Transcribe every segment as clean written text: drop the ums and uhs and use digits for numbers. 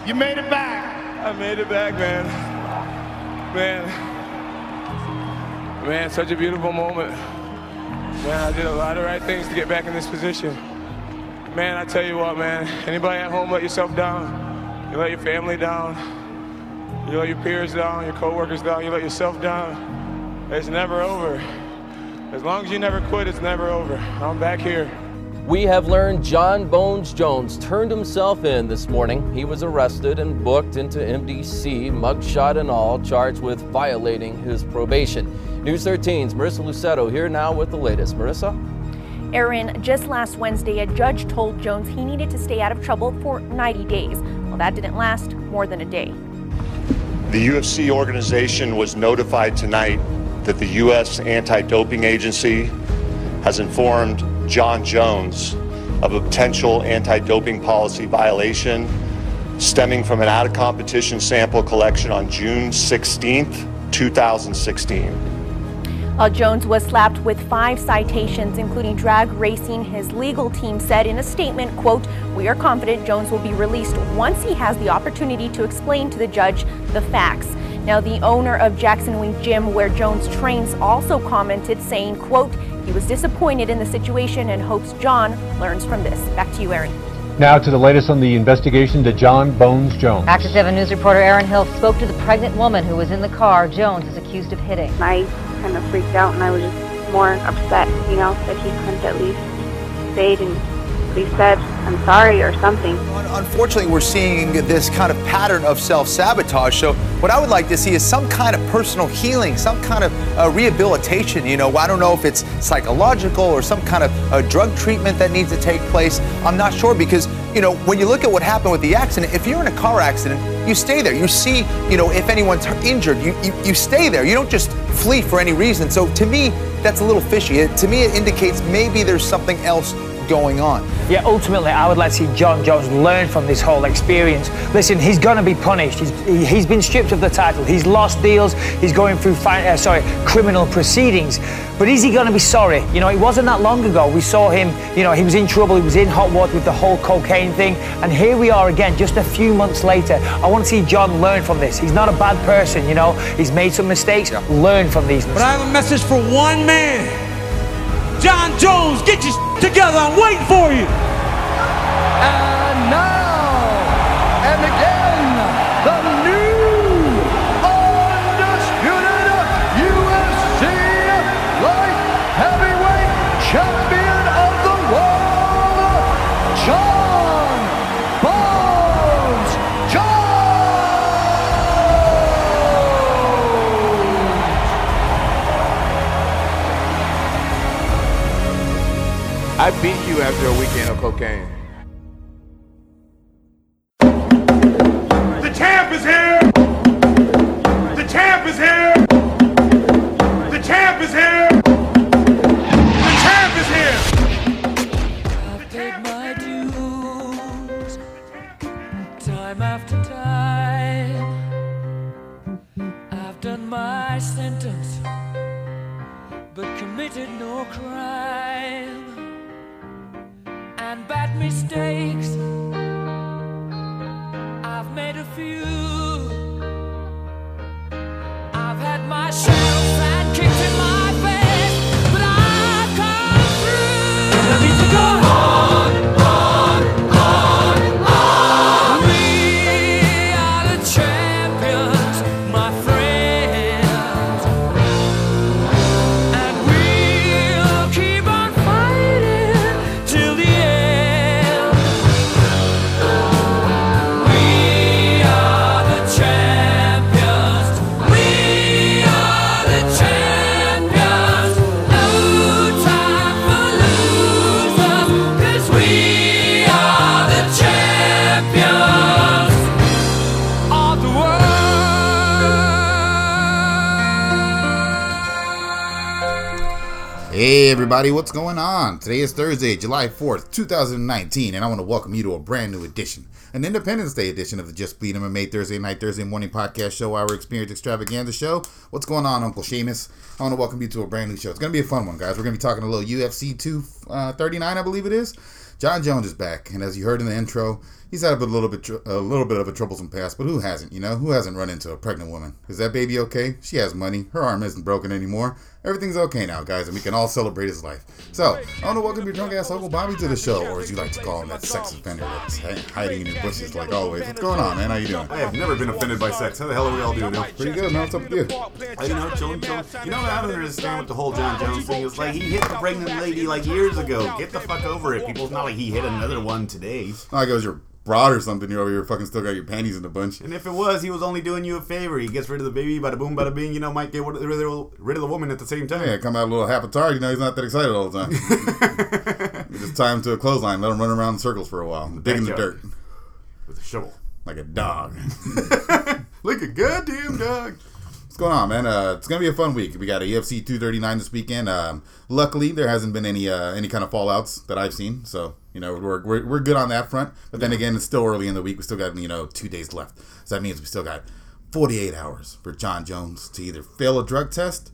You made it back. I made it back, man. Man, such a beautiful moment. Man, I did a lot of right things to get back in this position. Man, I tell you what, man, anybody at home let yourself down, you let your family down, you let your peers down, your coworkers down, you let yourself down, it's never over. As long as you never quit, it's never over. I'm back here. We have learned Jon Bones Jones turned himself in this morning. He was arrested and booked into MDC, mugshot and all, charged with violating his probation. News 13's Marissa Luceto here now with the latest. Marissa? Aaron, just last Wednesday, a judge told Jones he needed to stay out of trouble for 90 days. Well, that didn't last more than a day. The UFC organization was notified tonight that the U.S. Anti-Doping Agency has informed Jon Jones of a potential anti-doping policy violation stemming from an out-of-competition sample collection on June 16th, 2016. Jones was slapped with 5 citations, including drag racing. His legal team said in a statement, quote, "We are confident Jones will be released once he has the opportunity to explain to the judge the facts." Now, the owner of Jackson Wink Gym, where Jones trains, also commented, saying, quote, he was disappointed in the situation and hopes Jon learns from this. Back to you, Aaron. Now to the latest on the investigation to Jon Bones Jones. Action 7 News reporter Aaron Hill spoke to the pregnant woman who was in the car Jones is accused of hitting. I kind of freaked out and I was just more upset, that he couldn't at least say it and he said, "I'm sorry" or something. Unfortunately, we're seeing this kind of pattern of self-sabotage. So what I would like to see is some kind of personal healing, some kind of rehabilitation. I don't know if it's psychological or some kind of drug treatment that needs to take place. I'm not sure because, when you look at what happened with the accident, if you're in a car accident, you stay there. You see, if anyone's injured, you stay there. You don't just flee for any reason. So to me, that's a little fishy. To me, it indicates maybe there's something else going on. Yeah, ultimately, I would like to see Jon Jones learn from this whole experience. Listen, he's going to be punished. He's been stripped of the title. He's lost deals. He's going through criminal proceedings. But is he going to be sorry? It wasn't that long ago. We saw him, he was in trouble. He was in hot water with the whole cocaine thing. And here we are again, just a few months later. I want to see Jon learn from this. He's not a bad person, He's made some mistakes. Yeah. Learn from these mistakes. But I have a message for one man. Jon Jones, get your together. I'm waiting for you. And now, and again, the new undisputed UFC light heavyweight champion of the world, Jon Bones Jones. I beat you after a weekend of cocaine. The champ is here. The champ is here. The champ is here. The champ is here. I've paid my dues time after time. I've done my sentence, but committed no crime. And bad mistakes, I've made a few. I've had my shadows and kicked in my face, but I've come through. I need to go on. We are the champions, my friends, and we'll keep on fighting till the end. We are the champions. We are the champions. No time for losers, 'cause we are the champions of the world. Hey everybody, what's going on? Today is Thursday, July 4th, 2019, and I want to welcome you to a brand new edition, an Independence Day edition of the Just Bleed MMA Thursday night, Thursday morning podcast show, our Experience Extravaganza show. What's going on, Uncle Seamus? I want to welcome you to a brand new show. It's going to be a fun one, guys. We're going to be talking a little UFC 239, I believe it is. Jon Jones is back, and as you heard in the intro, he's had a little bit of a troublesome past, but who hasn't? You know, who hasn't run into a pregnant woman? Is that baby okay? She has money. Her arm isn't broken anymore. Everything's okay now, guys, and we can all celebrate his life. So, I want to welcome your drunk ass Uncle Bobby to the show, or as you like to call him, that sex offender that's hiding in your bushes like always. What's going on, man? How you doing? I have never been offended by sex. How the hell are we all doing now? Pretty good, man. What's up with you? You know, chillin'. You know what I don't understand with the whole John Jones thing? It's like he hit the pregnant lady like years ago. Get the fuck over it, people. It's not like he hit another one today. Like it was your broad or something. You're over here fucking still got your panties in a bunch. And if it was, he was only doing you a favor. He gets rid of the baby, bada boom, bada bing. You know, might get rid of the woman at the same time. Yeah, come out a little half-a-tard. You know, he's not that excited all the time. You just tie him to a clothesline, let him run around in circles for a while, dig in the dirt with a shovel, like a dog, like a goddamn dog. What's going on, man? It's gonna be a fun week. We got a UFC 239 this weekend. Luckily, there hasn't been any kind of fallouts that I've seen, so you know we're good on that front. But then again, it's still early in the week. We still got 2 days left, so that means we still got 48 hours for John Jones to either fail a drug test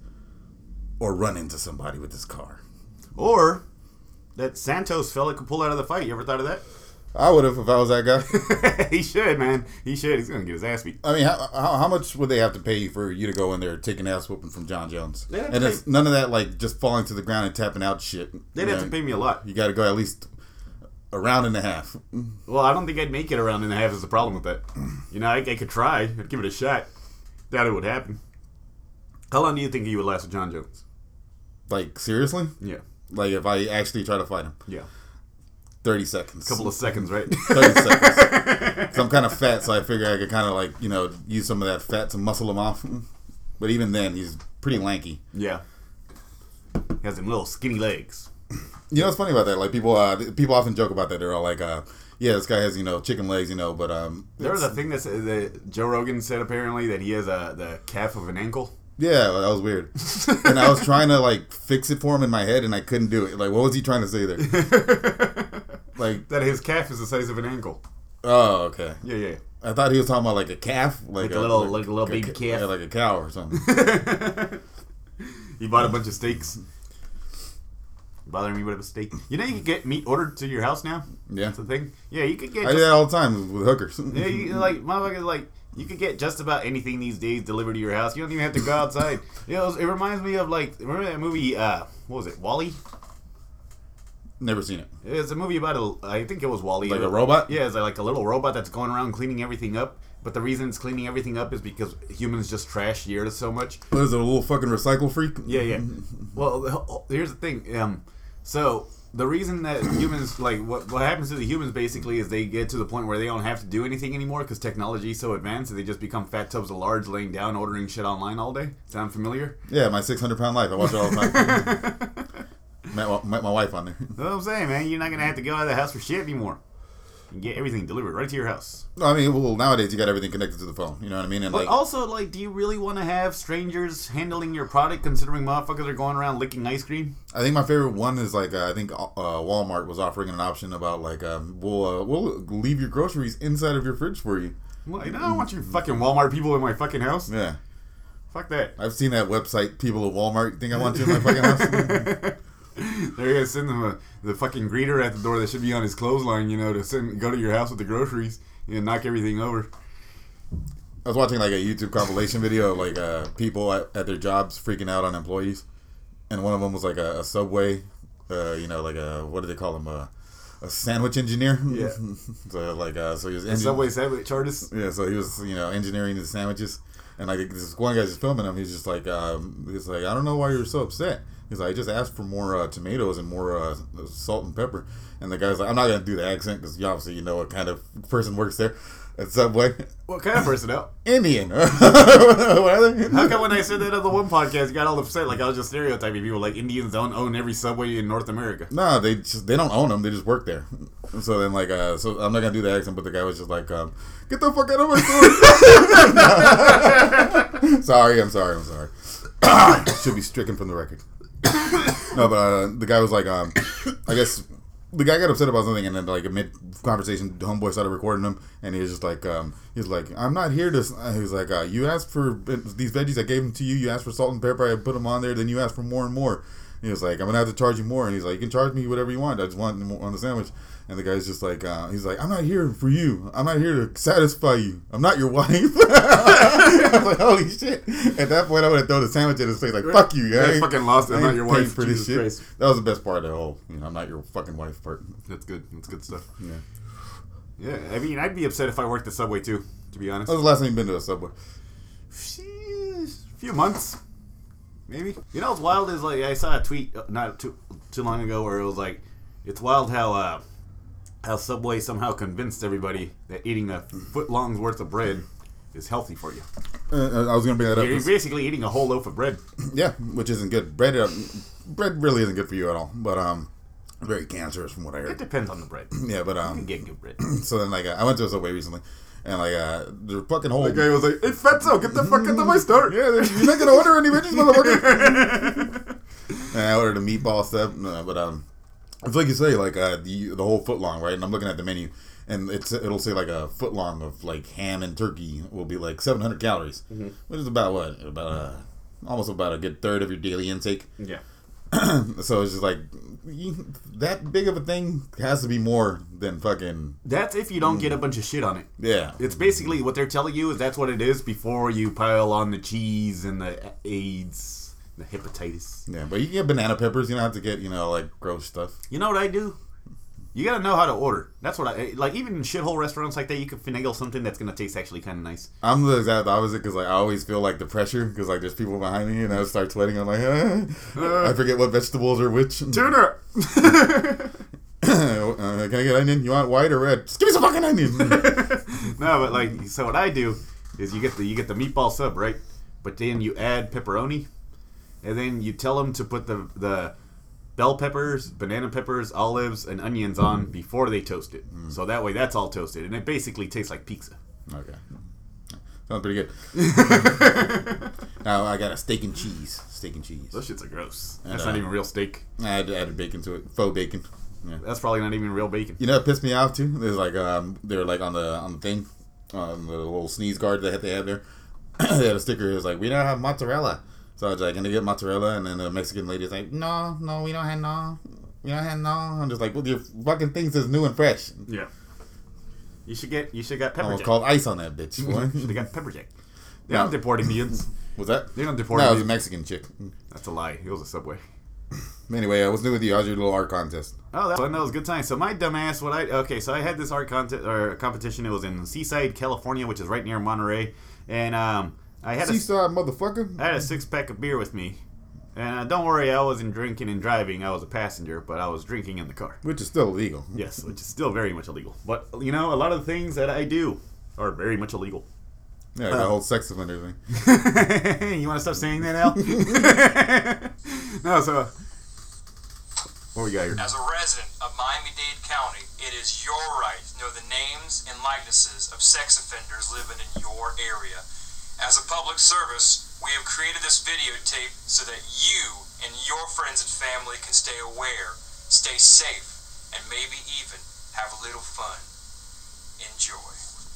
or run into somebody with his car, or that Santos fella could pull out of the fight. You ever thought of that? I would have if I was that guy. He should, man. He should. He's gonna get his ass beat. I mean, how much would they have to pay you for you to go in there taking ass whooping from John Jones? And it's none of that like just falling to the ground and tapping out shit. They'd have to pay me a lot. You got to go at least a round and a half. Well, I don't think I'd make it a round and a half. Is the problem with that? You know, I could try. I'd give it a shot. Doubt it would happen. How long do you think you would last with John Jones? Like seriously? Yeah. Like if I actually try to fight him? Yeah. 30 seconds. Couple of seconds, right? 30 seconds. So I'm kind of fat, so I figure I could kind of like, use some of that fat to muscle him off. But even then, he's pretty lanky. Yeah. He has them little skinny legs. You know what's funny about that? Like people often joke about that. They're all like, yeah, this guy has, chicken legs, but... There was a thing that Joe Rogan said apparently that he has the calf of an ankle. Yeah, that was weird. And I was trying to like fix it for him in my head, and I couldn't do it. Like, what was he trying to say there? Like that his calf is the size of an ankle. Oh, okay. Yeah. I thought he was talking about like a calf, like a little baby calf, yeah, like a cow or something. He bought a bunch of steaks. Bothering me with a steak. You know you can get meat ordered to your house now. Yeah, that's the thing. Yeah, you could get. I do that all the time with hookers. Yeah, motherfuckers you could get just about anything these days delivered to your house. You don't even have to go outside. It reminds me of remember that movie? What was it? WALL-E. Never seen it. It's a movie about I think it was WALL-E. Like a robot? Yeah, it's like a little robot that's going around cleaning everything up. But the reason it's cleaning everything up is because humans just trash the earth so much. What is it, a little fucking recycle freak? Yeah. Well, here's the thing. So the reason that humans what happens to the humans basically is they get to the point where they don't have to do anything anymore because technology is so advanced that they just become fat tubs of lard laying down ordering shit online all day. Sound familiar? Yeah, my 600-pound life. I watch it all the time. Met my wife on there. That's what I'm saying, man. You're not going to have to go out of the house for shit anymore. You can get everything delivered right to your house. I mean, well, nowadays you got everything connected to the phone. You know what I mean? And but also, do you really want to have strangers handling your product considering motherfuckers are going around licking ice cream? I think my favorite one is I think Walmart was offering an option about we'll leave your groceries inside of your fridge for you. Well, I don't want you fucking Walmart people in my fucking house. Yeah. Fuck that. I've seen that website, people at Walmart. Think I want you in my fucking house? They're gonna send them the fucking greeter at the door that should be on his clothesline, to go to your house with the groceries and knock everything over. I was watching a YouTube compilation video of people at their jobs freaking out on employees, and one of them was a Subway, what do they call him? A sandwich engineer. Yeah. So he was Subway sandwich artist. Yeah, so he was engineering the sandwiches, and this one guy's just filming him. He's just I don't know why you're so upset. He's like, I just asked for more tomatoes and more salt and pepper. And the guy's like, I'm not going to do the accent because obviously you know what kind of person works there at Subway. What kind of person out? Indian. How come when I said that on the one podcast, you got all upset like I was just stereotyping people like Indians don't own every Subway in North America? No, they don't own them. They just work there. So then so I'm not going to do the accent, but the guy was just like, get the fuck out of my store. I'm sorry. Should be stricken from the record. No, but the guy was like, I guess the guy got upset about something, and then mid conversation, homeboy started recording him, and he was just like, I'm not here to. He was like, you asked for these veggies, I gave them to you. You asked for salt and pepper, I put them on there. Then you asked for more and more. And he was like, I'm gonna have to charge you more. And he's like, you can charge me whatever you want. I just want on the sandwich. And the guy's just like, he's like, I'm not here for you. I'm not here to satisfy you. I'm not your wife. I was like, holy shit. At that point, I would have thrown the sandwich in his face like, fuck you. I fucking lost it. I'm not your wife. For this shit. Christ. That was the best part of the whole, I'm not your fucking wife part. That's good. That's good stuff. Yeah. Yeah, I mean, I'd be upset if I worked at Subway too, to be honest. When was the last time you've been to a Subway? A few months. Maybe. You know what's wild is, like, I saw a tweet not too long ago where it was like, it's wild how Subway somehow convinced everybody that eating a foot-long's worth of bread is healthy for you. I was going to bring that up. You're basically eating a whole loaf of bread. Yeah, which isn't good. Bread really isn't good for you at all. But very cancerous from what I heard. It depends on the bread. Yeah, but you can get good bread. So then, like, I went to a Subway recently, and like, the fucking whole. The guy was like, "Hey, Fatso, get the fuck into my store." Yeah, you're not gonna order any veggies, motherfucker. And I ordered a meatball stuff, but it's like you say, like the whole foot long, right? And I'm looking at the menu, and it'll say like a foot long of like ham and turkey will be like 700 calories, which is about what? Almost about a good third of your daily intake. Yeah. So it's just like that big of a thing has to be more than fucking. That's if you don't get a bunch of shit on it. Yeah. It's basically what they're telling you is that's what it is before you pile on the cheese and the AIDS, the hepatitis. Yeah, but you can get banana peppers. You don't have to get, like gross stuff. You know what I do? You gotta know how to order. That's what I like. Even in shithole restaurants like that, you can finagle something that's gonna taste actually kind of nice. I'm the exact opposite because like I always feel like the pressure because like there's people behind me and I start sweating. I'm like, I forget what vegetables are which. Tuna. Can I get onion? You want white or red? Just give me some fucking onion. No, but like, so what I do is you get the meatball sub, right? But then you add pepperoni, and then you tell them to put the bell peppers, banana peppers, olives, and onions on before they toast it. So that way that's all toasted. And it basically tastes like pizza. Okay. Sounds pretty good. Now I got a steak and cheese. Steak and cheese. Those shits are gross. That's not even real steak. I added bacon to it. Faux bacon. Yeah. That's probably not even real bacon. You know what pissed me off too? There's like they're like on the thing, on the little sneeze guard that they had there. They had a sticker. It was like, we don't have mozzarella. So I was like, gonna get mozzarella, and then the Mexican lady's like, no, we don't have no. I'm just like, well, your fucking thing says new and fresh. Yeah. You should got pepper Almost jack. called ice on that bitch. Should have got pepper jack. They don't deport Indians. Was that? They don't deport No, it was Indians. a Mexican chick. That's a lie. It was a Subway. Anyway, what's new with you? How's your little art contest? Oh, that was a good time. So my dumbass, so I had this art competition. It was in Seaside, California, which is right near Monterey, and I had Seaside, motherfucker. I had a 6-pack of beer with me, and don't worry, I wasn't drinking and driving. I was a passenger, but I was drinking in the car, which is still illegal. Yes, which is still very much illegal. But a lot of the things that I do are very much illegal. Yeah, the whole sex offender thing. You want to stop saying that, Al? No, so what we got here? As a resident of Miami-Dade County, it is your right to know the names and likenesses of sex offenders living in your area. As a public service, we have created this videotape so that you and your friends and family can stay aware, stay safe, and maybe even have a little fun. Enjoy.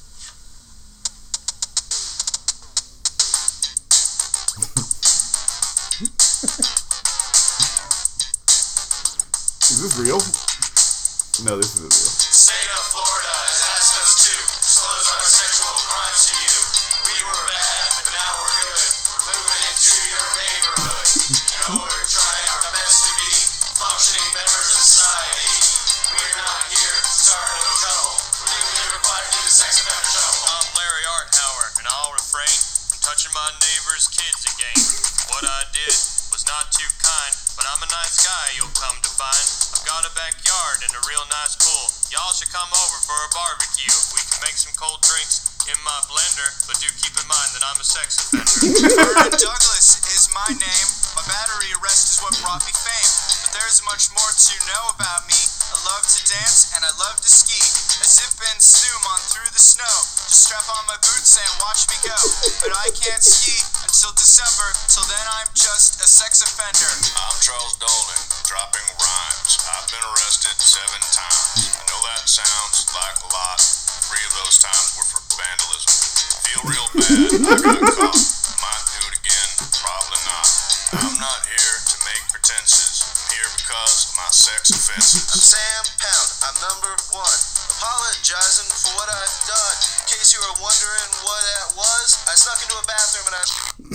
Is this real? No, this isn't real. State of Florida has asked us to disclose our sexual crimes to you. We were bad, but now we're good. Moving into your neighborhood. You know we're trying our best to be functioning members of society. We're not here to start no trouble. We're legally required to do the sex offender show. I'm Larry Arthauer, and I'll refrain from touching my neighbor's kids again. What I did was not too kind, but I'm a nice guy, you'll come to find. I've got a backyard and a real nice pool. Y'all should come over for a barbecue. We can make some cold drinks in my blender, but do keep in mind that I'm a sex offender. Vernon Douglas is my name. My battery arrest is what brought me fame. But there's much more to know about me. I love to dance and I love to ski. I zip and zoom on through the snow. Just strap on my boots and watch me go. But I can't ski until December. Till then I'm just a sex offender. I'm Charles Dolan, dropping rhymes. I've been arrested 7 times. I know that sounds like a lot. 3 of those times were for vandalism. Feel real bad, I got caught. Might do it again, probably not. I'm not here to make pretenses. I'm here because of my sex offenses. I'm Sam Pound. I'm number 1. Apologizing for what I've done. In case you were wondering what that was, I snuck into a bathroom and I...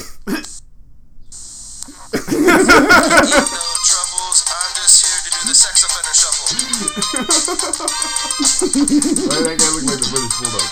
No troubles. I'm just here to do the sex offender shuffle. Why did that guy look like the British Bulldog?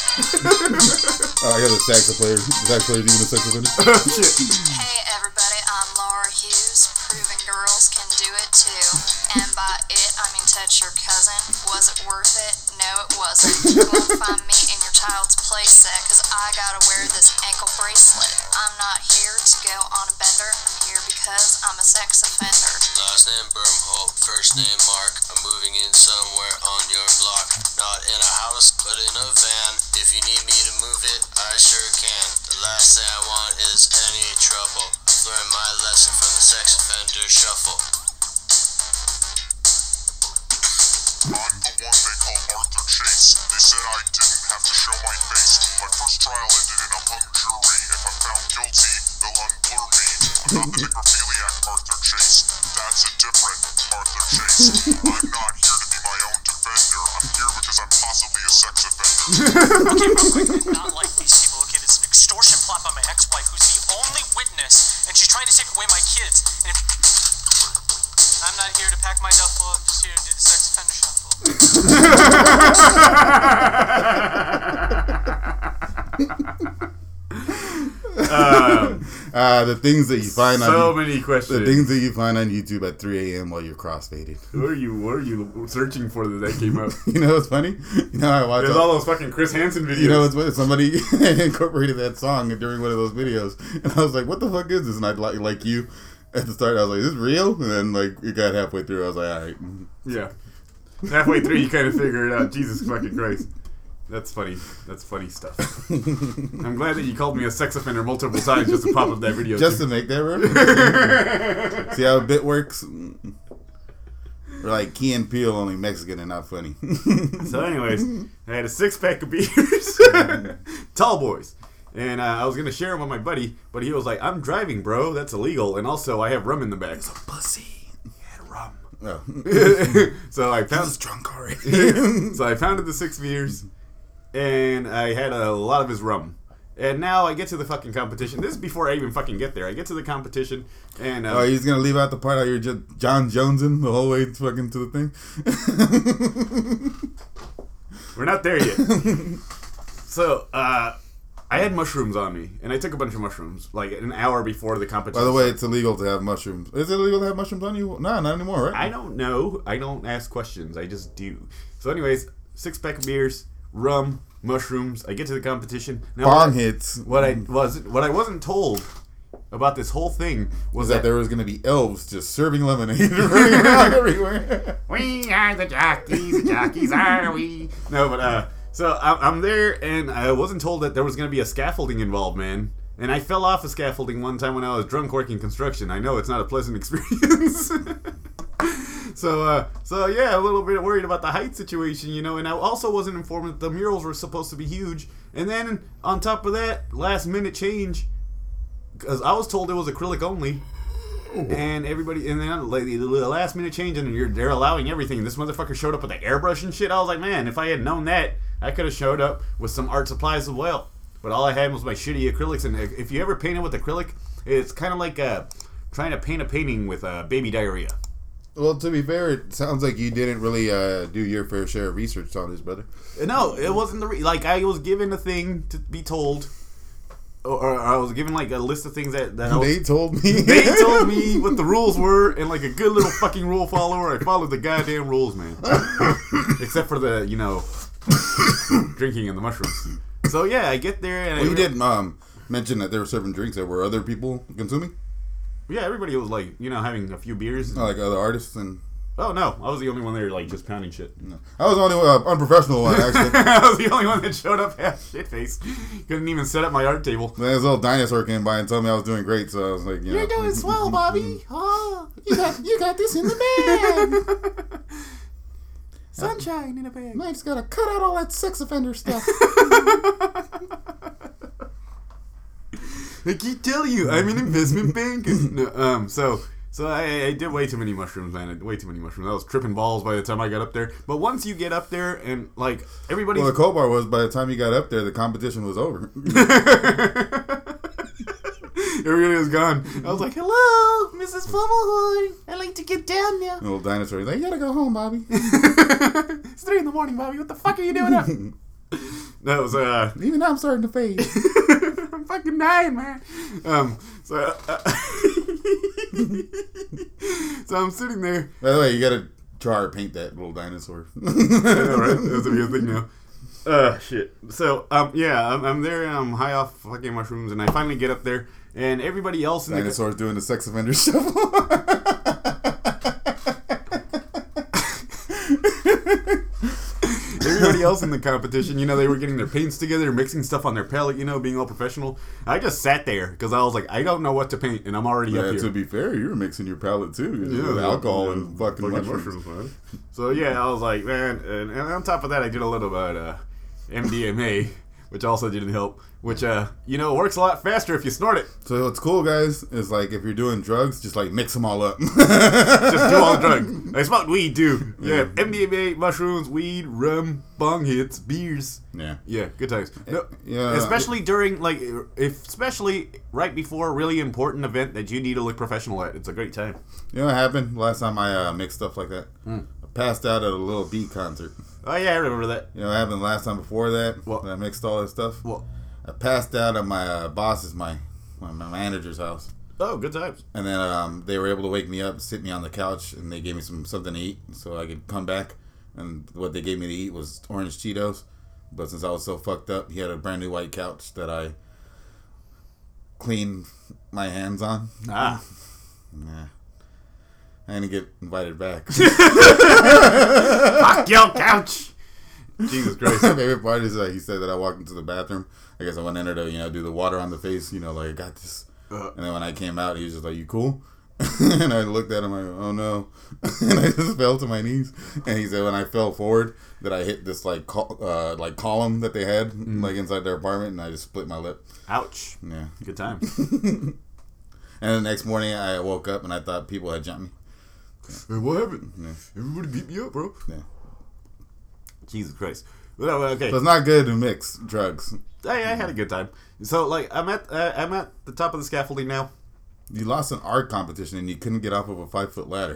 I got a sax player. The sax player's even a sex offender. Hey everybody, I'm Laura Hughes, proving girls can do it too. And by it, I mean touch your cousin. Was it worth it? No, it wasn't. You won't find me in your child's playset, cause I gotta wear this ankle bracelet. I'm not here to go on a bender, I'm here because I'm a sex offender. Last name Bermholt, first name Mark. I'm moving in somewhere on your block. Not in a house, but in a van. If you need me to move it, I sure can. The last thing I want is any trouble. I've learned my lesson from the sex offender shuffle. I'm the one they call Arthur Chase. They said I didn't have to show my face. My first trial ended in a hung jury. If I'm found guilty, they'll unblur me. I'm not the necrophiliac Arthur Chase. That's a different Arthur Chase. I'm not here to be my own defender. I'm here because I'm possibly a sex offender. Okay, real quick, I'm not like these people. Okay, this is an extortion plot by my ex-wife who's the only witness, and she's trying to take away my kids. And I'm not here to pack my duffel. I'm just here to do the sex offender shuffle. The things that you find so many questions. The things that you find on YouTube at 3 a.m. while you're crossfaded. What are you searching for that came up? You know what's funny? You know how I watch There's all those fucking Chris Hansen videos. You know what's funny? Somebody incorporated that song during one of those videos, and I was like, "What the fuck is this?" And I'd like you at the start, I was like, "Is this real?" And then like it got halfway through, I was like, "All right." Yeah. Halfway through, you kind of figure it out. Jesus fucking Christ. That's funny. That's funny stuff. I'm glad that you called me a sex offender multiple times just to pop up that video. Just to make that reference. See how a bit works? We're like Key and Peele, only Mexican and not funny. So anyways, I had a 6-pack of beers. Tall boys. And I was going to share them with my buddy, but he was like, "I'm driving, bro. That's illegal. And also, I have rum in the back." It's a pussy. He had rum. Oh. So I found... He was drunk already. So I pounded the 6 beers, and I had a lot of his rum. And now I get to the fucking competition. This is before I even fucking get there. I get to the competition, and... oh, he's going to leave out the part how you're just John Jonesing the whole way fucking to the thing? We're not there yet. So, I had mushrooms on me, and I took a bunch of mushrooms, like an hour before the competition. By the way, it's illegal to have mushrooms. Is it illegal to have mushrooms on you? No, not anymore, right? I don't know. I don't ask questions. I just do. So anyways, 6-pack of beers, rum, mushrooms. I get to the competition. Now, Bong hits. What I wasn't told about this whole thing was that there was going to be elves just serving lemonade running around everywhere. We are the jockeys are we? No, but so I'm there, and I wasn't told that there was going to be a scaffolding involved, man. And I fell off a scaffolding one time when I was drunk working construction. I know it's not a pleasant experience. So yeah, a little bit worried about the height situation, you know. And I also wasn't informed that the murals were supposed to be huge. And then on top of that, last minute change, because I was told it was acrylic only. And everybody, and then like the last minute change, and they're allowing everything. This motherfucker showed up with the airbrush and shit. I was like, man, if I had known that, I could have showed up with some art supplies as well. But all I had was my shitty acrylics. And if you ever painted with acrylic, it's kind of like trying to paint a painting with baby diarrhea. Well, to be fair, it sounds like you didn't really do your fair share of research on this, brother. No, it wasn't like I was given a thing to be told. Or I was given like a list of things that they told me. They told me what the rules were, and like a good little fucking rule follower, I followed the goddamn rules, man. Except for the, you know, drinking and the mushrooms. So yeah, I get there, and you did mention that they were serving drinks. There were other people consuming. Yeah, everybody was like, you know, having a few beers. Like other artists and. Oh no, I was the only one there, like just pounding shit. No. I was the only unprofessional one, actually. I was the only one that showed up half shit face. Couldn't even set up my art table. Then this little dinosaur came by and told me I was doing great, so I was like, You're doing swell, Bobby. Oh, you got this in the bag. Sunshine in a bag. Mike's gotta cut out all that sex offender stuff. I keep telling you, I'm an investment banker. No, So I did way too many mushrooms, man. Way too many mushrooms. I was tripping balls by the time I got up there. But once you get up there and, like, everybody... Well, the cool part was by the time you got up there, the competition was over. Everybody was gone. I was like, hello, Mrs. Fummelhorn. I'd like to get down now. The little dinosaur. He's like, you gotta go home, Bobby. It's 3 a.m, Bobby. What the fuck are you doing up? That was, Even now I'm starting to fade. I'm fucking dying, man. So I'm sitting there. By the way, you gotta try or paint that little dinosaur. I know, right? That's a good thing now. Shit. So, yeah, I'm there and I'm high off fucking mushrooms, and I finally get up there, and everybody else in Dinosaur's doing the sex offender shuffle. Everybody else in the competition, you know, they were getting their paints together, mixing stuff on their palette, you know, being all professional. I just sat there because I was like, I don't know what to paint, and I'm already up here. To be fair, you were mixing your palette too. With alcohol and fucking mushrooms. Man. So yeah, I was like, man, and on top of that, I did a little bit MDMA, which also didn't help. Which, you know, works a lot faster if you snort it. So what's cool, guys, is like if you're doing drugs, just like mix them all up. Just do all the drugs. I smoked weed too. Yeah, MDMA, mushrooms, weed, rum, bong hits, beers. Yeah, good times. No, Yeah, especially during especially right before a really important event that you need to look professional at. It's a great time. You know what happened last time I mixed stuff like that? I passed out at a Little Beat concert. Oh yeah, I remember that. You know what happened last time before that? When I mixed all that stuff? I passed out at my boss's, my manager's house. Oh, good times. And then they were able to wake me up, sit me on the couch, and they gave me something to eat so I could come back. And what they gave me to eat was orange Cheetos. But since I was so fucked up, he had a brand new white couch that I cleaned my hands on. Ah. Yeah. I didn't get invited back. Fuck your couch! Jesus Christ. My favorite part is he said that I walked into the bathroom. I guess I went in there to, do the water on the face, like, I got this. And then when I came out, he was just like, you cool? And I looked at him, like, oh no. And I just fell to my knees. And he said when I fell forward, that I hit this, column that they had, inside their apartment, and I just split my lip. Ouch. Yeah. Good time. And the next morning, I woke up, and I thought people had jumped me. Hey, what happened? Yeah. Everybody beat me up, bro. Yeah. Jesus Christ. Well, okay. So it's not good to mix drugs. I had a good time. So, I'm at the top of the scaffolding now. You lost an art competition and you couldn't get off of a 5-foot ladder.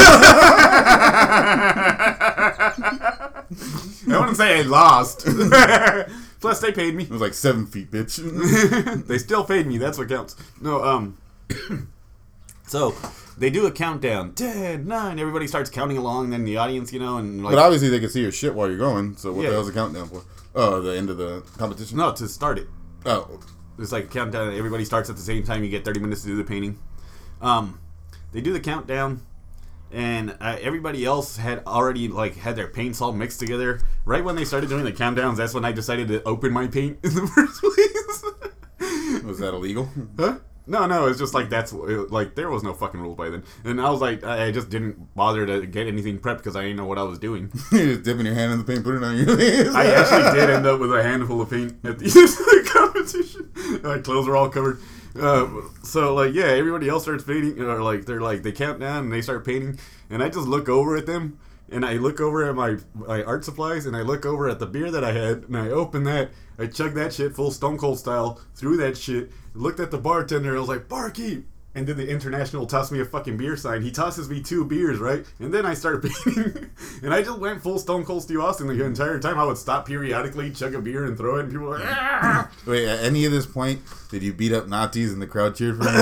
I wouldn't say I lost. Plus, they paid me. It was like 7 feet, bitch. They still paid me. That's what counts. No, So, they do a countdown. 10, 9. Everybody starts counting along. Then the audience, and But obviously they can see your shit while you're going. So what the hell's the countdown for? Oh, the end of the competition? No, to start it. Oh. It's like a countdown. Everybody starts at the same time. You get 30 minutes to do the painting. They do the countdown. And everybody else had already had their paints all mixed together. Right when they started doing the countdowns, that's when I decided to open my paint in the first place. Was that illegal? Huh? No, it's just there was no fucking rules by then. And I was like, I just didn't bother to get anything prepped because I didn't know what I was doing. You're just dipping your hand in the paint, putting it on your hands. I actually did end up with a handful of paint at the end of the competition. My clothes are all covered. Everybody else starts painting, they count down and they start painting, and I just look over at them, and I look over at my art supplies, and I look over at the beer that I had, and I open that, I chug that shit full Stone Cold style, threw that shit, looked at the bartender, and I was like, barkeep! And then the International tossed me a fucking beer sign. He tosses me 2 beers, right? And then I started painting. And I just went full Stone Cold Steve Austin the entire time. I would stop periodically, chug a beer, and throw it, and people were like, ah! Wait, at any of this point, did you beat up Nazis and the crowd cheered for you?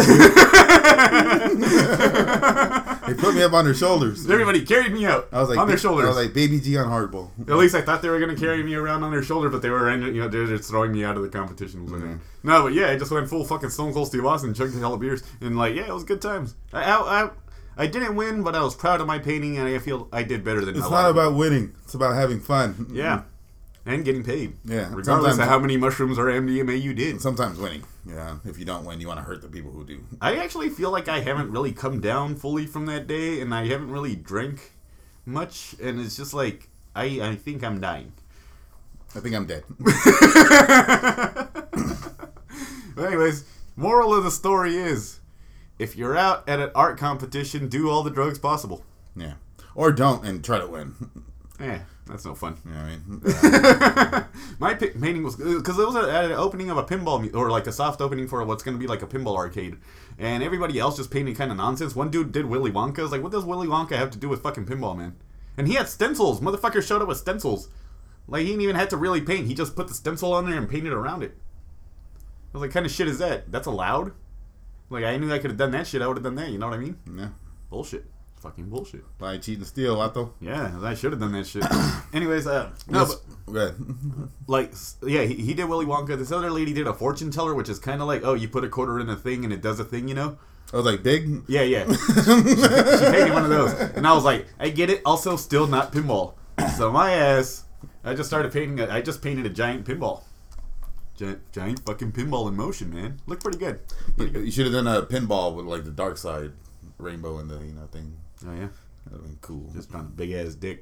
They put me up on their shoulders. Everybody carried me out on their shoulders. I was like, Baby G on hardball. At least I thought they were going to carry me around on their shoulder, but they were they're just throwing me out of the competition. Mm-hmm. No, but yeah, I just went full fucking Stone Cold Steve Austin, chugged a hell of beers, and it was good times. I didn't win, but I was proud of my painting, and I feel I did better than. It's not about winning; it's about having fun. Yeah, and getting paid. Yeah, regardless of how many mushrooms or MDMA you did. Sometimes winning. Yeah, if you don't win, you want to hurt the people who do. I actually feel like I haven't really come down fully from that day, and I haven't really drank much, and it's just like I think I'm dying. I think I'm dead. Anyways, moral of the story is, if if you're out at an art competition, do all the drugs possible. Yeah. Or don't and try to win. Yeah, that's no fun. You know what I mean? My painting was because it was at an opening of a pinball or like a soft opening for what's going to be like a pinball arcade, and everybody else just painted kind of nonsense. One dude did Willy Wonka. I was like, what does Willy Wonka have to do with fucking pinball, man? And he had stencils. Motherfucker showed up with stencils. Like, he didn't even have to really paint. He just put the stencil on there and painted around it. I was like, kind of shit is that? That's allowed? Like, I knew I could have done that shit. I would have done that. You know what I mean? Yeah. Bullshit. Fucking bullshit. Buy, cheat, and steal, Lato. Yeah, I should have done that shit. Anyways, no, yes. but, go ahead. like, yeah, he did Willy Wonka. This other lady did a fortune teller, which is kind of like, oh, you put a quarter in a thing and it does a thing, you know? I was like, big? Yeah, yeah. she paid me one of those. And I was like, I get it. Also, still not pinball. So my ass, I just started painting. I just painted a giant pinball. Giant fucking pinball in motion, man. Looked pretty good. You should have done a pinball with like the dark side rainbow in the thing. Oh yeah, that would have been cool. Just on a big ass dick.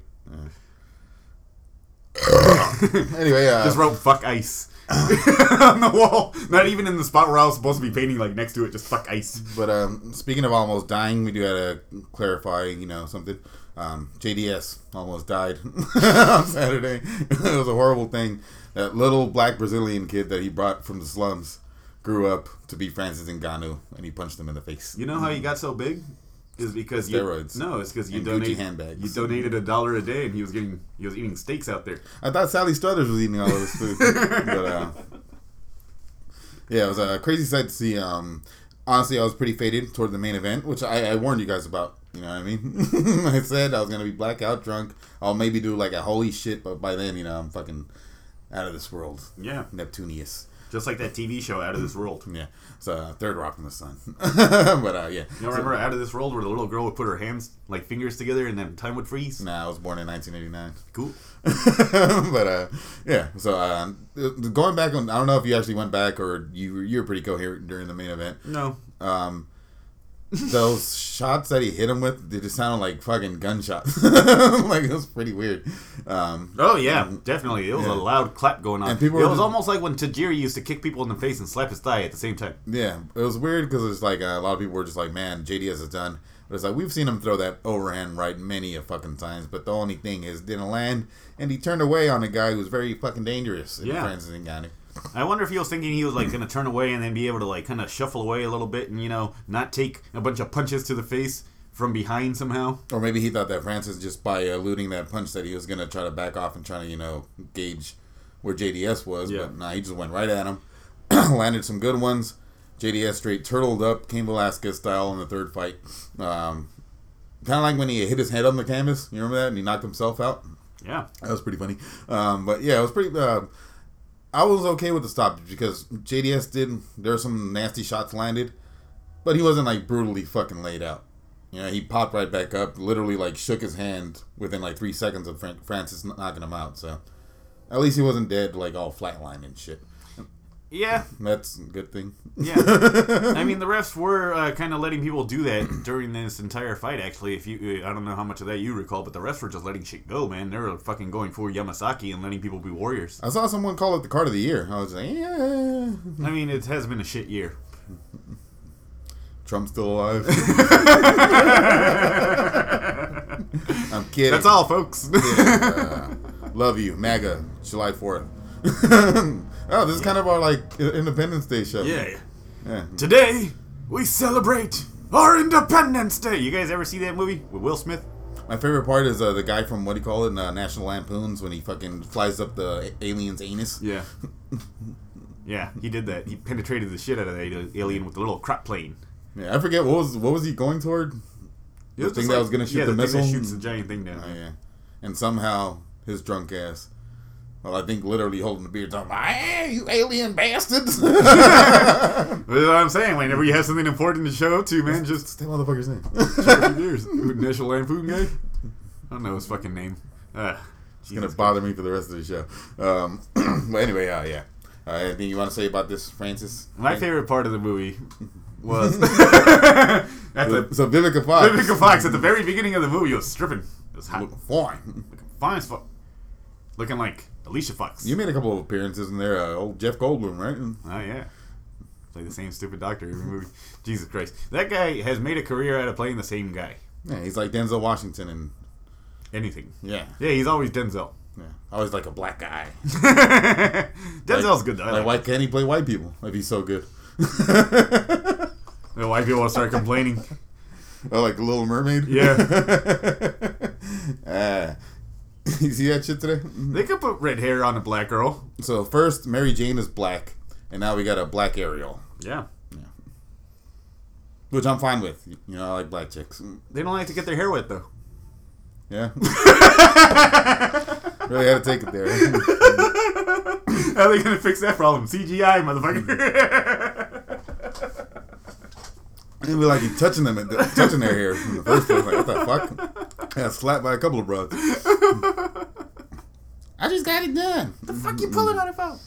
Anyway, just wrote "fuck ice" on the wall. Not even in the spot where I was supposed to be painting, like next to it. Just "fuck ice." But speaking of almost dying, we do have to clarify, something. JDS almost died on Saturday. It was a horrible thing. That little black Brazilian kid that he brought from the slums grew up to be Francis Ngannou, and he punched him in the face. You know how he got so big? Is because steroids. It's because you Gucci donated handbags. You donated $1 a day, and he was eating steaks out there. I thought Sally Struthers was eating all of his food, but yeah, it was a crazy sight to see. Honestly, I was pretty faded toward the main event, which I warned you guys about. You know what I mean? I said I was gonna be blackout drunk. I'll maybe do like a holy shit, but by then, I'm fucking out of this world. Yeah, Neptunius. Just like that TV show, Out of This World. Yeah. It's Third Rock from the Sun. But, yeah. You remember Out of This World where the little girl would put her hands, like fingers together and then time would freeze? Nah, I was born in 1989. Cool. But, yeah. So, going back on, I don't know if you actually went back or you were pretty coherent during the main event. No. Those shots that he hit him with, they just sounded like fucking gunshots. Like, it was pretty weird. Oh, yeah, definitely. It was a loud clap going on. And people it was almost like when Tajiri used to kick people in the face and slap his thigh at the same time. Yeah, it was weird because it's like a lot of people were just like, man, JDS is done. But it's like, we've seen him throw that overhand right many a fucking times, but the only thing is, didn't land, and he turned away on a guy who was very fucking dangerous in Francis Ngannou. I wonder if he was thinking he was like going to turn away and then be able to like kind of shuffle away a little bit and not take a bunch of punches to the face from behind somehow. Or maybe he thought that Francis, just by eluding that punch, that he was going to try to back off and try to gauge where JDS was. Yeah. But nah, he just went right at him, landed some good ones. JDS straight turtled up, Cain Velasquez style in the third fight. Kind of like when he hit his head on the canvas. You remember that? And he knocked himself out. Yeah, that was pretty funny. But yeah, it was pretty. I was okay with the stoppage because JDS there were some nasty shots landed, but he wasn't like brutally fucking laid out. He popped right back up, literally like shook his hand within like 3 seconds of Francis knocking him out. So at least he wasn't dead, like all flatlined and shit. Yeah, that's a good thing. Yeah, I mean the refs were kind of letting people do that during this entire fight. Actually, I don't know how much of that you recall, but the refs were just letting shit go, man. They were fucking going for Yamasaki and letting people be warriors. I saw someone call it the card of the year. I was like, yeah. I mean, it has been a shit year. Trump's still alive. I'm kidding. That's all, folks. Love you, MAGA, July 4th. Oh, this is kind of our Independence Day show. Yeah. Today we celebrate our Independence Day. You guys ever see that movie with Will Smith? My favorite part is the guy from National Lampoons when he fucking flies up the alien's anus. Yeah. Yeah, he did that. He penetrated the shit out of the alien with a little crop plane. Yeah, I forget what was he going toward? The thing that was going to shoot the missile. Thing that shoots the giant thing down. Oh yeah, and somehow his drunk ass. Well, I think literally holding the beer, talking about, "Hey, you alien bastards!" That's what I'm saying. Whenever you have something important to show up to, man, just that motherfucker's name. National Lampoon guy. I don't know his fucking name. It's gonna bother me for the rest of the show. But anyway, yeah. Anything you want to say about this, Francis? My favorite part of the movie was so Vivica Fox. Vivica Fox at the very beginning of the movie was stripping. It was hot. Fine. Fine as fuck. Looking like Alicia Fox. You made a couple of appearances in there. Old Jeff Goldblum, right? Oh, yeah. Play the same stupid doctor every movie. Jesus Christ. That guy has made a career out of playing the same guy. Yeah, he's like Denzel Washington and anything. Yeah. Yeah, he's always Denzel. Yeah. Always like a black guy. Denzel's good though. Like, why can't he play white people if he's so good? The white people will start complaining. Oh, like the Little Mermaid? Yeah. You see that shit today? They could put red hair on a black girl. So first, Mary Jane is black, and now we got a black Ariel. Yeah. Which I'm fine with. You know, I like black chicks. They don't like to get their hair wet though. Yeah. Really had to take it there. How are they gonna fix that problem? CGI, motherfucker. It'd be like you touching them, touching their hair in the first place. Like, what the fuck? I got slapped by a couple of broads. I just got it done. The fuck you pulling on it for?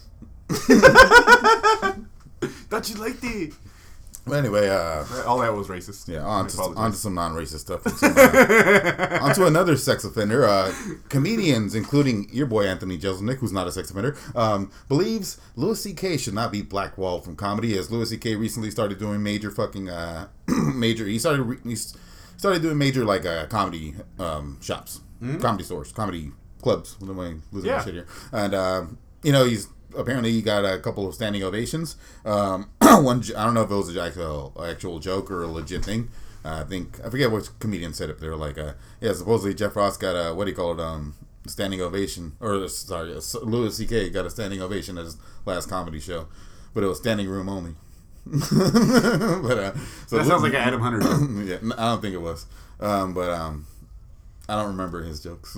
Thought you liked it. Well, anyway, all that was racist. Yeah, on to some non-racist stuff. On to another sex offender. Comedians, including your boy Anthony Jeselnik, who's not a sex offender, believes Louis C.K. should not be blackballed from comedy, as Louis C.K. recently started doing major fucking He started doing major like comedy shops, comedy stores, comedy clubs. What am I losing my shit here? And you know, he got a couple of standing ovations. One, I don't know if it was an actual joke or a legit thing. I forget what comedian said it. They were like, supposedly Jeff Ross got a, what do you call it, standing ovation, or sorry, Louis C.K. got a standing ovation at his last comedy show, but it was standing room only. But so that sounds like an Adam Hunter joke. Yeah, I don't think it was, but I don't remember his jokes.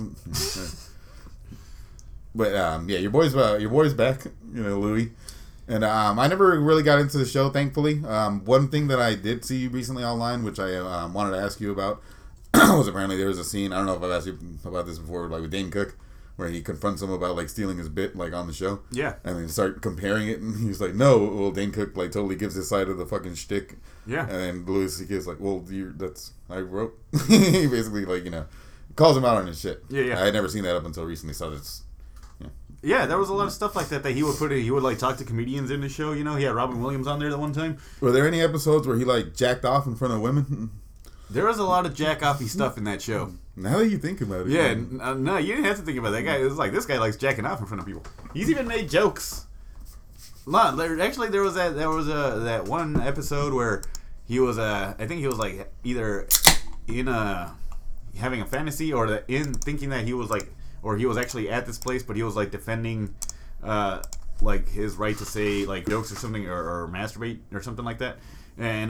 But yeah, your boy's back, you know, Louis, and I never really got into the show, thankfully. One thing that I did see recently online, which I wanted to ask you about, was apparently there was a scene. I don't know if I've asked you about this before, like with Dane Cook, where he confronts him about like stealing his bit, like on the show. Yeah. And then start comparing it, and he's like, "No." Well, Dane Cook like totally gives his side of the fucking shtick. Yeah. And then Louis C.K.'s like, "Well, I wrote." He basically like, you know, calls him out on his shit. Yeah. I had never seen that up until recently, so it's. Yeah, there was a lot of stuff like that he would put in. He would like talk to comedians in the show. You know, he had Robin Williams on there the one time. Were there any episodes where he like jacked off in front of women? There was a lot of jack-offy stuff in that show. Now that you think about it. Yeah, no, you didn't have to think about that guy. It was like, this guy likes jacking off in front of people. He's even made jokes. Actually, there was that one episode where he was I think he was like either in having a fantasy or thinking that he was like. Or he was actually at this place, but he was like defending, like his right to say like jokes or something, or masturbate or something like that. And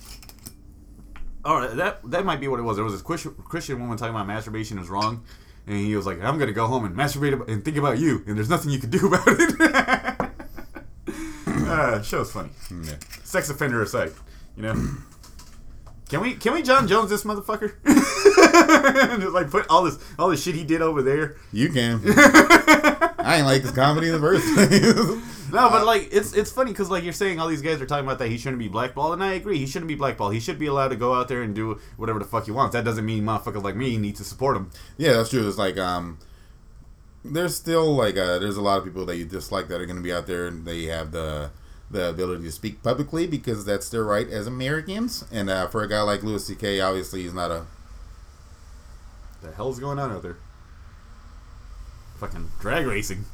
that might be what it was. There was this Christian woman talking about masturbation is wrong, and he was like, "I'm gonna go home and masturbate and think about you, and there's nothing you can do about it." Show's funny. Yeah. Sex offender aside, you know. Can we John Jones this motherfucker? Just like put all this shit he did over there. You can. I ain't like his comedy in the first place. No, but like it's funny because like you're saying all these guys are talking about that he shouldn't be blackballed, and I agree, he shouldn't be blackballed. He should be allowed to go out there and do whatever the fuck he wants. That doesn't mean motherfuckers like me need to support him. Yeah, that's true. It's like there's still like there's a lot of people that you dislike that are going to be out there, and they have the ability to speak publicly because that's their right as Americans. And for a guy like Louis C.K., obviously he's not a... The hell's going on out there? Fucking drag racing.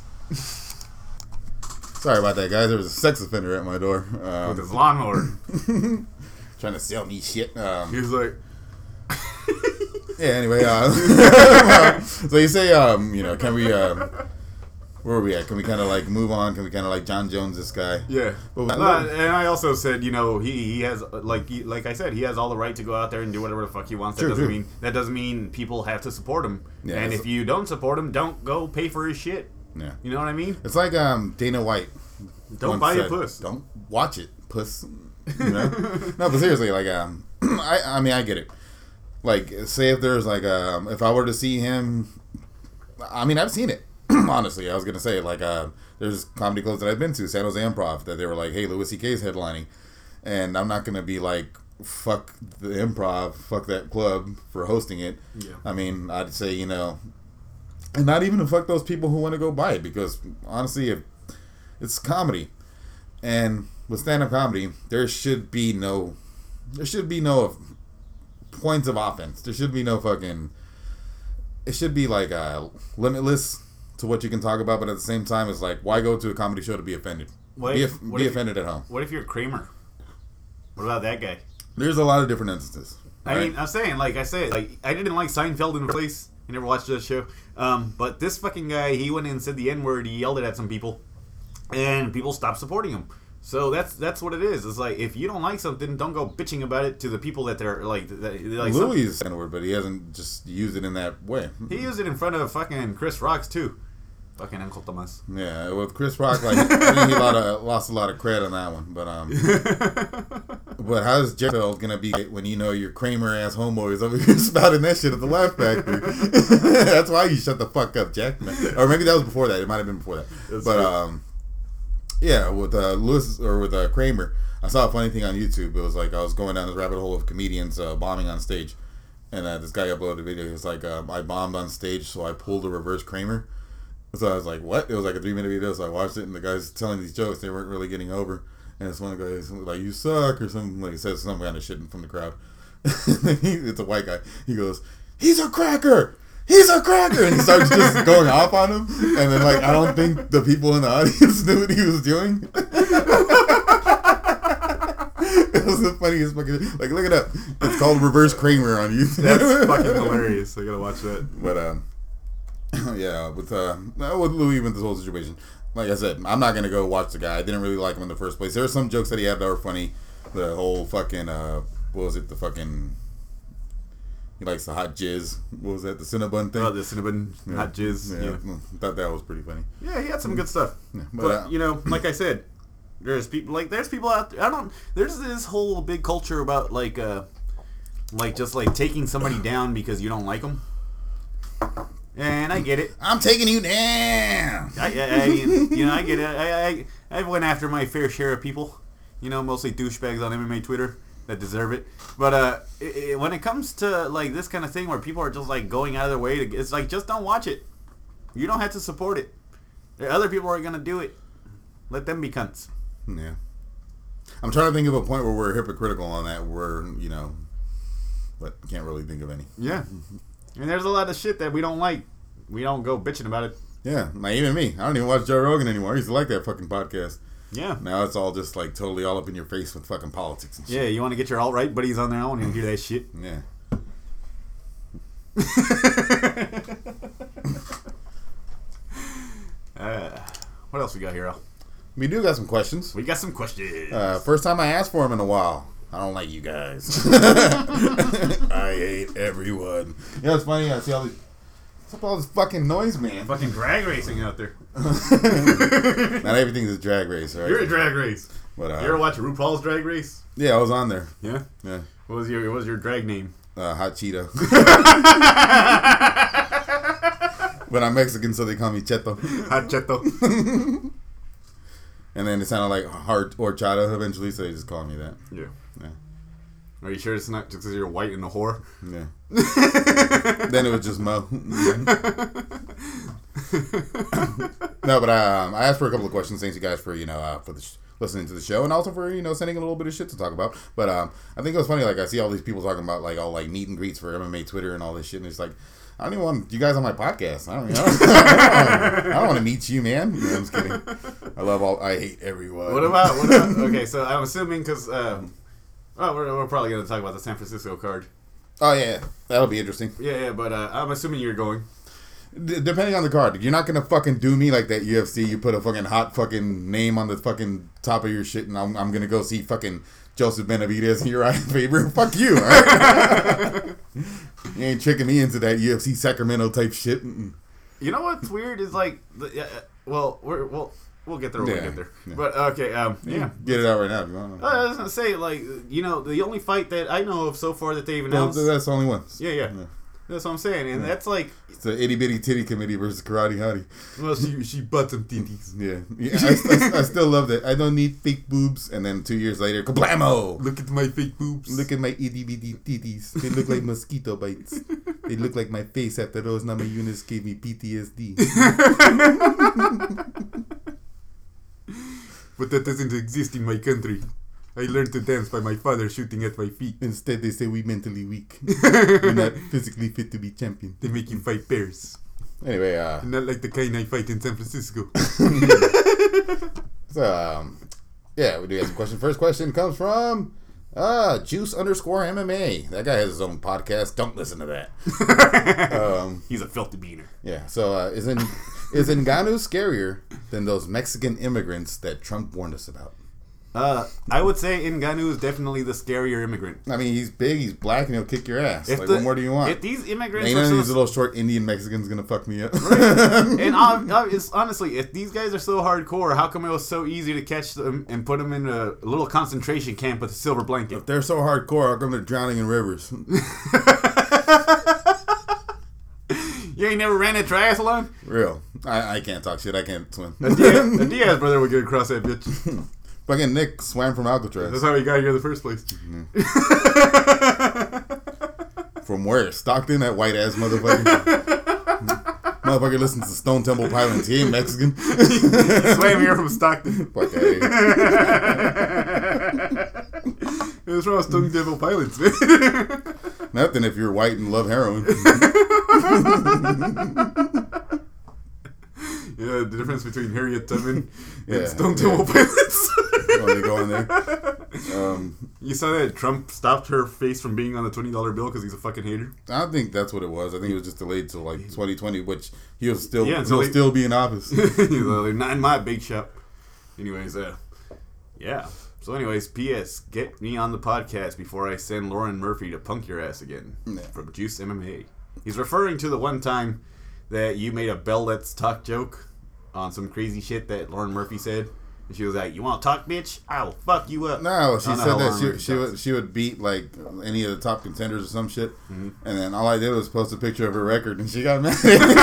Sorry about that, guys. There was a sex offender at my door. With his lawnmower. Trying to sell me shit. He was like... Yeah, anyway. So you say, you know, can we... where are we at? Can we kind of like move on? Can we kind of like John Jones this guy? Yeah. And I also said, you know, he has like I said, he has all the right to go out there and do whatever the fuck he wants. That doesn't mean people have to support him. Yeah, and if you don't support him, don't go pay for his shit. Yeah. You know what I mean? It's like Dana White. Don't buy a puss. Don't watch it, puss. You know? No, but seriously, like I mean I get it. Like say if there's like if I were to see him, I mean I've seen it. Honestly, I was gonna say like there's comedy clubs that I've been to, San Jose Improv, that they were like, "Hey, Louis C.K.'s headlining," and I'm not gonna be like, "Fuck the Improv, fuck that club for hosting it." Yeah. I mean, I'd say, you know, and not even to fuck those people who want to go buy it, because honestly, it's comedy, and with stand-up comedy, there should be no points of offense. There should be no fucking. It should be like limitless to what you can talk about, but at the same time, it's like, why go to a comedy show to be offended? Be offended at home. What if you're Kramer? What about that guy? There's a lot of different instances. I mean, I'm saying, like I said, like I didn't like Seinfeld in place. I never watched that show. But this fucking guy, he went in and said the N-word. He yelled it at some people, and people stopped supporting him. So that's what it is. It's like, if you don't like something, don't go bitching about it to the people that they're like. Louis is N-word, but he hasn't just used it in that way. He used it in front of fucking Chris Rock's too. Fucking Uncle Thomas. Yeah, with Chris Rock, like I think he lost a lot of credit on that one. But how's Jeff gonna be when you know your Kramer ass homeboys over here spouting that shit at the Laugh Factory? That's why you shut the fuck up, Jack. Or maybe that was before that. It might have been before that. Yeah, with Lewis or with Kramer, I saw a funny thing on YouTube. It was like I was going down this rabbit hole of comedians bombing on stage, and this guy uploaded a video. He was like, "I bombed on stage, so I pulled a reverse Kramer." So I was like, "What?" It was like a 3-minute video. So I watched it, and the guy's telling these jokes they weren't really getting over. And this one guy is like, "You suck," or something. Like, he says some kind of shit from the crowd. It's a white guy. He goes, "He's a cracker. He's a cracker," and he starts just going off on him. And then, like, I don't think the people in the audience knew what he was doing. It was the funniest fucking. Like, look it up. It's called Reverse Kramer on YouTube. That's fucking hilarious. I gotta watch that. But yeah, with Louis with this whole situation, like I said, I'm not gonna go watch the guy. I didn't really like him in the first place. There were some jokes that he had that were funny. The whole fucking what was it? The fucking he likes the hot jizz. What was that? The Cinnabon thing. Oh, the Cinnabon hot jizz. Yeah, I thought that was pretty funny. Yeah, he had some good stuff. Yeah, but you know, like I said, there's people out there. There's this whole big culture about like just like taking somebody down because you don't like them. And I get it. I'm taking you down. I get it. I went after my fair share of people. You know, mostly douchebags on MMA Twitter that deserve it. But when it comes to like this kind of thing where people are just like going out of their way to, it's like, just don't watch it. You don't have to support it. There are other people who are gonna do it. Let them be cunts. Yeah. I'm trying to think of a point where we're hypocritical on that. Where but can't really think of any. Yeah. And there's a lot of shit that we don't like. We don't go bitching about it. Yeah, like even me. I don't even watch Joe Rogan anymore. I used to like that fucking podcast. Yeah. Now it's all just like totally all up in your face with fucking politics and shit. Yeah, you want to get your alt-right buddies on there? I want to hear that shit. Yeah. What else we got here, Al? We do got some questions. We got some questions. First time I asked for them in a while. I don't like you guys. I hate everyone. You know, it's funny. I see all these. What's up with all this fucking noise, man? Fucking drag racing out there. Not everything's a drag race, right? You're a drag race. But, you ever watch RuPaul's Drag Race? Yeah, I was on there. Yeah? Yeah. What was your drag name? Hot Cheeto. But I'm Mexican, so they call me Cheto. Hot Cheto. And then it sounded like hard horchata eventually, so they just called me that. Yeah. Are you sure it's not just because you're white and a whore? Yeah. Then it was just Mo. No, but I asked for a couple of questions. Thanks you guys for for listening to the show, and also for sending a little bit of shit to talk about. But I think it was funny. Like, I see all these people talking about like all like meet and greets for MMA Twitter and all this shit, and it's like, I don't even want you guys on my podcast. I don't want to meet you, man. No, I'm just kidding. I hate everyone. What about okay, so I'm assuming because we're probably going to talk about the San Francisco card. Oh yeah, that'll be interesting. Yeah, but I'm assuming you're going. Depending on the card, you're not gonna fucking do me like that UFC. You put a fucking hot fucking name on the fucking top of your shit, and I'm gonna go see fucking Joseph Benavidez and Uriah Faber. Fuck you, alright? You ain't tricking me into that UFC Sacramento type shit. You know what's weird is like, we'll get there when we get there. Yeah. But okay, yeah, get it out right now if you want. I was gonna say, like, the only fight that I know of so far that they've announced. Well, that's the only one. Yeah. That's what I'm saying, and that's like it's the itty bitty titty committee versus Karate Hottie. Well, she butts some titties. Yeah. I still love that. I don't need fake boobs, and then 2 years later, kablamo! Look at my fake boobs. Look at my itty bitty titties. They look like mosquito bites. They look like my face after Rose Namajunas gave me PTSD. But that doesn't exist in my country. I learned to dance by my father shooting at my feet. Instead, they say we mentally weak. We're not physically fit to be champion. They make you fight bears. Anyway, not like the kind I fight in San Francisco. So, yeah, we do have some questions. First question comes from Juice_MMA. That guy has his own podcast. Don't listen to that. He's a filthy beaner. Yeah. So, is Ngannou scarier than those Mexican immigrants that Trump warned us about? I would say Ngannou is definitely the scarier immigrant. I mean, he's big, he's black, and he'll kick your ass. What more do you want? If these immigrants ain't none of these little short Indian Mexicans gonna fuck me up. Right. And it's honestly, if these guys are so hardcore, how come it was so easy to catch them and put them in a little concentration camp with a silver blanket? If they're so hardcore, how come they're drowning in rivers? You ain't never ran a triathlon? Real. I can't talk shit. I can't swim. The Diaz brother would get across that bitch. Fucking Nick swam from Alcatraz. That's how he got here in the first place. Mm-hmm. From where? Stockton? That white ass motherfucker. Motherfucker listens to Stone Temple Pilots. He ain't Mexican. He swam here from Stockton. Fuck out of here. What's wrong with Stone Temple Pilots, man? Nothing if you're white and love heroin. Yeah, the difference between Harriet Tubman and Yeah, Stone Temple Pilots. When they go in there. You saw that Trump stopped her face from being on the $20 bill because he's a fucking hater? I don't think that's what it was. I think it was just delayed till like 2020, which he'll still until still be in office. They're not in my big shop. Anyways, yeah. So anyways, P.S. Get me on the podcast before I send Lauren Murphy to punk your ass again. Yeah. From Juice MMA. He's referring to the one time that you made a Bell Let's Talk joke on some crazy shit that Lauren Murphy said. And she was like, "You want to talk, bitch? I'll fuck you up." No, she said that she would beat like any of the top contenders or some shit. Mm-hmm. And then all I did was post a picture of her record and she got mad.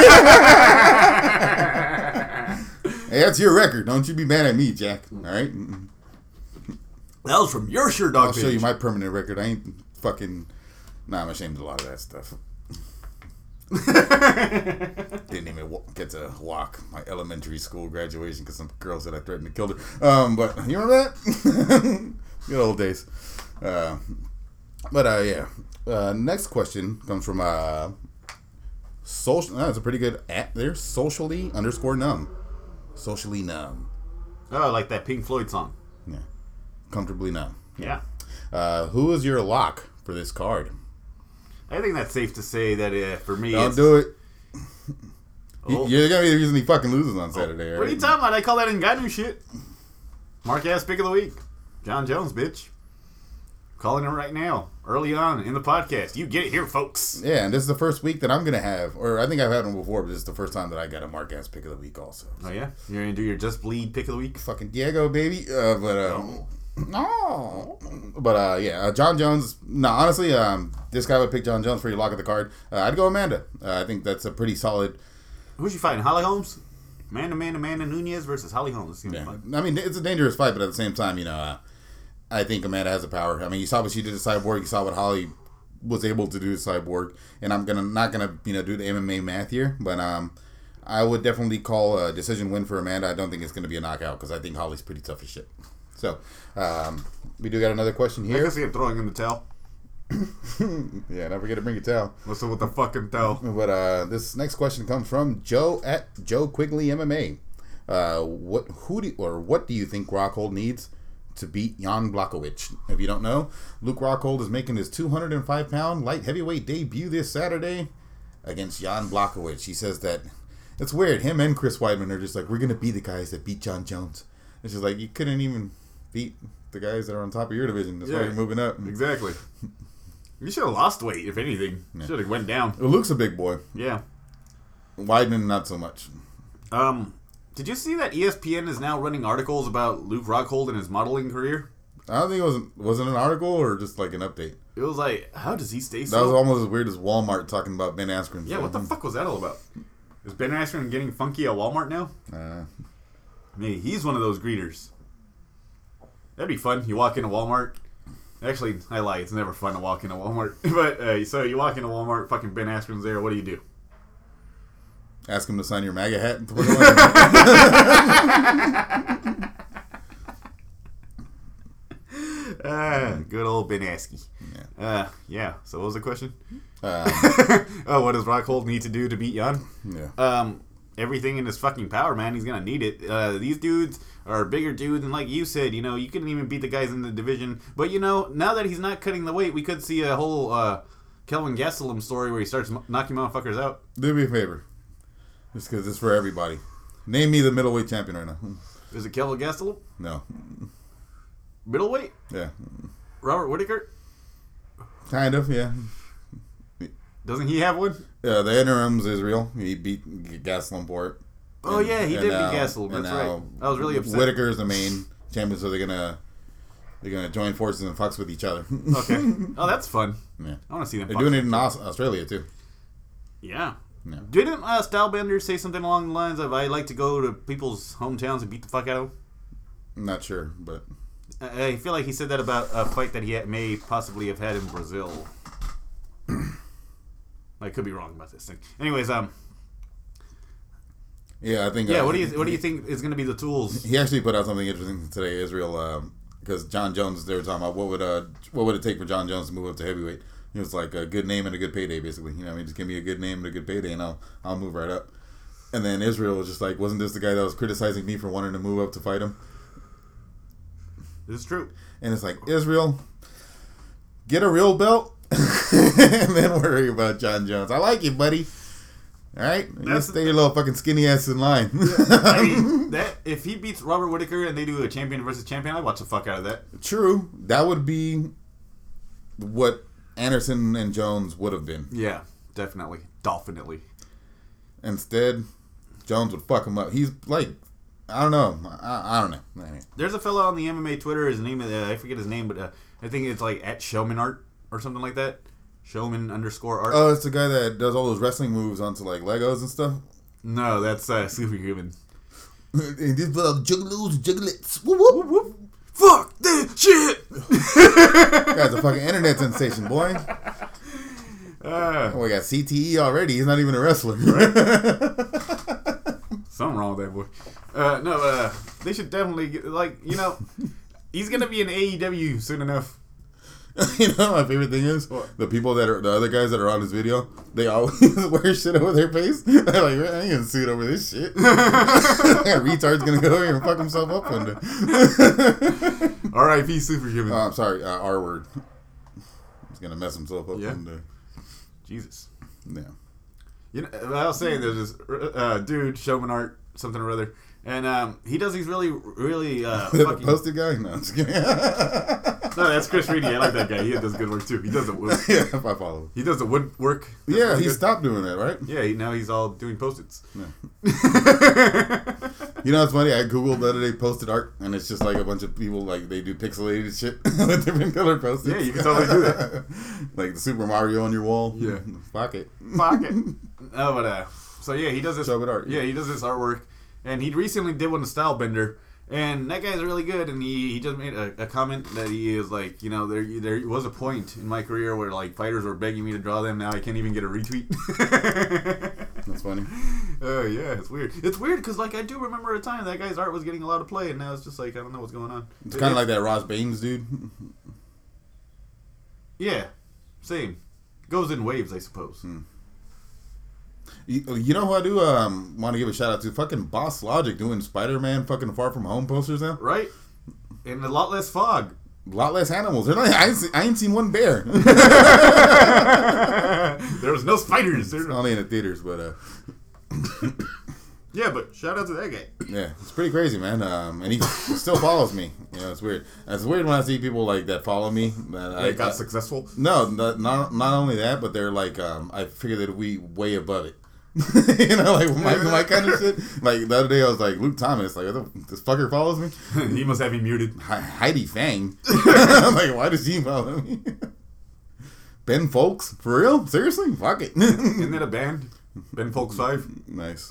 Hey, that's your record. Don't you be mad at me, Jack. All right? That was from your Sure Dog I'll page. show you my permanent record. I ain't fucking... Nah, I'm ashamed of a lot of that stuff. Didn't even get to walk my elementary school graduation because some girl said I threatened to kill her. But you remember that? Good old days. Yeah. Next question comes from social. That's a pretty good at there. Socially_numb. Socially numb. Oh, like that Pink Floyd song. Yeah. Comfortably numb. Yeah. Who is your lock for this card? I think that's safe to say that for me, Don't do it. You're gonna be the reason he fucking loses on Saturday. Right? What are you talking about? I call that Ngannou shit. Mark ass pick of the week. John Jones, bitch. Calling him right now, early on in the podcast. You get it here, folks. Yeah, and this is the first week that I'm gonna have, or I think I've had one before, but this is the first time that I got a Mark ass pick of the week also. Oh yeah, you're gonna do your Just Bleed pick of the week. Fucking Diego, baby. Yeah, John Jones. No, honestly, this guy would pick John Jones for your lock of the card. I'd go Amanda. I think that's a pretty solid. Who's you fighting? Holly Holmes? Amanda Nunez versus Holly Holmes. Yeah. I mean, it's a dangerous fight, but at the same time, I think Amanda has the power. I mean, you saw what she did to Cyborg. You saw what Holly was able to do to Cyborg. And I'm not gonna do the MMA math here, but I would definitely call a decision win for Amanda. I don't think it's gonna be a knockout because I think Holly's pretty tough as shit. So, we do got another question here. I can see him throwing in the towel. Yeah, don't forget to bring your towel. What's up with the fucking towel? But this next question comes from Joe at Joe Quigley MMA. What do you think Rockhold needs to beat Jan Blachowicz? If you don't know, Luke Rockhold is making his 205-pound light heavyweight debut this Saturday against Jan Blachowicz. He says that it's weird. Him and Chris Weidman are just like, we're gonna be the guys that beat John Jones. It's just like you couldn't even beat the guys that are on top of your division. That's why you're moving up. Exactly. You should have lost weight, if anything. Yeah. Should have went down. Luke's a big boy. Yeah. Weidman, not so much. Did you see that ESPN is now running articles about Luke Rockhold and his modeling career? I don't think it wasn't an article or just like an update. It was like, how does he stay so... That was almost as weird as Walmart talking about Ben Askren. Yeah, what the fuck was that all about? Is Ben Askren getting funky at Walmart now? Maybe he's one of those greeters. That'd be fun. You walk into Walmart. Actually, I lie. It's never fun to walk into Walmart. But, so you walk into Walmart, fucking Ben Askren's there. What do you do? Ask him to sign your MAGA hat and put Good old Ben Askey. Yeah. So what was the question? What does Rockhold need to do to beat Jan? Yeah. Everything in his fucking power, man. He's gonna need it. These dudes are bigger dudes, and like you said, you know, you couldn't even beat the guys in the division. But you know, now that he's not cutting the weight, we could see a whole Kelvin Gastelum story where he starts knocking motherfuckers out. Do me a favor, just because it's for everybody. Name me the middleweight champion right now. Is it Kelvin Gastelum? No. Middleweight? Yeah. Robert Whittaker? Kind of, yeah. Doesn't he have one? Yeah, the interim's Israel. He beat Gastelum for it. Oh, yeah, he did beat Gastelum. That's right. I was really upset. Whittaker's the main champion, so they're gonna join forces and fucks with each other. Okay. Oh, that's fun. Yeah. I want to see them. They're doing it in Australia too. Yeah. Yeah. Didn't Stylebender say something along the lines of, "I like to go to people's hometowns and beat the fuck out of them"? I'm not sure, but I feel like he said that about a fight that he may possibly have had in Brazil. I could be wrong about this thing. Anyways, yeah, I think. Yeah, what do you think is going to be the tools? He actually put out something interesting today, Israel, because John Jones. They were talking about what would it take for John Jones to move up to heavyweight. It was like a good name and a good payday, basically. You know, what I mean, just give me a good name and a good payday, and I'll move right up. And then Israel was just like, wasn't this the guy that was criticizing me for wanting to move up to fight him? This is true. And it's like, Israel, get a real belt, and then worry about John Jones. I like you, buddy. All right, you stay your little fucking skinny ass in line. I mean, if he beats Robert Whittaker and they do a champion versus champion, I'd watch the fuck out of that. True, that would be what Anderson and Jones would have been. Yeah, definitely. Dolphinately. Instead, Jones would fuck him up. He's like, I don't know. I don't know. Anyway. There's a fellow on the MMA Twitter. His name is, I forget his name, but I think it's like @ShowmanArt or something like that. Showman_art. Oh, it's the guy that does all those wrestling moves onto like Legos and stuff? No, that's Superhuman. And these little juggalos, juggalettes. Whoop, whoop, whoop. Fuck that shit! Guy's a fucking internet sensation, boy. We got CTE already. He's not even a wrestler. Right? Something wrong with that boy. They should definitely get, he's gonna be in AEW soon enough. You know what my favorite thing is? What? The people the other guys that are on this video, they always wear shit over their face. They're like, man, I ain't gonna suit over this shit. That retard's gonna go here and fuck himself up one day. R.I.P. Superhuman. I'm sorry, R word. He's gonna mess himself up one day. Jesus. Yeah. You know, I was saying there's this dude, Showman Art, something or other, and he does these really the posted guy? No, I'm just kidding. No, that's Chris Reedy. I like that guy. He does good work too. He does the wood. Yeah, if I follow him. He does the woodwork. Yeah, he stopped doing that, right? Yeah, now he's all doing post-its. Yeah. You know what's funny? I googled the other day posted art, and it's just like a bunch of people like they do pixelated shit with different color post-its. Yeah, you can totally do that. Like the Super Mario on your wall. Yeah, fuck it. No, but so yeah, he does this. Show it art. Yeah, he does this artwork, and he recently did one to Stylebender. And that guy's really good, and he just made a comment that he is like, you know, there was a point in my career where like fighters were begging me to draw them. Now I can't even get a retweet. That's funny. Yeah, it's weird. It's weird because like I do remember a time that guy's art was getting a lot of play, and now it's just like I don't know what's going on. It's kind of like that Ross Baines dude. Yeah, same. Goes in waves, I suppose. You know who I do want to give a shout out to? Fucking Boss Logic doing Spider-Man fucking Far From Home posters now. Right? And a lot less fog. A lot less animals. They're not, I ain't seen one bear. There was no spiders. Only in the theaters, but yeah, but shout out to that guy. Yeah, it's pretty crazy, man. And he still follows me. You know, it's weird. It's weird when I see people like that follow me. That I got successful. No, not only that, but they're like, I figure that we way above it. You know, like my kind of shit. Like the other day, I was like, Luke Thomas, like this fucker follows me. He must have me muted. Heidi Fang. I'm like, why does she follow me? Ben Folks, for real? Seriously? Fuck it. Isn't that a band? Ben Folks 5. Nice.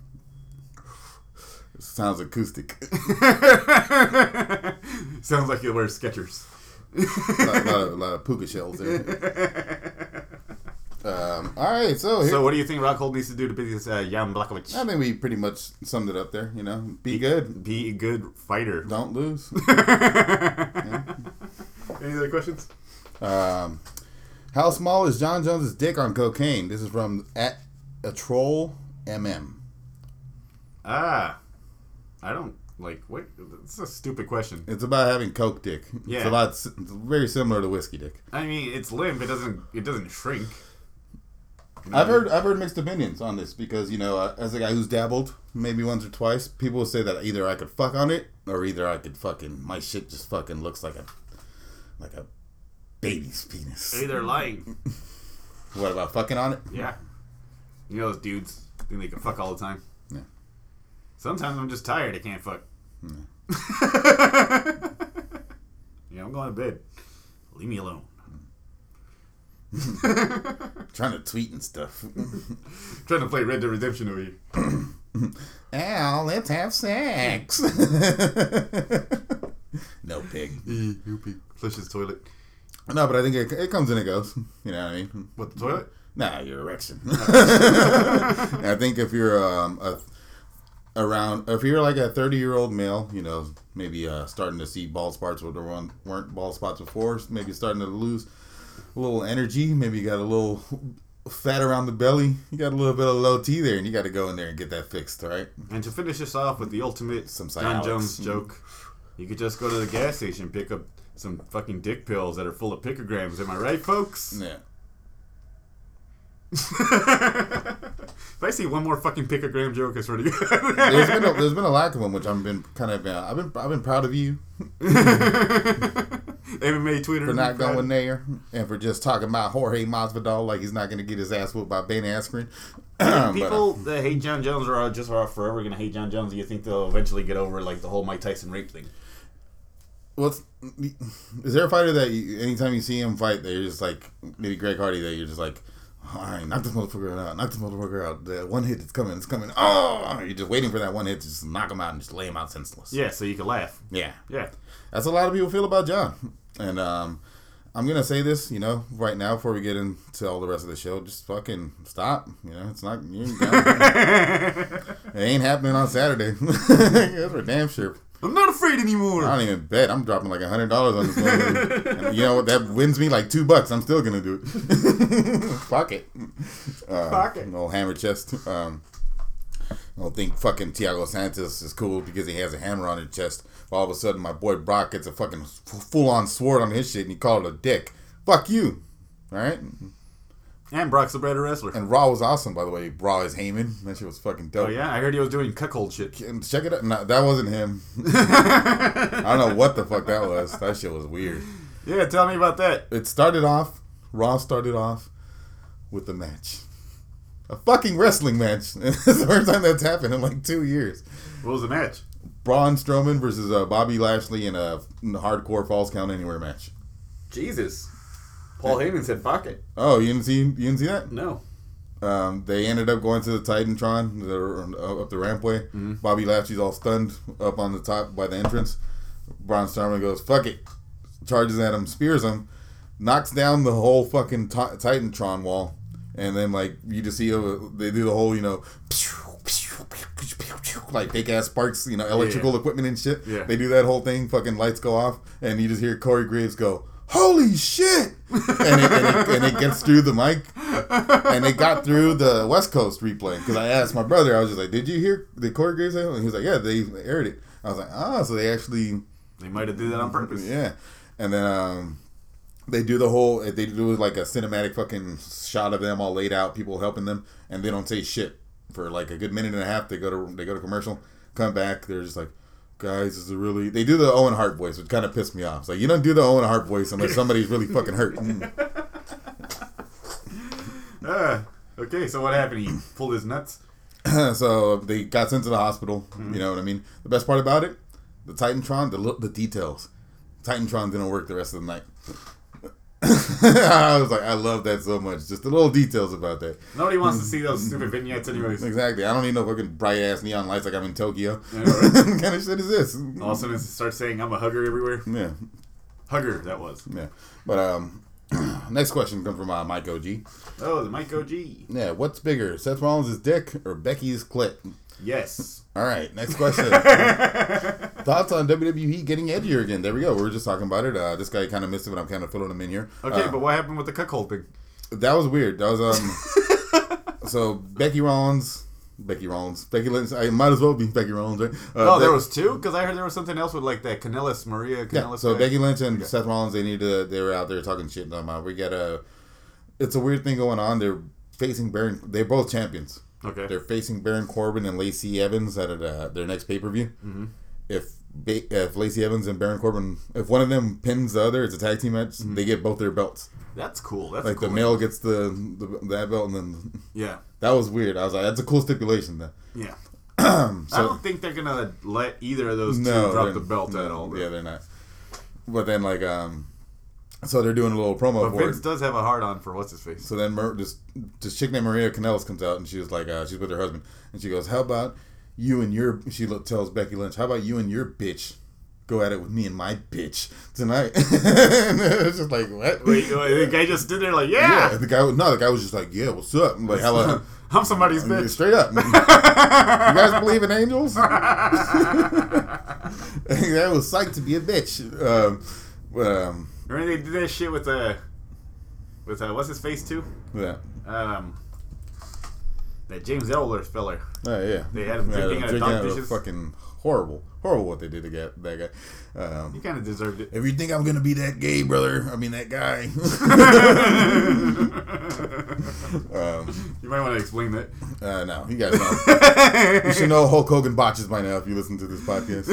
Sounds acoustic. Sounds like you wear Skechers. a lot of puka shells there. All right, so what do you think Rockhold needs to do to beat this Jan Blachowicz? I think we pretty much summed it up there. You know, be good, be a good fighter, don't lose. Yeah. Any other questions? How small is John Jones' dick on cocaine? This is from @atrollmm. I don't like. What? It's a stupid question. It's about having coke dick. Yeah. It's very similar to whiskey dick. I mean, it's limp. It doesn't shrink. I've heard mixed opinions on this because, you know, as a guy who's dabbled maybe once or twice, people will say that either I could fuck on it or either I could my shit just fucking looks like a baby's penis. Hey, they're lying. What about fucking on it? Yeah. You know those dudes think they can fuck all the time? Yeah. Sometimes I'm just tired. I can't fuck. Yeah, I'm going to bed. Leave me alone. Trying to tweet and stuff. Trying to play Red Dead Redemption over here. Al, let's have sex. No pig. No pig. Flush his toilet. No, but I think it comes and it goes. You know what I mean? What, the toilet? Nah, your erection. I think if you're if you're like a 30-year-old male, you know, maybe starting to see bald spots where there weren't bald spots before, maybe starting to lose a little energy, maybe you got a little fat around the belly, you got a little bit of low T there, and you got to go in there and get that fixed, all right? And to finish this off with the ultimate John Jones joke, you could just go to the gas station and pick up some fucking dick pills that are full of picograms. Am I right, folks? Yeah. If I see one more fucking picogram joke, I swear to God. there's been a lack of them, which I've been kind of I've been proud of you. MMA Twitter for not going there and for just talking about Jorge Masvidal like he's not going to get his ass whooped by Ben Askren. People that hate John Jones are forever going to hate John Jones. Do you think they'll eventually get over like the whole Mike Tyson rape thing? Well, is there a fighter that anytime you see him fight, that you're just like, maybe Greg Hardy, that you're just like, all right, knock this motherfucker out. The one hit is coming. Oh, you're just waiting for that one hit to just knock him out and just lay him out senseless. Yeah, so you can laugh. Yeah. Yeah. That's a lot of people feel about John. And I'm going to say this, you know, right now before we get into all the rest of the show. Just fucking stop. You know, it's not, you ain't it ain't happening on Saturday. That's for damn sure. I'm not afraid anymore. I don't even bet. I'm dropping like $100 on this one. And you know what? That wins me like $2. I'm still going to do it. Fuck it. Fuck it. No hammer chest. I don't think fucking Thiago Santos is cool because he has a hammer on his chest. All of a sudden, my boy Brock gets a fucking full-on sword on his shit and you call it a dick. Fuck you. All right? And Brock's a better wrestler. And Raw was awesome, by the way. Raw is Heyman. That shit was fucking dope. Oh, yeah? I heard he was doing cuckold shit. Check it out. No, that wasn't him. I don't know what the fuck that was. That shit was weird. Yeah, tell me about that. Raw started off with the match. A fucking wrestling match. It's the first time that's happened in like 2 years. What was the match? Braun Strowman versus Bobby Lashley in a hardcore Falls Count Anywhere match. Jesus. Paul Heyman said, fuck it. Oh, you didn't see that? No. They ended up going to the Titantron up the rampway. Mm-hmm. Bobby Lashley's all stunned up on the top by the entrance. Braun Strowman goes, fuck it. Charges at him, spears him, knocks down the whole fucking Titantron wall. And then, like, you just see they do the whole, you know, like fake ass sparks, you know, electrical equipment and shit. Yeah. They do that whole thing, fucking lights go off, and you just hear Corey Graves go, holy shit! and it gets through the mic, and it got through the West Coast replay. Because I asked my brother, I was just like, did you hear the Corey Graves? And he was like, yeah, they aired it. I was like, so they actually... They might have did that on purpose. Yeah. And then they do the whole... They do like a cinematic fucking shot of them all laid out, people helping them, and they don't say shit. For like a good minute and a half, they go to commercial, come back, they're just like, guys, this is really... They do the Owen Hart voice, which kind of pissed me off. It's like, you don't do the Owen Hart voice unless somebody's really fucking hurt. Okay, so what happened? He pulled his nuts? So they got sent to the hospital. Mm-hmm. You know what I mean? The best part about it, the Titantron, the details. Titantron didn't work the rest of the night. I was like, I love that so much. Just the little details about that. Nobody wants to see those stupid vignettes anyways. Exactly. I don't need no fucking bright ass neon lights like I'm in Tokyo. Yeah, right. What kind of shit is this? All of a sudden it starts saying I'm a hugger everywhere. Yeah. Hugger, that was. Yeah. But next question comes from Mike OG. Oh, the Mike OG. Yeah, what's bigger, Seth Rollins' dick or Becky's clit? Yes. All right, next question. Thoughts on WWE getting edgier again? There we go. We were just talking about it. This guy kind of missed it, but I'm kind of filling him in here. Okay, but what happened with the cuckold thing? That was weird. That was so Becky Lynch. I might as well be Becky Rollins, right? There was two? Because I heard there was something else with like that Maria Kanellis. Yeah, so guy. Becky Lynch and Seth Rollins, they were out there talking shit. We got it's a weird thing going on. They're facing Baron. They're both champions. Okay. They're facing Baron Corbin and Lacey Evans at their next pay-per-view. Mm-hmm. If Lacey Evans and Baron Corbin, if one of them pins the other, it's a tag team match. Mm-hmm. They get both their belts. That's cool. That's like cool. The male gets that belt, and then that was weird. I was like, that's a cool stipulation. Then I don't think they're gonna let either of those two drop the belt at all. Yeah, they're not. But then so they're doing a little promo for Vince does have a hard on for what's his face. So then this chick named Maria Kanellis comes out, and she was like, she's with her husband, and she goes, "How about you and your?" She tells Becky Lynch, "How about you and your bitch go at it with me and my bitch tonight?" And it's just like, what? Wait, the guy just stood there like, yeah. The guy was just like, yeah, what's up? I'm like, hello. I'm somebody's bitch. Straight up. You guys believe in angels? That was psyched to be a bitch. Remember they did that shit with what's his face too? Yeah. That James Ellsworth feller. Oh yeah. They had him drinking out of dog dishes. Fucking horrible what they did to that guy. He kind of deserved it. If you think I'm gonna be that gay, brother, I mean that guy. You might want to explain that. No, you guys know. You should know Hulk Hogan botches by now if you listen to this podcast.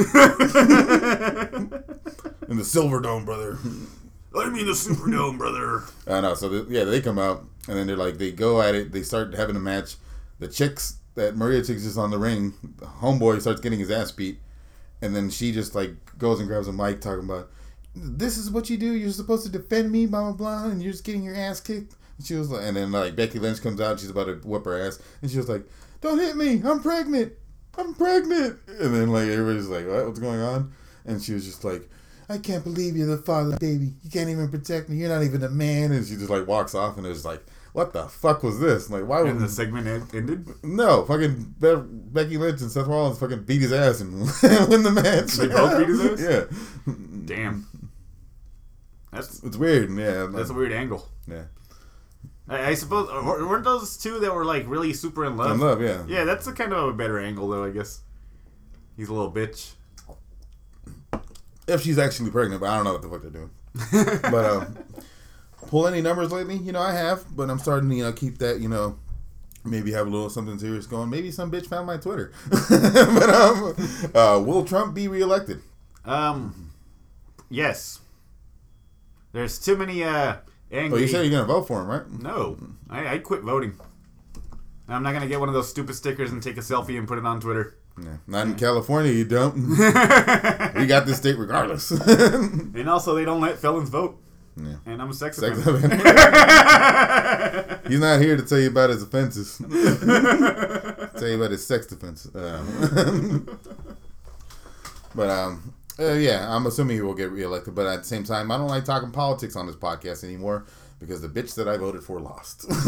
In the Silverdome, brother. I mean the Superdome, brother. I know. So they come out and then they're like, they go at it. They start having a match. The chicks, that Maria chick's just on the ring. The homeboy starts getting his ass beat, and then she just like goes and grabs a mic talking about, "This is what you do. You're supposed to defend me, blah blah blah, and you're just getting your ass kicked." And she was like, and then like Becky Lynch comes out. She's about to whip her ass, and she was like, "Don't hit me. I'm pregnant. And then like everybody's like, what's going on? And she was just like, "I can't believe you're the father of the baby. You can't even protect me. You're not even a man." And she just like walks off, and it was like, what the fuck was this? Like, why would the segment ended? No, fucking Becky Lynch and Seth Rollins fucking beat his ass and win the match. They both beat his ass? Yeah. Damn. It's weird. Yeah, that's a weird angle. Yeah. I suppose weren't those two that were like really super in love? In love, yeah. Yeah, that's a kind of a better angle though, I guess. He's a little bitch. If she's actually pregnant, but I don't know what the fuck they're doing. But pull any numbers lately? I have, but I'm starting to keep that, maybe have a little something serious going. Maybe some bitch found my Twitter. But will Trump be reelected? Yes. There's too many angry. Oh, you said you're gonna vote for him, right? No, I quit voting. I'm not gonna get one of those stupid stickers and take a selfie and put it on Twitter. Yeah. Not in California, you don't. We got this state regardless. And also, they don't let felons vote. Yeah. And I'm a sex offender. He's not here to tell you about his offenses. Tell you about his sex defense. But yeah, I'm assuming he will get reelected. But at the same time, I don't like talking politics on this podcast anymore because the bitch that I voted for lost. I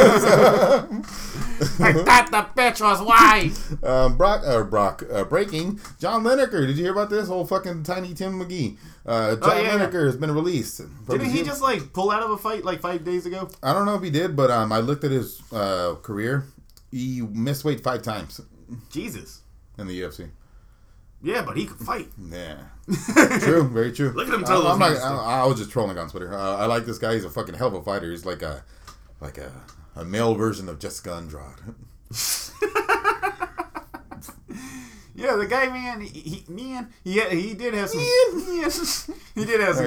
thought the bitch was white. Breaking. John Lineker. Did you hear about this? Whole fucking Tiny Tim McGee. John Lineker has been released. Didn't he just pull out of a fight 5 days ago? I don't know if he did, but I looked at his career. He missed weight 5 times. Jesus. In the UFC. Yeah, but he could fight. Yeah. True. Very true. Look at him tell I was just trolling on Twitter. I like this guy. He's a fucking hell of a fighter. He's like a male version of Jessica Andrade. Yeah, the guy, man, he did have some. He did have some.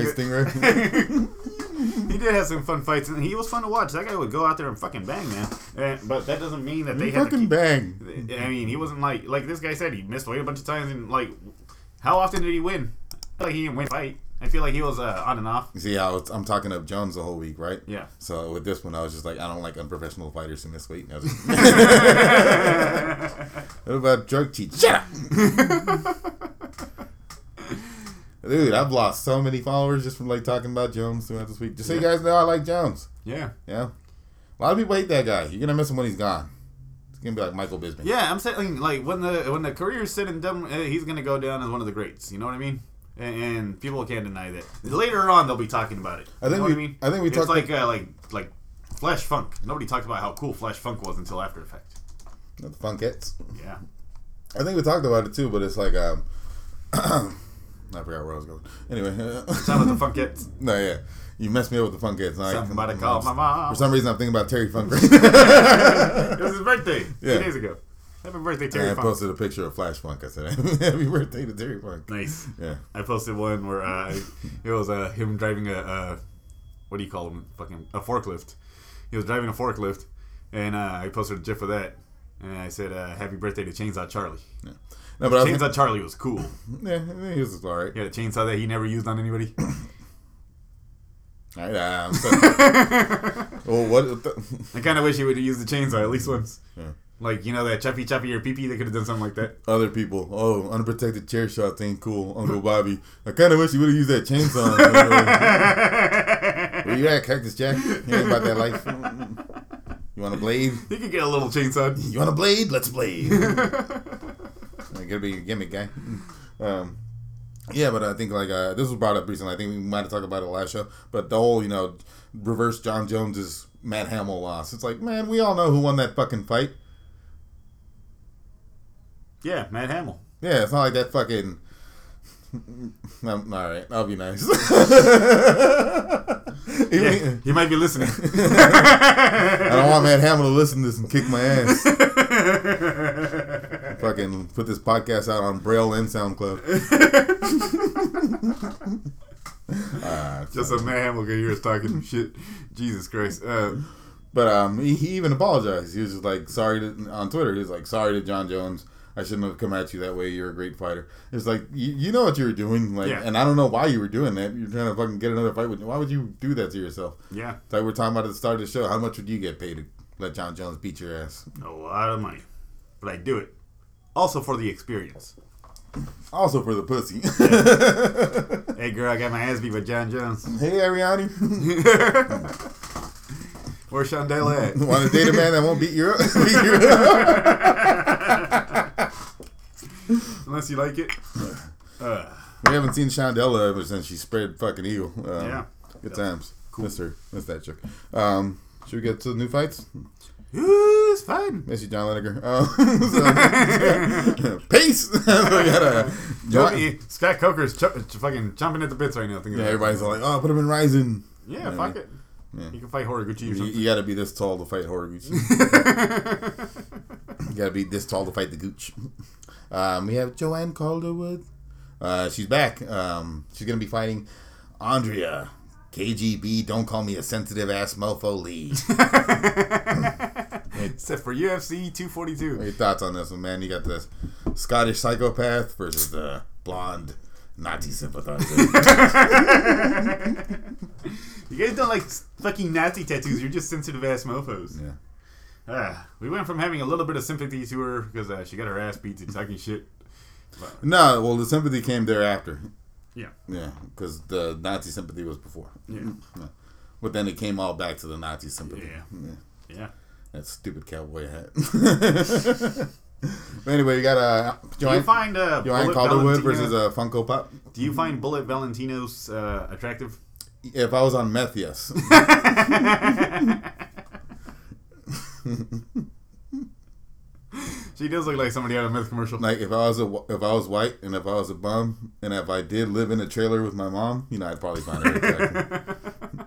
He did have some fun fights, and he was fun to watch. That guy would go out there and fucking bang, man. But that doesn't mean that they had to bang. I mean, he wasn't like this guy said. He missed weight a bunch of times, and how often did he win? I feel like he didn't win a fight. I feel like he was on and off. You see how I'm talking up Jones the whole week, right? Yeah. So with this one, I was just like, I don't like unprofessional fighters who miss weight. What about drug teach? Shut up! Dude, I've lost so many followers just from talking about Jones throughout this week. Just so you guys know, I like Jones. Yeah. Yeah. A lot of people hate that guy. You're gonna miss him when he's gone. gonna be like Michael Bisping. Yeah, I'm saying like when the career's said and done, he's gonna go down as one of the greats. You know what I mean? And people can't deny that. Later on, they'll be talking about it. I think what I mean? I think we it's talked like Flash Funk. Nobody talked about how cool Flash Funk was until After Effects. The Funkettes. Yeah. I think we talked about it too, but it's like I forgot where I was going. Anyway, talking about the Funkettes. No, yeah, you messed me up with the Funkettes. Somebody called my mom. For some reason, I'm thinking about Terry Funk. It was his birthday 2 days ago. Happy birthday, Terry Funk. I posted a picture of Flash Funk. I said, "Happy birthday to Terry Funk." Nice. Yeah. I posted one where it was him driving a what do you call them? Fucking a forklift. He was driving a forklift, and I posted a gif of that, and I said, "Happy birthday to Chainsaw Charlie." Yeah. No, but Chainsaw Charlie was cool. Yeah, he was all right. He had a chainsaw that he never used on anybody. All right. Well, what? I kind of wish he would have used the chainsaw at least once. Yeah. Like, that choppy your pee-pee, they could have done something like that. Other people, unprotected chair shots ain't cool, Uncle Bobby. I kind of wish you would have used that chainsaw. Where you at, Cactus Jack? You ain't about that life. You want a blade? He could get a little chainsaw. You want a blade? Let's blade. Gotta be a gimmick guy. Yeah, but I think this was brought up recently. I think we might have talked about it last show. But the whole, reverse John Jones's Matt Hamill loss. It's like, man, we all know who won that fucking fight. Yeah, Matt Hamill. Yeah, it's not like that fucking... all right, I'll be nice. Yeah, he might be listening. I don't want Matt Hamill to listen to this and kick my ass. Fucking put this podcast out on Braille and SoundCloud. Just so Matt Hamill could hear us talking shit. Jesus Christ. But he even apologized. He was just like, sorry on Twitter. He was like, sorry to John Jones. I shouldn't have come at you that way. You're a great fighter. It's like, you know what you were doing. And I don't know why you were doing that. You're trying to fucking get another fight with me. Why would you do that to yourself? Yeah. It's like we're talking about at the start of the show. How much would you get paid to let John Jones beat your ass? A lot of money. But I do it. Also for the experience. Also for the pussy. Yeah. Hey, girl, I got my ass beat by John Jones. Hey, Ariani. Where's Shondella at? Want to date a man that won't beat you up? Unless you like it. We haven't seen Shondella ever since she spread fucking eagle. Yeah. Good times. Cool. Miss her. Miss that chick. Should we get to the new fights? It's fine. Miss you, John Lineker. Peace. Scott Coker's fucking chomping at the bits right now. Everybody's like, oh, put him in Rising. Yeah, fuck it. Yeah. You can fight Horiguchi or something. You gotta be this tall to fight Horiguchi. You gotta be this tall to fight the Gooch. We have Joanne Calderwood. She's back. She's gonna be fighting Andrea KGB. Don't call me a sensitive ass mofo Lee. Except for UFC 242. What are your thoughts on this one, man? You got this Scottish psychopath versus the blonde Nazi sympathizer. You guys don't like fucking Nazi tattoos. You're just sensitive ass mofos. Yeah. We went from having a little bit of sympathy to her because she got her ass beat to talking shit. But, no, well, the sympathy came thereafter. Yeah. Yeah, because the Nazi sympathy was before. Yeah. But then it came all back to the Nazi sympathy. Yeah. That stupid cowboy hat. But anyway, you got Joanne Calderwood versus Funko Pop. Do you find Bullet Valentino's attractive? If I was on meth, yes. She does look like somebody out of a meth commercial. Like if I was white and if I was a bum and if I did live in a trailer with my mom, I'd probably find her attractive.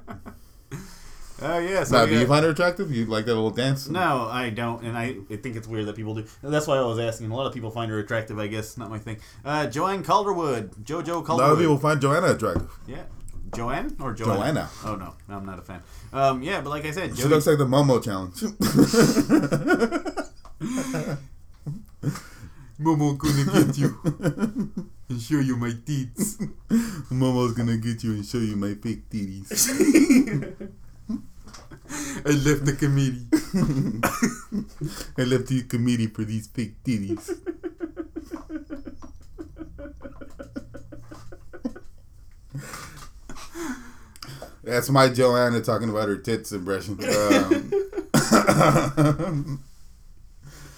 Yeah. So do you find her attractive? You like that little dance? No, I don't, and I think it's weird that people do. That's why I was asking. A lot of people find her attractive. I guess not my thing. Joanne Calderwood, JoJo Calderwood. A lot of people find Joanna attractive. Yeah. Joanne or Joanna? Oh no, I'm not a fan. Yeah, but like I said, she looks like the Momo challenge. Momo gonna get you and show you my teeth. Momo's gonna get you and show you my fake titties. I left the committee. I left the committee for these fake titties. That's my Joanna talking about her tits impression.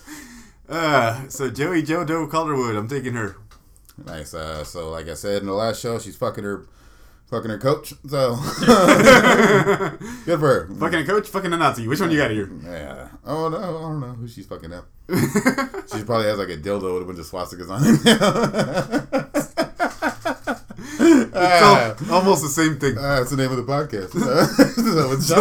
So Joey Jojo Calderwood, I'm taking her. Nice. So like I said in the last show, she's fucking her coach. So good for her. Fucking a coach, fucking a Nazi. Which one you got here? Yeah. Oh no, I don't know who she's fucking now. She probably has like a dildo with a bunch of swastikas on it. It's almost the same thing. That's the name of the podcast. So it's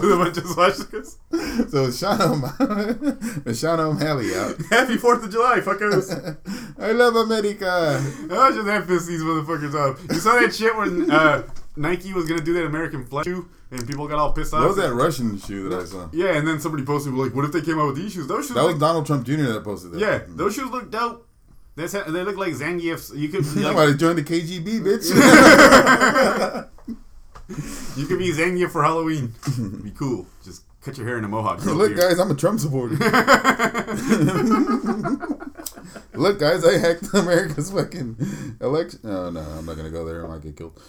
Sean O'Malley out. Happy 4th of July, fuckers. I love America. I just have pissed these motherfuckers off. You saw that shit when Nike was going to do that American flag shoe and people got all pissed off? What was that Russian shoe that I saw? Yeah, and then somebody posted like, what if they came out with these shoes? Those shoes that was Donald Trump Jr. that posted that. Yeah, those shoes look dope. They look like Zangief's. You could be somebody join the KGB, bitch. You could be Zangief for Halloween. It'd be cool. Just cut your hair in a mohawk. Look, guys, I'm a Trump supporter. Look, guys, I hacked America's fucking election. Oh, no, I'm not gonna go there. I might get killed.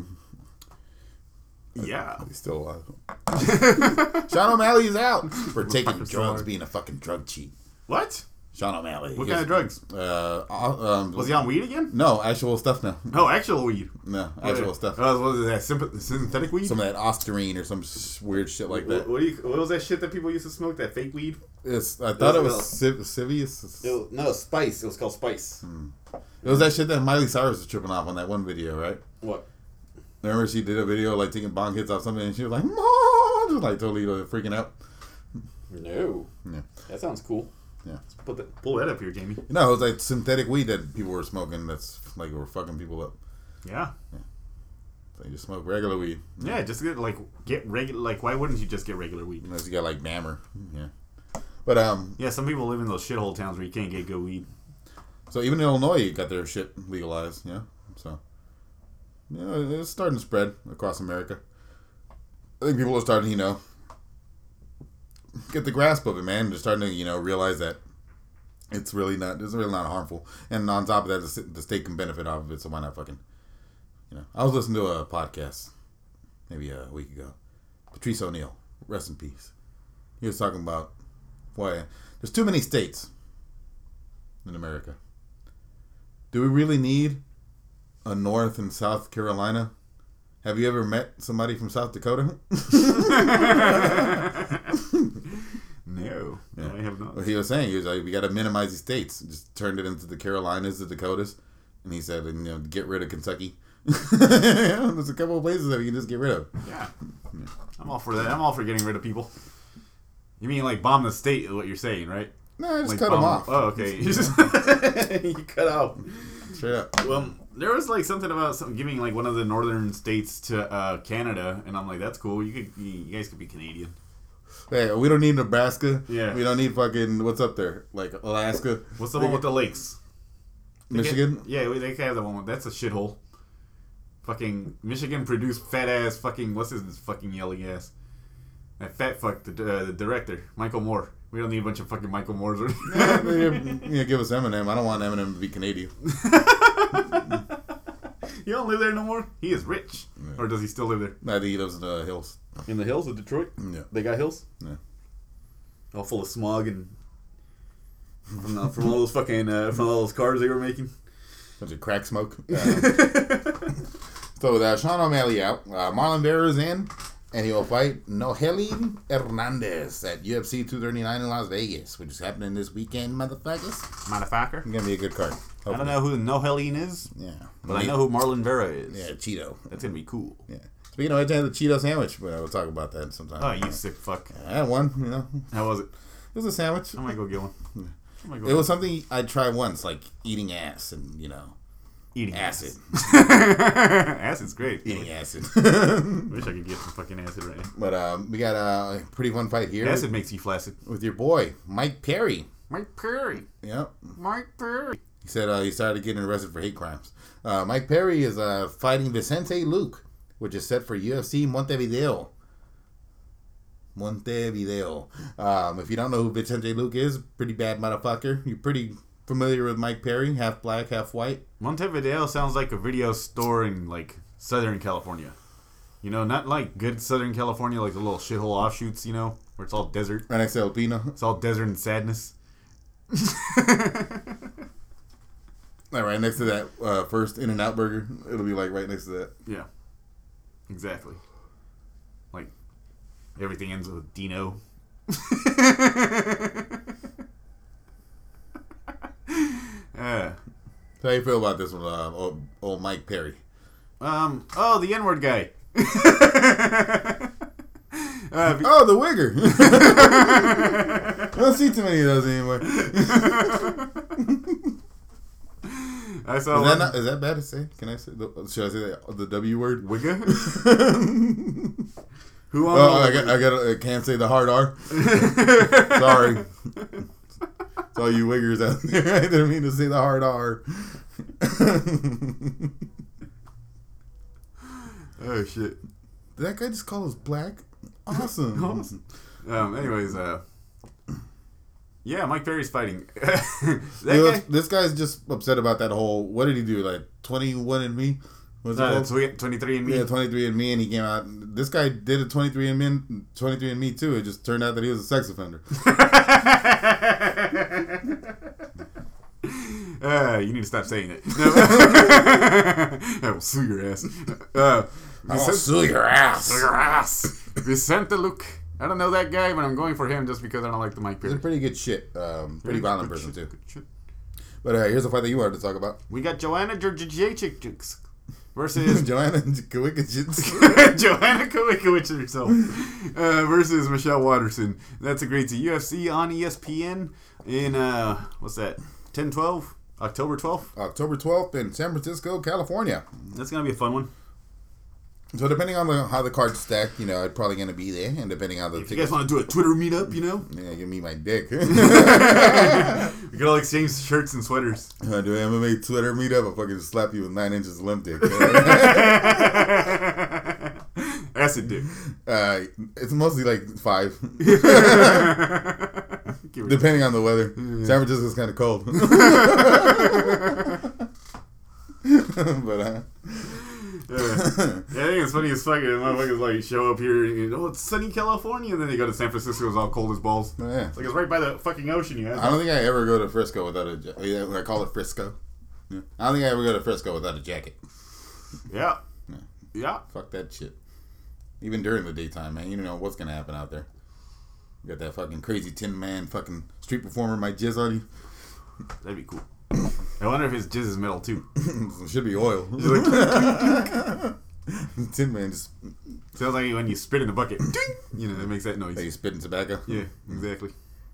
Yeah, he's still alive. Sean O'Malley's out for taking drugs, being a fucking drug cheat. What? Sean O'Malley. What kind of drugs? Was he on weed again? No, actual stuff now. Oh, actual weed. No, actual stuff. What is that? Synthetic weed? Some of that Osterine or some weird shit like that. What was that shit that people used to smoke? That fake weed? I thought it was Civius. No, Spice. It was called Spice. It was that shit that Miley Cyrus was tripping off on that one video, right? What? Remember she did a video like taking bong hits off something and she was like, "Mom," just like totally freaking out. No. Yeah. That sounds cool. Yeah. Let's pull that up here, Jamie. No, it was like synthetic weed that people were smoking. That's like were fucking people up. Yeah. So you just smoke regular weed. Yeah, just get regular. Like, why wouldn't you just get regular weed? Unless you got like Bammer. Yeah. But yeah, some people live in those shithole towns where you can't get good weed. So even in Illinois, got their shit legalized. Yeah. So yeah, it's starting to spread across America. I think people are starting, get the grasp of it, man. They're starting to, realize that it's really not harmful. And on top of that, the state can benefit off of it, so why not fucking, I was listening to a podcast maybe a week ago. Patrice O'Neal, rest in peace. He was talking about why there's too many states in America. Do we really need a North and South Carolina? Have you ever met somebody from South Dakota? No, I have not. Well, he was saying, we got to minimize the states. Just turned it into the Carolinas, the Dakotas, and he said, get rid of Kentucky. There's a couple of places that we can just get rid of. Yeah, I'm all for that. I'm all for getting rid of people. You mean like bomb the state? Is what you're saying, right? No, just cut them off. Oh, okay. You cut out. Straight up. Well, there was like something about giving like one of the northern states to Canada, and I'm like, that's cool. You guys could be Canadian. Hey, we don't need Nebraska. Yeah. We don't need fucking what's up there, like Alaska. What's the one with the lakes? Michigan. Yeah, they can have that one. That's a shithole. Fucking Michigan produced fat ass fucking what's his fucking yelling ass. That fat fuck the director Michael Moore. We don't need a bunch of fucking Michael Moores. Give us Eminem. I don't want Eminem to be Canadian. You don't live there no more? He is rich. Yeah. Or does he still live there? No, he lives in the hills. In the hills of Detroit? Yeah. They got hills? Yeah. All full of smog and from all those fucking from all those cars they were making. Bunch of crack smoke. So with Sean O'Malley out, Marlon Vera is in, and he will fight Nohelin Hernandez at UFC 239 in Las Vegas, which is happening this weekend, motherfuckers. Motherfucker. It's gonna be a good card. Hopefully. I don't know who Nohelin is. Yeah. But I know who Marlon Vera is. Yeah, Cheeto. That's gonna be cool. Yeah. Speaking of which, I had the Cheeto sandwich, but we'll talk about that sometime. Oh, you sick fuck. I had one, How was it? It was a sandwich. I might go get one. It was something I'd try once, like eating ass and, eating acid. Acid's great. Eating acid. Wish I could get some fucking acid right now. But we got a pretty fun fight here. Acid makes you flaccid. With your boy, Mike Perry. Mike Perry. Yep. Mike Perry. He said he started getting arrested for hate crimes. Mike Perry is fighting Vicente Luque, which is set for UFC Montevideo. If you don't know who Vicente Luque is, pretty bad motherfucker. You're pretty familiar with Mike Perry, half black, half white. Montevideo sounds like a video store in like Southern California. Not like good Southern California, like the little shithole offshoots, where it's all desert. Right next to El Pino. It's all desert and sadness. Like right next to that first In-N-Out burger. It'll be like right next to that. Yeah. Exactly. Like, everything ends with Dino. How you feel about this one, old Mike Perry? The N-word guy. The wigger. I don't see too many of those anymore. I saw is that bad to say? Can I say? Should I say the W word? Wigger? I can't say the hard R. Sorry. It's all you wiggers out there. I didn't mean to say the hard R. Oh shit! Did that guy just call us black? Awesome. Anyways, yeah, Mike Perry's fighting. This guy's just upset about that whole. What did he do? Like 21andMe? What's it called? 23andMe. Yeah, 23andMe, and he came out. This guy did a 23andMe too. It just turned out that he was a sex offender. You need to stop saying it. I will sue your ass. I'll sue your ass. Sue your ass. Vicente Luke. I don't know that guy, but I'm going for him just because I don't like the Mike Perry. He's a pretty good shit. Pretty violent person too. But here's a fight that you wanted to talk about. We got Joanna Jędrzejczyk versus Joanna Kowickiewicz. Joanna Kowickiewicz herself versus Michelle Waterson. That's a great UFC on ESPN in what's that? 10/12, October 12th. October 12th in San Francisco, California. That's gonna be a fun one. So depending on how the card's stacked, I'm probably gonna be there, and depending on the. If you guys want to do a Twitter meetup, yeah, give me my dick. We could all exchange shirts and sweaters. Do an MMA Twitter meetup? I'll fucking slap you with 9 inches of limp dick. Acid dick. It's mostly like 5. Depending on the weather. Yeah. San Francisco's kind of cold. But I think it's funny as fuck. Motherfuckers like show up here and it's sunny California, and then they go to San Francisco, it's all cold as balls. Yeah. It's like it's right by the fucking ocean. I don't think I ever go to Frisco without I call it Frisco. Yeah. I don't think I ever go to Frisco without a jacket. Yeah. Fuck that shit. Even during the daytime, man. You don't know what's gonna happen out there. You got that fucking crazy Tin Man fucking street performer might jizz on you. That'd be cool. I wonder if his jizz is metal too. It should be oil. Tin Man just sounds like when you spit in the bucket. It makes that noise. Like you spit in tobacco? Yeah, exactly.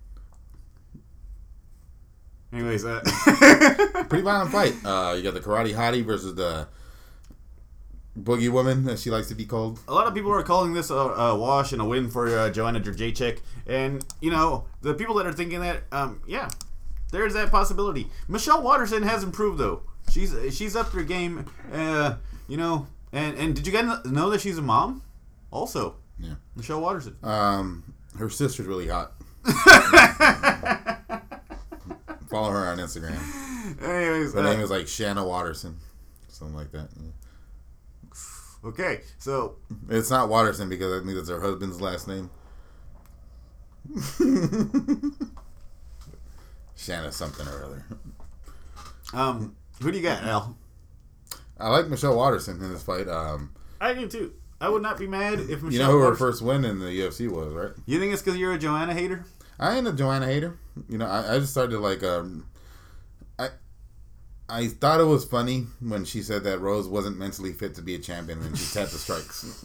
Anyways, pretty violent fight. You got the Karate Hottie versus the Boogie Woman, as she likes to be called. A lot of people are calling this a wash and a win for Joanna Jędrzejczyk. And, the people that are thinking that, there's that possibility. Michelle Waterson has improved, though. She's up her game, and did you guys know that she's a mom? Also. Yeah. Michelle Waterson. Her sister's really hot. Follow her on Instagram. Anyways. Her name is like Shanna Waterson. Something like that. Yeah. Okay, so it's not Waterson because I think that's her husband's last name. Shanna something or other. Who do you got, Al? I like Michelle Waterson in this fight. I do too. I would not be mad if Michelle. You know who her first win in the UFC was, right? You think it's because you're a Joanna hater? I ain't a Joanna hater. I just started like I thought it was funny when she said that Rose wasn't mentally fit to be a champion when she tapped the strikes.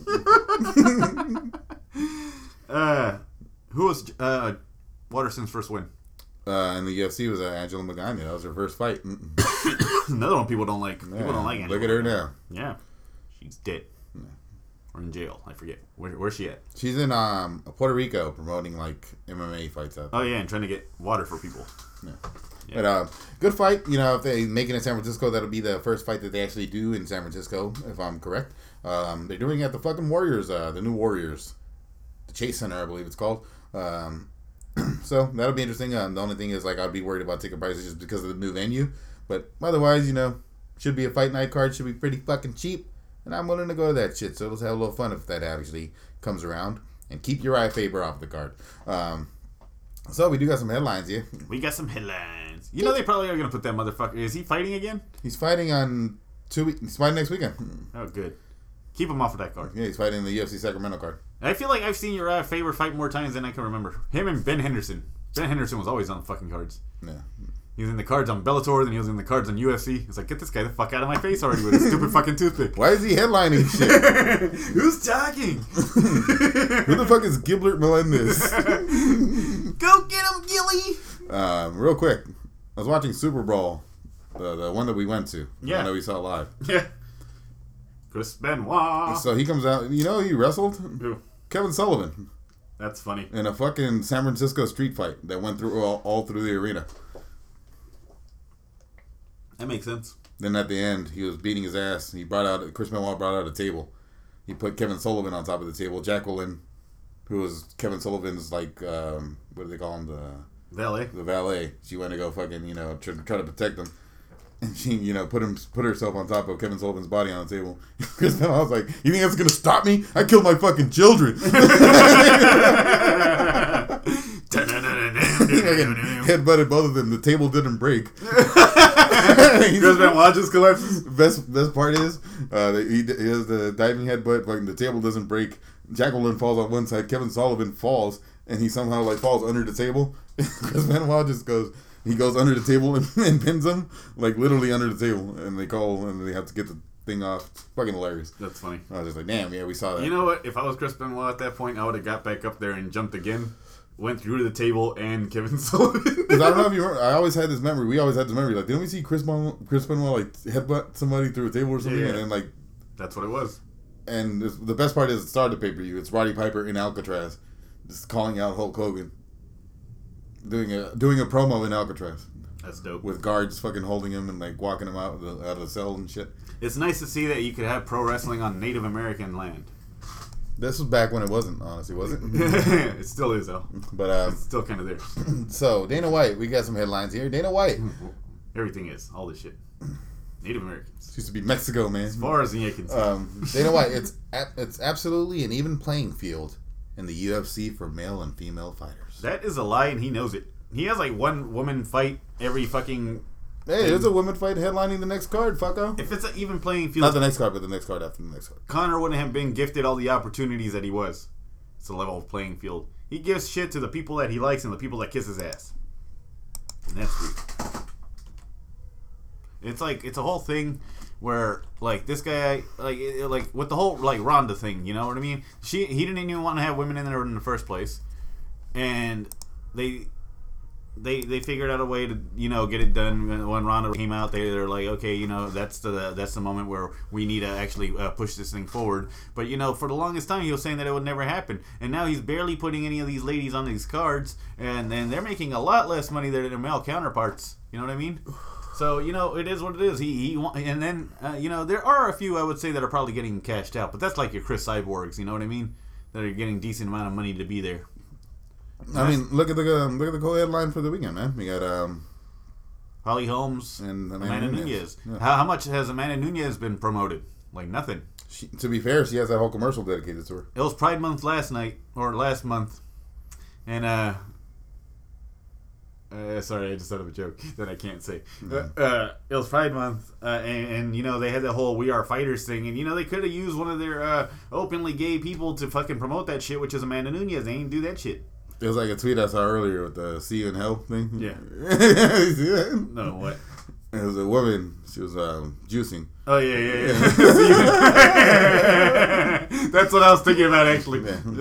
Who was Waterson's first win? In the UFC was Angela Magana. That was her first fight. Another one people don't like. People don't like Angela. Look at her now. Yeah. She's dead. Yeah. Or in jail. I forget. Where's she at? She's in Puerto Rico promoting like MMA fights out there. Oh, yeah, and trying to get water for people. Yeah. But good fight. If they make it in San Francisco, that'll be the first fight that they actually do in San Francisco, if I'm correct. They're doing it at the fucking Warriors, the new Warriors. The Chase Center, I believe it's called. So that'll be interesting. The only thing is, I'd be worried about ticket prices just because of the new venue. But otherwise, should be a fight night card. Should be pretty fucking cheap. And I'm willing to go to that shit. So let's have a little fun if that actually comes around. And keep Uriah Faber off the card. So we do got some headlines here. We got some headlines. You know they probably are gonna put that motherfucker. Is he fighting again? He's fighting on 2 weeks. He's fighting next weekend. Oh, good. Keep him off of that card. Yeah, he's fighting the UFC Sacramento card. I feel like I've seen your favorite fight more times than I can remember. Him and Ben Henderson. Ben Henderson was always on the fucking cards. Yeah. He was in the cards on Bellator, then he was in the cards on UFC. It's like, get this guy the fuck out of my face already with his stupid fucking toothpick. Why is he headlining shit? Who's talking? Who the fuck is Gilbert Melendez? Go get him, Gilly! Real quick, I was watching Super Bowl, the one that we went to. The Yeah. one that we saw live. Yeah. Chris Benoit. So he comes out. You know who he wrestled? Who? Kevin Sullivan. That's funny. In a fucking San Francisco street fight that went through all through the arena. That makes sense. Then at the end, he was beating his ass. Chris Benoit brought out a table. He put Kevin Sullivan on top of the table. Jacqueline, who was Kevin Sullivan's like, what do they call him? Valet. The valet. She went to go fucking, try to protect him. And she, put herself on top of Kevin Sullivan's body on the table. Chris Benoit was like, you think that's going to stop me? I killed my fucking children. Headbutted both of them. The table didn't break. Chris Benoit just collapses. Best part is, he has the diving headbutt, but the table doesn't break. Jacqueline falls on one side. Kevin Sullivan falls, and he somehow falls under the table. Chris Benoit just goes under the table and pins him, literally under the table. And they have to get the thing off. Fucking hilarious. That's funny. I was just like, damn, yeah, we saw that. You know what? If I was Chris Benoit at that point, I would have got back up there and jumped again. Went through to the table and Kevin Sullivan. Because I don't know if you remember, I always had this memory. We always had this memory. Didn't we see Chris Benoit headbutt somebody through a table or something? Yeah. And then that's what it was. And the best part is it started the pay-per-view. It's Roddy Piper in Alcatraz, just calling out Hulk Hogan, doing a promo in Alcatraz. That's dope. With guards fucking holding him and walking him out of the cell and shit. It's nice to see that you could have pro wrestling on Native American land. This was back when it wasn't, honestly, was it? It still is, though. But it's still kind of there. So, Dana White, we got some headlines here. Dana White. Everything is. All this shit. Native Americans. Used to be Mexico, man. As far as the can see. Dana White, it's absolutely an even playing field in the UFC for male and female fighters. That is a lie, and he knows it. He has one woman fight every fucking... Hey, there's a women fight headlining the next card, fucko. If it's an even playing field... Not the next card, but the next card after the next card. Conor wouldn't have been gifted all the opportunities that he was. It's a level playing field. He gives shit to the people that he likes and the people that kiss his ass. And that's weird. It's a whole thing where, this guy, with the whole, Ronda thing, you know what I mean? He didn't even want to have women in there in the first place. And They figured out a way to get it done. When Ronda came out, they're like, okay, that's the moment where we need to actually push this thing forward. But for the longest time he was saying that it would never happen, and now he's barely putting any of these ladies on these cards, and they're making a lot less money than their male counterparts. You know what I mean? So it is what it is. And then there are a few I would say that are probably getting cashed out, but that's like your Chris Cyborgs. You know what I mean? That are getting decent amount of money to be there. I mean, look at the co-headline for the weekend, man. We got Holly Holmes and Amanda Nunes. Yeah. How much has Amanda Nunes been promoted? Nothing. To be fair, she has that whole commercial dedicated to her. It was Pride Month last month, and sorry, I just thought of a joke that I can't say. It was Pride Month, and they had the whole "We Are Fighters" thing, and they could have used one of their openly gay people to fucking promote that shit, which is Amanda Nunes. They ain't do that shit. It was like a tweet I saw earlier with the "See You in Hell" thing. Yeah. No, what? It was a woman. She was juicing. Oh yeah. That's what I was thinking about, actually.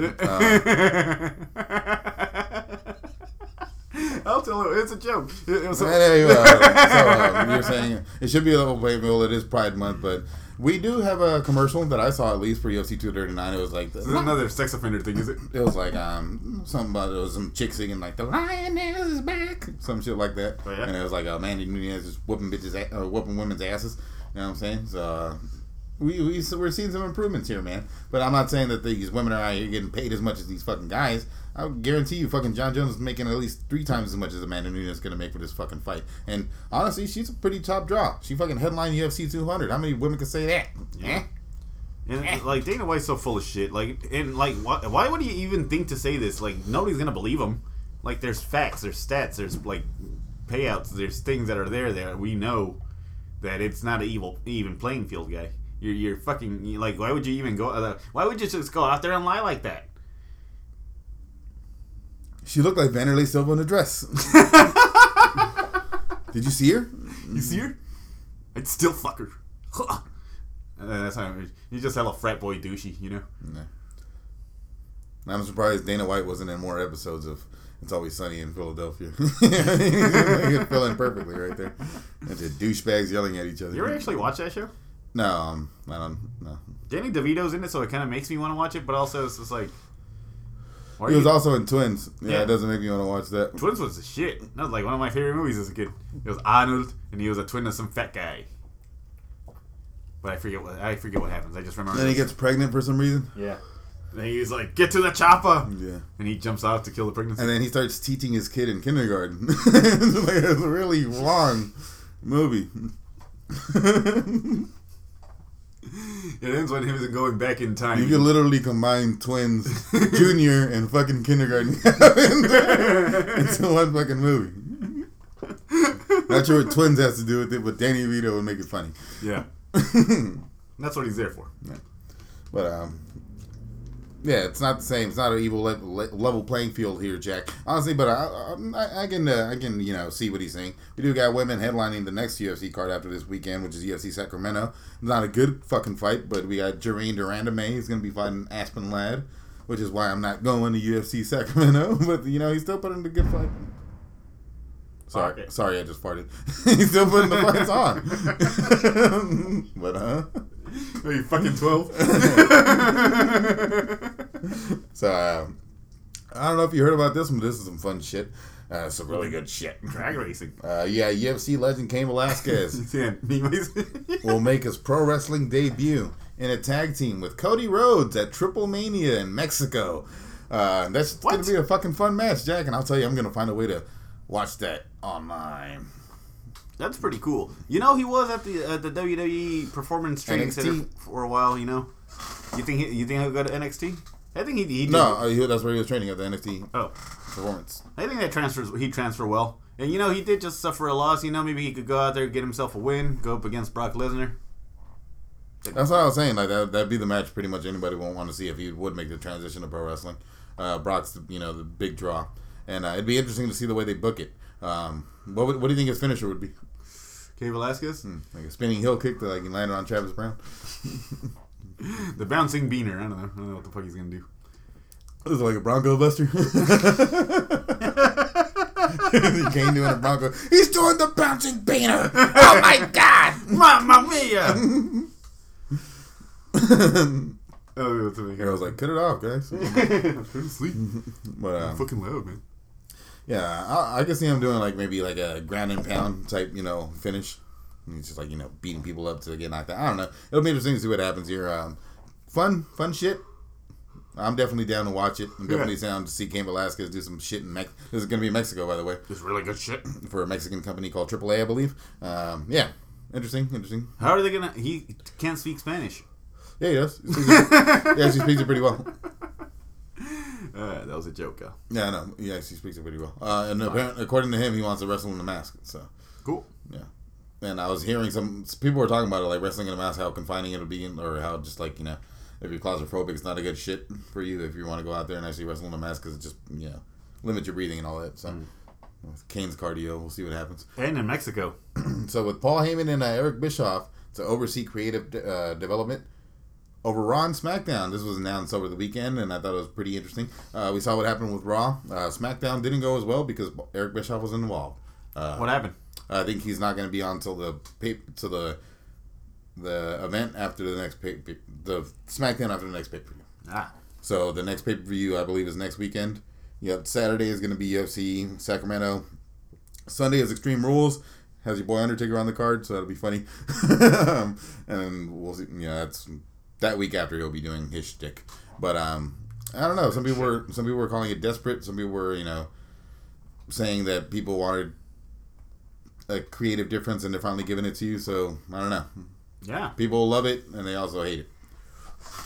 I'll tell you, it's a joke. Anyway, you're saying it should be a level playing field. It is Pride Month, but we do have a commercial that I saw at least for UFC 239. It was like this is another sex offender thing, is it? It was like something about it was some chick singing the lioness is back, some shit like that. Oh, yeah? And it was like Mandy Nunes just whooping women's asses. You know what I'm saying? So we're seeing some improvements here, man. But I'm not saying that these women are out here getting paid as much as these fucking guys. I guarantee you, fucking John Jones is making at least 3 times as much as Amanda Nunes is gonna make for this fucking fight. And honestly, she's a pretty top draw. She fucking headlined UFC 200. How many women can say that? Yeah. And Dana White's so full of shit. Why would he even think to say this? Nobody's gonna believe him. like there's facts, there's stats, there's like payouts, there's things that are there. We know that it's not an even playing field, guy. You're fucking like, why would you even go? Why would you just go out there and lie like that? She looked like Vanderlei Silva in a dress. Did you see her? You see her? I'd still fuck her. That's how you just hella frat boy douchey, you know. Yeah. I'm surprised Dana White wasn't in more episodes of It's Always Sunny in Philadelphia. He'd fill in perfectly right there. Bunch of douchebags yelling at each other. You ever actually watch that show? No, I don't. No. Danny DeVito's in it, so it kind of makes me want to watch it, but also it's just like. He was also in Twins. Yeah, it doesn't make me want to watch that. Twins was the shit. That was like one of my favorite movies as a kid. It was Arnold, and he was a twin of some fat guy. But I forget what happens. I just remember. Then he gets pregnant for some reason. Yeah. And he's like, "Get to the chopper!" Yeah. And he jumps out to kill the pregnancy. And then he starts teaching his kid in kindergarten. It's a really long movie. It ends when him going back in time. You can literally combine Twins, Junior, and fucking Kindergarten into one fucking movie. Not sure what Twins has to do with it, but Danny DeVito would make it funny. Yeah. That's what he's there for. Yeah. But, yeah, it's not the same. It's not an evil level playing field here, Jack. Honestly, but I can see what he's saying. We do got women headlining the next UFC card after this weekend, which is UFC Sacramento. Not a good fucking fight, but we got Jareen Durandame. He's going to be fighting Aspen Ladd, which is why I'm not going to UFC Sacramento. But, he's still putting in a good fight. Sorry, I just farted. He's still putting the fights on. But, Are you fucking 12? So, I don't know if you heard about this one, but this is some fun shit. Some really good shit. Drag racing. Yeah, UFC legend Cain Velasquez will make his pro wrestling debut in a tag team with Cody Rhodes at Triple Mania in Mexico. That's going to be a fucking fun match, Jack, and I'll tell you, I'm going to find a way to watch that online. That's pretty cool. He was at the WWE Performance Training Center for a while. You think he'll go to NXT? I think he did. No, that's where he was training at the NXT Performance. I think he transferred well. And he did just suffer a loss. Maybe he could go out there, get himself a win, go up against Brock Lesnar. That's what I was saying. Like that'd be the match pretty much anybody won't want to see if he would make the transition to pro wrestling. Brock's the big draw, and it'd be interesting to see the way they book it. What do you think his finisher would be? Cain Velasquez? Like a spinning heel kick that he landed on Travis Brown. The bouncing beaner. I don't know what the fuck he's gonna do. This is like a Bronco Buster. Cain doing a Bronco. He's doing the bouncing beaner. Oh my god, Mamma mia! I was like, cut it off, guys. I'm trying to sleep. But I'm fucking loud, man. Yeah, I can see him doing maybe a ground and pound type, finish. And he's just beating people up to get knocked out. I don't know. It'll be interesting to see what happens here. Fun shit. I'm definitely down to watch it. I'm definitely down to see Cain Velasquez do some shit in Mexico. This is going to be in Mexico, by the way. It's really good shit. For a Mexican company called AAA, I believe. Yeah, interesting. How are they going to... He can't speak Spanish. Yeah, he does. He speaks it pretty well. That was a joke, though. Yeah, I know. Yeah, he speaks it pretty well. And apparently, according to him, he wants to wrestle in the mask. So cool. Yeah. And I was hearing some people were talking about it, like wrestling in a mask, how confining it'll be, or how just if you're claustrophobic, it's not a good shit for you if you want to go out there and actually wrestle in a mask because it just limits your breathing and all that. So with Kane's cardio, we'll see what happens. And in Mexico. So with Paul Heyman and Eric Bischoff to oversee creative development over Raw and SmackDown. This was announced over the weekend, and I thought it was pretty interesting. We saw what happened with Raw. SmackDown didn't go as well because Eric Bischoff was involved. What happened? I think he's not going to be on until the event after the next the SmackDown after the next pay-per-view. So the next pay-per-view, I believe, is next weekend. Yep, Saturday is going to be UFC Sacramento. Sunday is Extreme Rules. Has your boy Undertaker on the card, so that'll be funny. And we'll see. That's that week after he'll be doing his shtick. But I don't know. Some people were calling it desperate. Some people were saying that people wanted a creative difference and they're finally giving it to you. So I don't know. Yeah, people love it and they also hate it.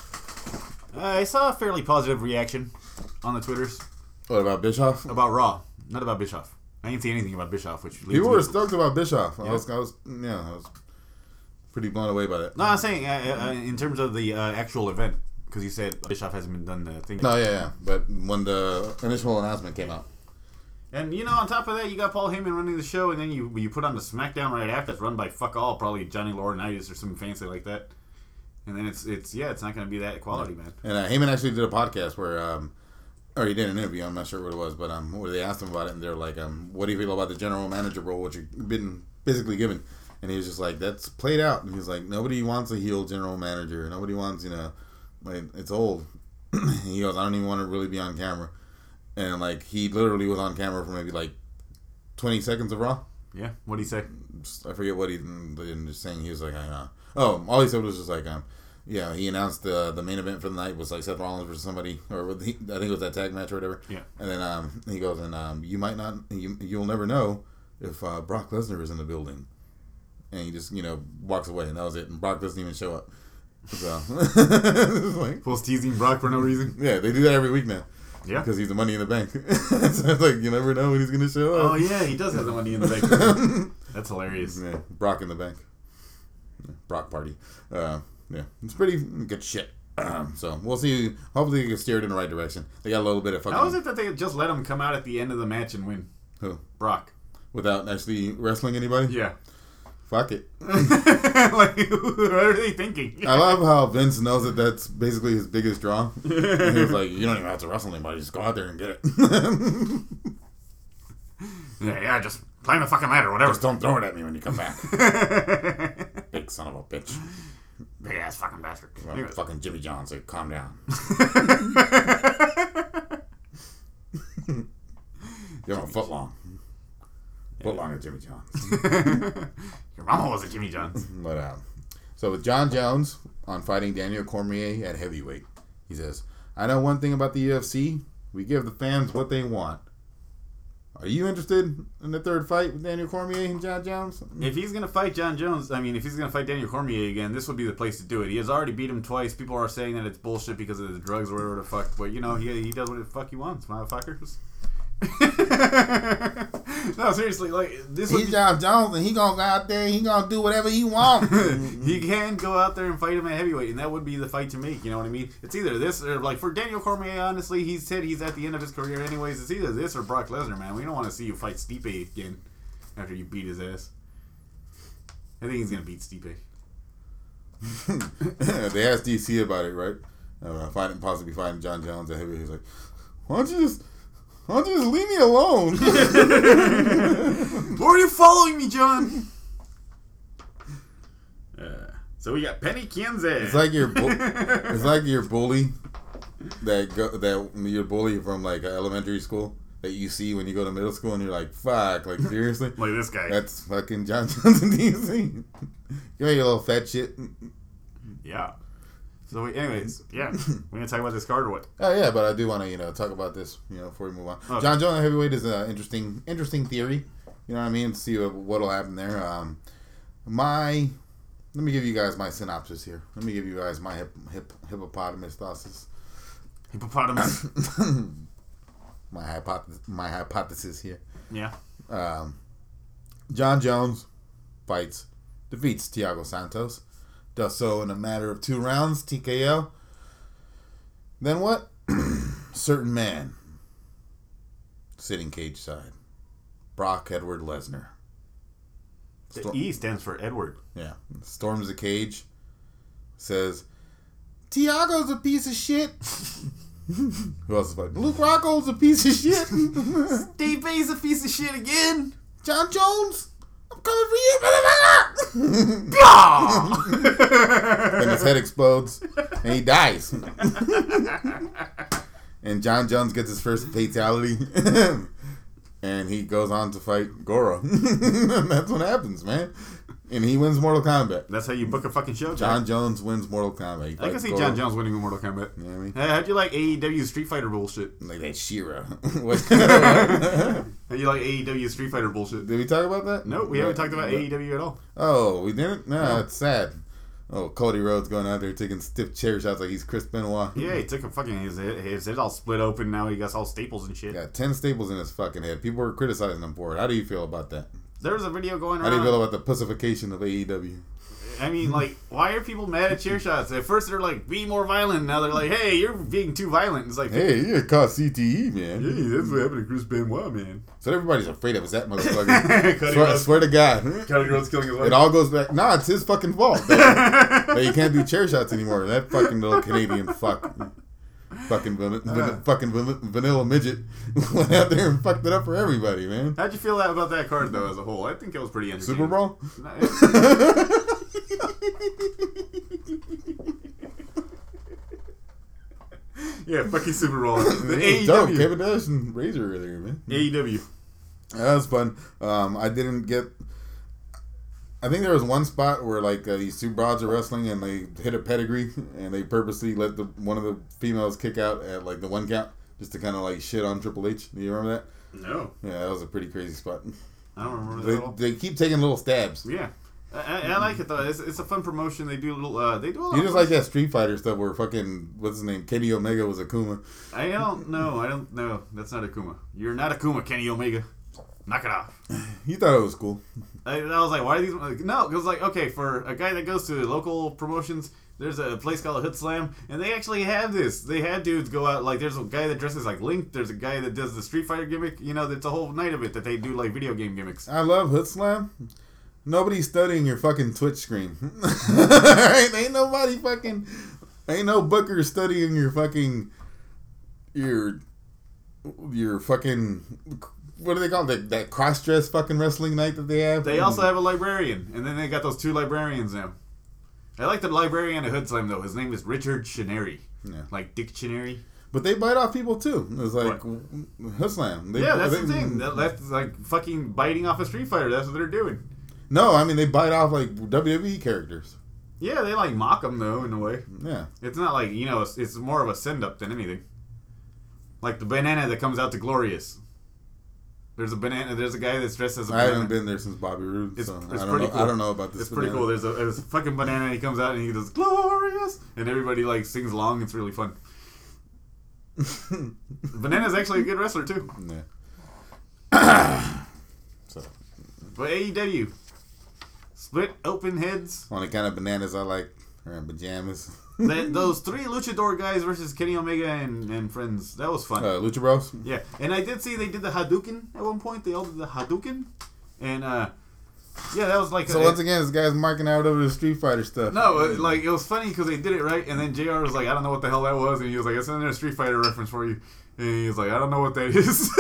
I saw a fairly positive reaction on the Twitters. What about Bischoff? About Raw. Not about Bischoff. I didn't see anything about Bischoff, which leads People me- were stoked about Bischoff. Yeah. I was pretty blown away by that. No, I'm saying in terms of the actual event, because you said Bischoff hasn't been done the thing. No, yeah. But when the initial announcement came out. And, you know, on top of that, you got Paul Heyman running the show, and then you put on the SmackDown right after. It's run by fuck all, probably Johnny Laurinaitis or something fancy like that. And then it's not going to be that quality, man. And Heyman actually did a podcast where, or he did an interview, I'm not sure what it was, but where they asked him about it, and they're like, what do you feel about the general manager role, which you've been basically given? And he was just like, that's played out. And he's like, nobody wants a heel general manager. Nobody wants, like, it's old. He goes, I don't even want to really be on camera. And, like, he literally was on camera for maybe, like, 20 seconds of Raw. Yeah, what'd he say? I forget what he just saying. He was like, all he said was just like, yeah, he announced the main event for the night was like Seth Rollins versus somebody, or I think it was that tag match or whatever. Yeah. And then he goes, and you might not, you'll never know if Brock Lesnar is in the building. And he just, walks away, and that was it. And Brock doesn't even show up. So, like, Pulls teasing Brock for no reason. Yeah, they do that every week now. Yeah. Because he's the Money in the Bank. So it's like, you never know when he's going to show up. Oh, yeah, he does have the Money in the Bank. That's hilarious. Yeah, Brock in the Bank. Brock Party. Yeah, it's pretty good shit. So we'll see. Hopefully, they can steer it in the right direction. They got a little bit of fucking. How is it that they just let him come out at the end of the match and win? Who? Brock. Without actually wrestling anybody? Yeah. Fuck it. Like, what are they thinking? I love how Vince knows that that's basically his biggest draw. And he was like, you don't even have to wrestle anybody. Just go out there and get it. Yeah, just climb the fucking ladder, whatever. Just don't throw it at me when you come back. Big son of a bitch. Big ass fucking bastard. Well, fucking Jimmy John said, calm down. You're a foot long. Foot long at Jimmy John's. Your mama was a Jimmy John's. But, so with John Jones on fighting Daniel Cormier at heavyweight, he says, I know one thing about the UFC. We give the fans what they want. Are you interested in the third fight with Daniel Cormier and John Jones? If he's going to fight John Jones, if he's going to fight Daniel Cormier again, this would be the place to do it. He has already beat him twice. People are saying that it's bullshit because of the drugs or whatever the fuck. But, he does what the fuck he wants, motherfuckers. No, seriously, like this. He's John Jones, and he gonna go out there. And he gonna do whatever he wants. He can go out there and fight him at heavyweight, and that would be the fight to make. You know what I mean? It's either this or like for Daniel Cormier. Honestly, he said he's at the end of his career, anyways. It's either this or Brock Lesnar, man. We don't want to see you fight Stipe again after you beat his ass. I think he's gonna beat Stipe. They asked DC about it, right? Possibly fighting John Jones at heavyweight. He's like, why don't you just leave me alone? Why are you following me, John? So we got Penny Kienze. It's like your bully that your bully from like elementary school that you see when you go to middle school and you're like, fuck, like seriously? Like this guy. That's fucking John Jones in DC. You know, you little fat shit. Yeah. So, anyways, yeah, we're gonna talk about this card or what? Oh yeah, but I do want to talk about this before we move on. Okay. John Jones at heavyweight is an interesting theory. You know what I mean? See what'll happen there. Let me give you guys my synopsis here. Let me give you guys my hippopotamus thoughts. Hippopotamus. my hypothesis here. Yeah. John Jones defeats Thiago Santos. Does so in a matter of 2 rounds, TKO. Then what? Certain man. Sitting cage side. Brock Edward Lesnar. The E stands for Edward. Yeah. Storms the cage. Says, Thiago's a piece of shit. Who else is fighting? Luke Rocco's a piece of shit. Steve V's a piece of shit again. John Jones, I'm coming for you, motherfucker! And his head explodes, and he dies. And John Jones gets his first fatality, and he goes on to fight Goro. And that's what happens, man. And he wins Mortal Kombat. That's how you book a fucking show, John Jones wins Mortal Kombat. I can see Goro. John Jones winning Mortal Kombat. You know what I mean? How'd you like AEW Street Fighter bullshit? Like that She-Ra. How'd you like AEW Street Fighter bullshit? Did we talk about that? No, we haven't talked about AEW at all. Oh, we didn't? No, it's sad. Oh, Cody Rhodes going out there taking stiff chair shots like he's Chris Benoit. Yeah, he took a fucking his head all split open. Now he got all staples and shit. Got 10 staples in his fucking head. People were criticizing him for it. How do you feel about that? There was a video going around. How do you feel about the pussification of AEW? I mean, like, why are people mad at chair shots? At first they're like, be more violent. Now they're like, hey, you're being too violent. It's like, hey, you caught CTE, man. Yeah, that's what happened to Chris Benoit, man. So everybody's afraid of us, that motherfucker. swear to God. Cody Rhodes killing his wife. It all goes back. Nah, it's his fucking fault. That you can't do chair shots anymore. That fucking little Canadian fuck. Fucking vanilla midget went out there and fucked it up for everybody, man. How'd you feel about that card, though, as a whole? I think it was pretty entertaining. Super Bowl? Yeah, fucking Super Bowl. The AEW. Dope. Kevin Nash and Razor earlier, man. AEW. That was fun. I didn't get... I think there was one spot where like these two broads are wrestling and they hit a pedigree and they purposely let one of the females kick out at like the 1 count just to kind of like shit on Triple H. Do you remember that? No. Yeah, that was a pretty crazy spot. I don't remember that at all. They keep taking little stabs. Yeah. I like it though. It's a fun promotion. They do a little. They do a lot. You just like that Street Fighter stuff where fucking what's his name, Kenny Omega was Akuma. I don't know. That's not Akuma. You're not Akuma, Kenny Omega. Knock it off. You thought it was cool. I was like, why are these? Like, no, because like, okay, for a guy that goes to local promotions, there's a place called Hood Slam, and they actually have this. They have dudes go out, like, there's a guy that dresses like Link, there's a guy that does the Street Fighter gimmick, you know, it's a whole night of it that they do, like, video game gimmicks. I love Hood Slam. Nobody's studying your fucking Twitch screen. Right? Ain't no booker studying your fucking, your fucking... What do they call it? That cross-dress fucking wrestling night that they have? They also have a librarian, and then they got those 2 librarians now. I like the librarian at Hood Slam, though. His name is Richard Chinnery. Yeah. Like Dictionary. But they bite off people, too. It's like Hood Slam. That's the thing. That's like fucking biting off a Street Fighter. That's what they're doing. No, I mean, they bite off, like, WWE characters. Yeah, they, like, mock them, though, in a way. Yeah. It's not like, you know, it's more of a send-up than anything. Like the banana that comes out to Glorious. There's a banana. There's a guy that's dressed as a banana. I haven't been there since Bobby Roode. It's pretty cool. I don't know about this. It's pretty cool. There's a fucking banana. And he comes out and he does glorious, and everybody like sings along. It's really fun. Banana's actually a good wrestler too. Yeah. But AEW split open heads. Only kind of bananas I like are in pajamas. Those 3 luchador guys versus Kenny Omega and friends. That was fun. Lucha Bros? Yeah. And I did see they did the Hadouken at one point. They all did the Hadouken. And, yeah, that was like... So, once again, this guy's marking out over the Street Fighter stuff. No, like, it was funny because they did it right. And then JR was like, I don't know what the hell that was. And he was like, it's another Street Fighter reference for you. And he was like, I don't know what that is.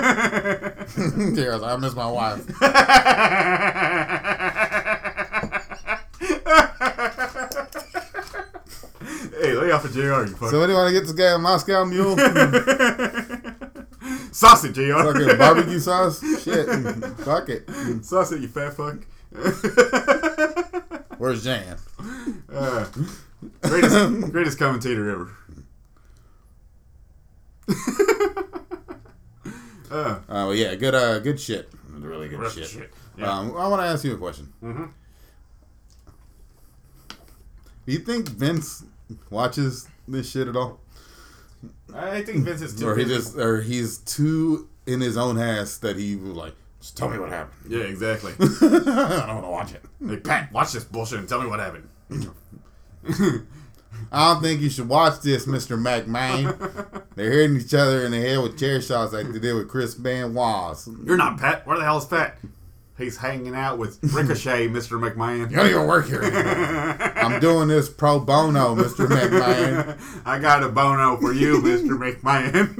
JR was like, I miss my wife. Hey, lay off of JR, you fuck. Somebody want to get this guy a Moscow Mule? Sausage, JR. Fucking barbecue sauce? Shit. Fuck it. Sausage, you fat fuck. Where's Jan? Greatest commentator ever. Well, yeah, good shit. Really good shit. Yeah. I want to ask you a question. Mm-hmm. Do you think Vince watches this shit at all? I think Vince is too busy. Or he's too in his own ass that he was like, just tell me what happened. Yeah, exactly. I don't want to watch it. Hey, Pat, watch this bullshit and tell me what happened. I don't think you should watch this, Mr. McMahon. They're hitting each other in the head with chair shots like they did with Chris Benoit. You're not Pat. Where the hell is Pat? He's hanging out with Ricochet, Mr. McMahon. You don't even work here anymore. I'm doing this pro bono, Mr. McMahon. I got a bono for you, Mr. McMahon.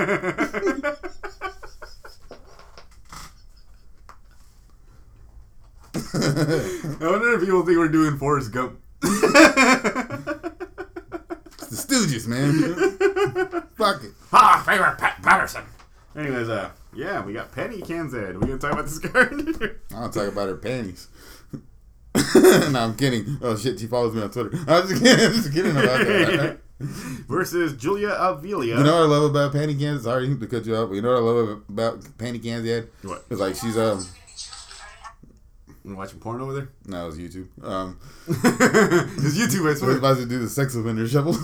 I wonder if people think we're doing Forrest Gump. It's the Stooges, man. Fuck it. Favorite Pat Patterson. Anyways, yeah, we got Penny Kanzad. We gonna talk about this card? I'll talk about her panties. No, I'm kidding. Oh shit, she follows me on Twitter. I was just kidding about that. Versus Julia Avila. You know what I love about Penny Kanzad? Sorry to cut you off, but you know what I love about Penny Kanzad? What? It's like she's You watching porn over there? No, it was YouTube. It was YouTube, I I swear. was about to do the sex offender shuffle.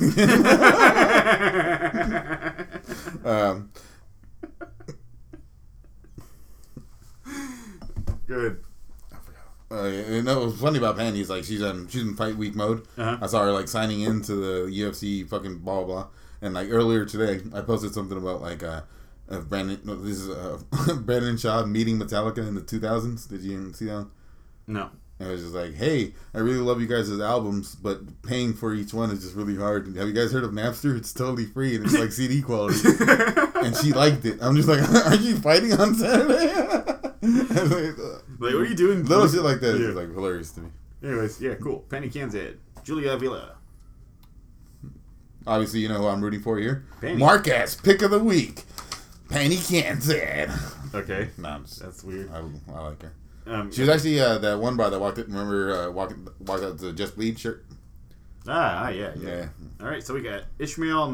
Good. And that was funny about Penny. He's like, she's in fight week mode. Uh-huh. I saw her like signing into the UFC fucking blah blah. And like earlier today, I posted something about like Brandon. No, this is Brandon Shaw meeting Metallica in the 2000s. Did you see that one? No. And it was just like, hey, I really love you guys' albums, but paying for each one is just really hard. Have you guys heard of Napster? It's totally free and it's like CD quality. And she liked it. I'm just like, aren't you fighting on Saturday? Like, what are you doing? Little shit like that is like hilarious to me. Anyways, yeah, cool. Penny Kansas. Julia Avila. Obviously, you know who I'm rooting for here. Penny. Marquez, pick of the week. Penny Kansas. Okay. Nah, that's weird. I like her. She was actually that one bar that walked out the Just Bleed shirt. Yeah. All right, so we got Ishmael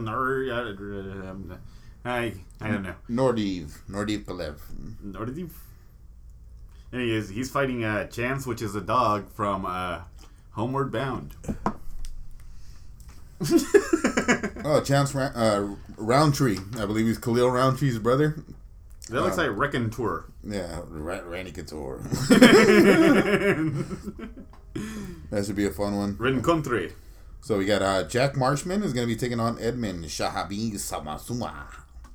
I don't know. Nordiv Kalev. Nordiv. Anyways, he's fighting Chance, which is a dog from Homeward Bound. Chance Roundtree. I believe he's Khalil Roundtree's brother. That looks like Wrecking Tour. Yeah, Randy Couture. That should be a fun one. Rencontre. So we got Jack Marshman is going to be taking on Edmund Shahabi Samasuma.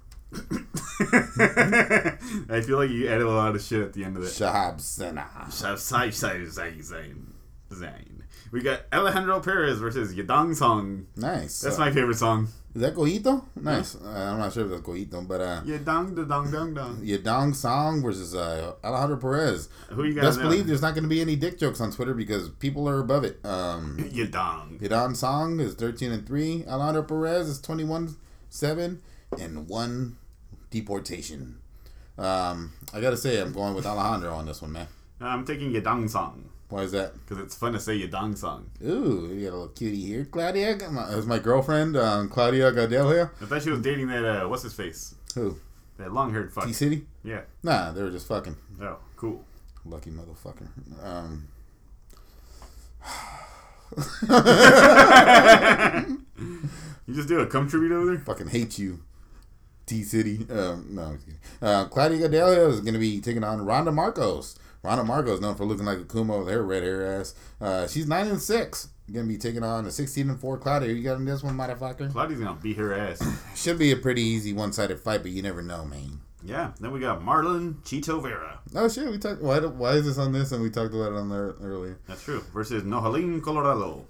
I feel like you added a lot of shit at the end of it. Shahab Sena. Zayn. We got Alejandro Perez versus Yadong Song. Nice. That's my favorite song. Is that Cojito? Nice. I'm not sure if that's Cojito, but Yadong da dong dong dong. Yadong Song versus Alejandro Perez. Who you got? Best believe there's not going to be any dick jokes on Twitter because people are above it. Yadong Song is 13-3. Alejandro Perez is 21-7 and 1 deportation. I gotta say, I'm going with Alejandro on this one, man. I'm taking Yadong Song. Why is that? Because it's fun to say Yadong Song. Ooh, you got a little cutie here. Claudia, that's my girlfriend, Claudia Gadelia. I thought she was dating that, what's his face? Who? That long-haired fuck. T-City? Yeah. Nah, they were just fucking. Oh, cool. Lucky motherfucker. You just do a cum tribute over there? Fucking hate you. T-City. No, I'm just kidding. Claudia Gadelia is going to be taking on Ronda Marcos. Ronda Marcos, known for looking like a Kuma with her red hair ass. She's 9-6. Gonna be taking on a 16-4 Claudia. You got in this one, motherfucker? Claudia's gonna beat her ass. Should be a pretty easy one-sided fight, but you never know, man. Yeah. Then we got Marlon Chito Vera. Oh shit, we talked. Why is this on this? And we talked about it on there earlier. That's true. Versus Nohelin Colorado.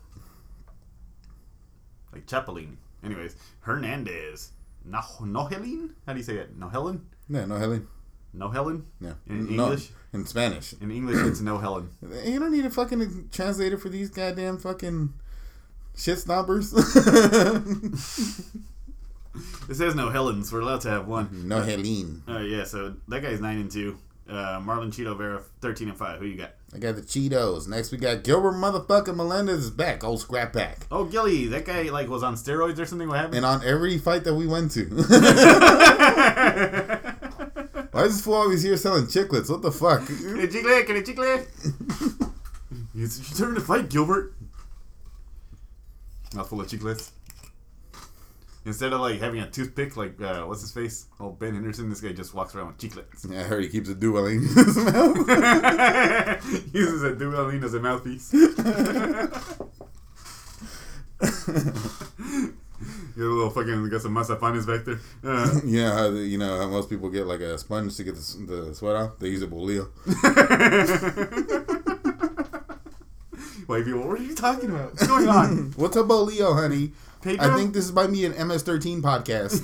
Like Chapelin. Anyways, Hernandez. Nohelin? How do you say it? Nohelin? Yeah, Nohelin. Nohelin? Yeah. In English? In Spanish. In English, it's Nohelin. You don't need a fucking translator for these goddamn fucking shit snobbers. It says Nohelin, so we're allowed to have one. Nohelin. Yeah, so that guy's 9-2. Marlon Chito Vera, 13-5. Who you got? I got the Cheetos. Next we got Gilbert motherfucking Melendez is back. Old scrap pack. Oh, Gilly, that guy like was on steroids or something. What happened? And on every fight that we went to. Why is this fool always here selling chiclets? What the fuck? Can I chicle? It's your turn to fight, Gilbert. Mouthful of chiclets. Instead of like having a toothpick, like what's his face? Oh, Ben Henderson. This guy just walks around with chiclets. Yeah, I heard he keeps a dueling in his mouth. Uses a dueling as a mouthpiece. You got a little fucking got some mazapanes back there. Yeah, how you know how most people get like a sponge to get the sweat off. They use a bolillo. White people, what are you talking about? What's going on? What's a bolillo, honey? Pedro? I think this might be an MS-13 podcast.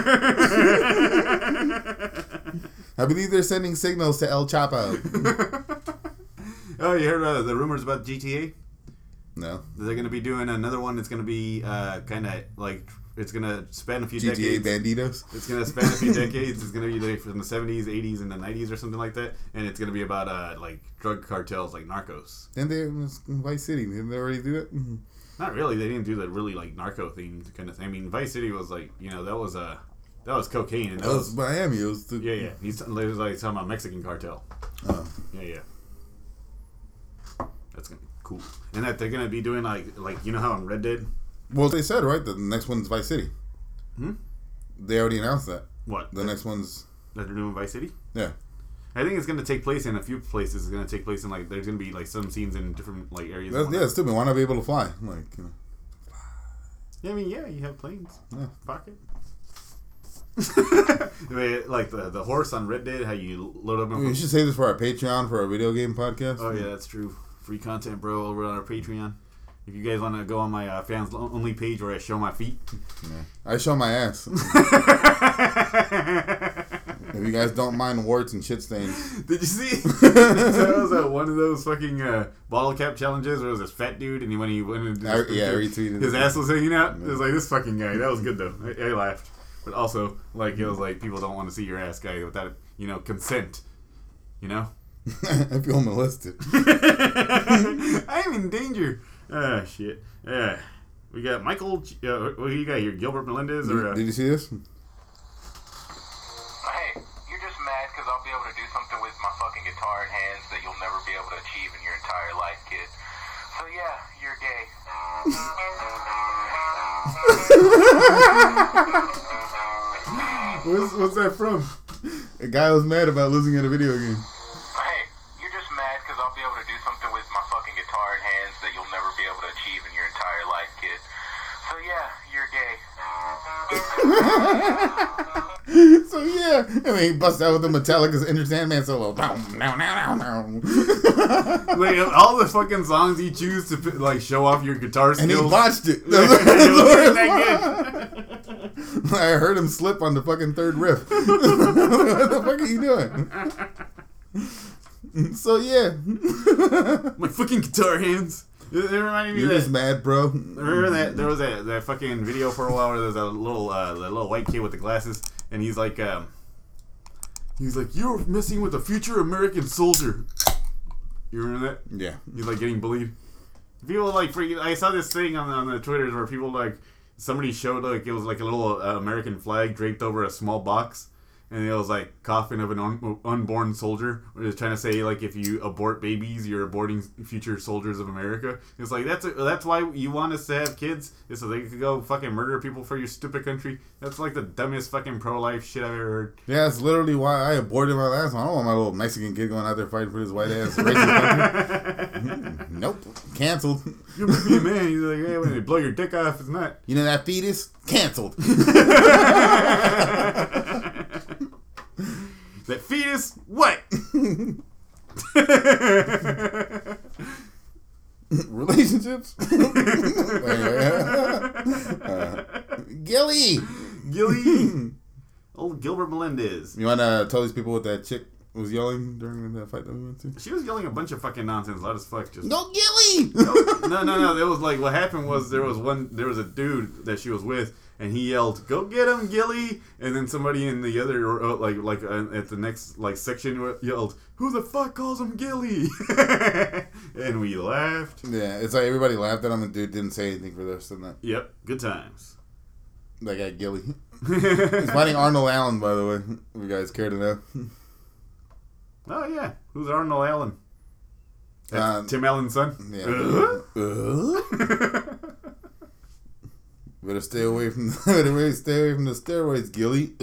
I believe they're sending signals to El Chapo. Oh, you heard the rumors about GTA? No. They're going to be doing another one that's going to be kind of like, it's going to span a few decades. GTA Banditos? It's going to span a few decades. It's going to be like from the 70s, 80s, and the 90s or something like that. And it's going to be about like drug cartels like Narcos. And they Vice City. Didn't they already do it? Not really. They didn't do the really like narco themed kind of thing. I mean, Vice City was like, you know, that was cocaine. And that was Miami. It was yeah. He was like talking about Mexican cartel. Oh. Yeah. That's gonna be cool. And that they're gonna be doing like you know how in Red Dead. Well, they said right the next one's Vice City. They already announced that. What? The next one's that they're doing Vice City. Yeah. I think it's gonna take place in a few places. It's gonna take place in like there's gonna be like some scenes in different like areas. Yeah, it's stupid. Why not be able to fly? Like, you know. Yeah, I mean, yeah, you have planes. Yeah. Pocket. Like the horse on Red Dead, how you load up. You should say this for our Patreon for our video game podcast. Oh yeah, that's true. Free content, bro, over on our Patreon. If you guys want to go on my fans only page where I show my feet, I show my ass. If you guys don't mind warts and shit stains. Did you see? So that was one of those fucking bottle cap challenges where it was this fat dude, and when he went into I retweeted his it. ass was hanging out. It was like this fucking guy. That was good though. I laughed, but also like it was like people don't want to see your ass guy without consent. You know. I feel molested. I'm in danger. Ah, shit. Yeah. We got Michael. What do you got here? Gilbert Melendez? Or, Did you see this? Hey, you're just mad because I'll be able to do something with my fucking guitar in hands that you'll never be able to achieve in your entire life, kid. So yeah, you're gay. What's that from? A guy was mad about losing at a video game. Hey, you're just mad because I'll be able to do something with my fucking guitar in hands that you'll never be able to achieve in your entire life, kid. So yeah, you're gay. So yeah, and then he busts out with the Metallica's Enter Sandman solo. Like all the fucking songs you choose to like show off your guitar skills, and he botched it. It wasn't that good. I heard him slip on the fucking third riff. What the fuck are you doing? So yeah, my fucking guitar hands. It reminded me You're of just mad, bro. Remember that there was that fucking video for a while where there's a little white kid with the glasses, and he's like you're messing with a future American soldier. You remember that? Yeah. He's like getting bullied. People like freaking. I saw this thing on the Twitters where people like somebody showed like it was like a little American flag draped over a small box. And it was like coffin of an unborn soldier. It was trying to say like if you abort babies, you're aborting future soldiers of America. It's like that's why you want us to have kids, is so they could go fucking murder people for your stupid country. That's like the dumbest fucking pro-life shit I've ever heard. Yeah, that's literally why I aborted my last one. I don't want my little Mexican kid going out there fighting for his white ass racist country. Nope, canceled. You're a man. He's like, hey, when they blow your dick off, it's not. You know that fetus? Canceled. That fetus? What? Relationships? Gilly! Old Gilbert Melendez. You want to tell these people what that chick was yelling during that fight that we went to? She was yelling a bunch of fucking nonsense, loud as fuck. Just no, Gilly! No. It was like what happened was there was a dude that she was with, and he yelled, "Go get him, Gilly!" And then somebody in the other at the next section yelled, "Who the fuck calls him Gilly?" And we laughed. Yeah, it's like everybody laughed at him, and dude didn't say anything for the rest of the night. Yep, good times. That guy Gilly. He's fighting Arnold Allen, by the way. If you guys care to know. Oh yeah, who's Arnold Allen? That's Tim Allen's son. Yeah. Better stay away from the steroids, Gilly.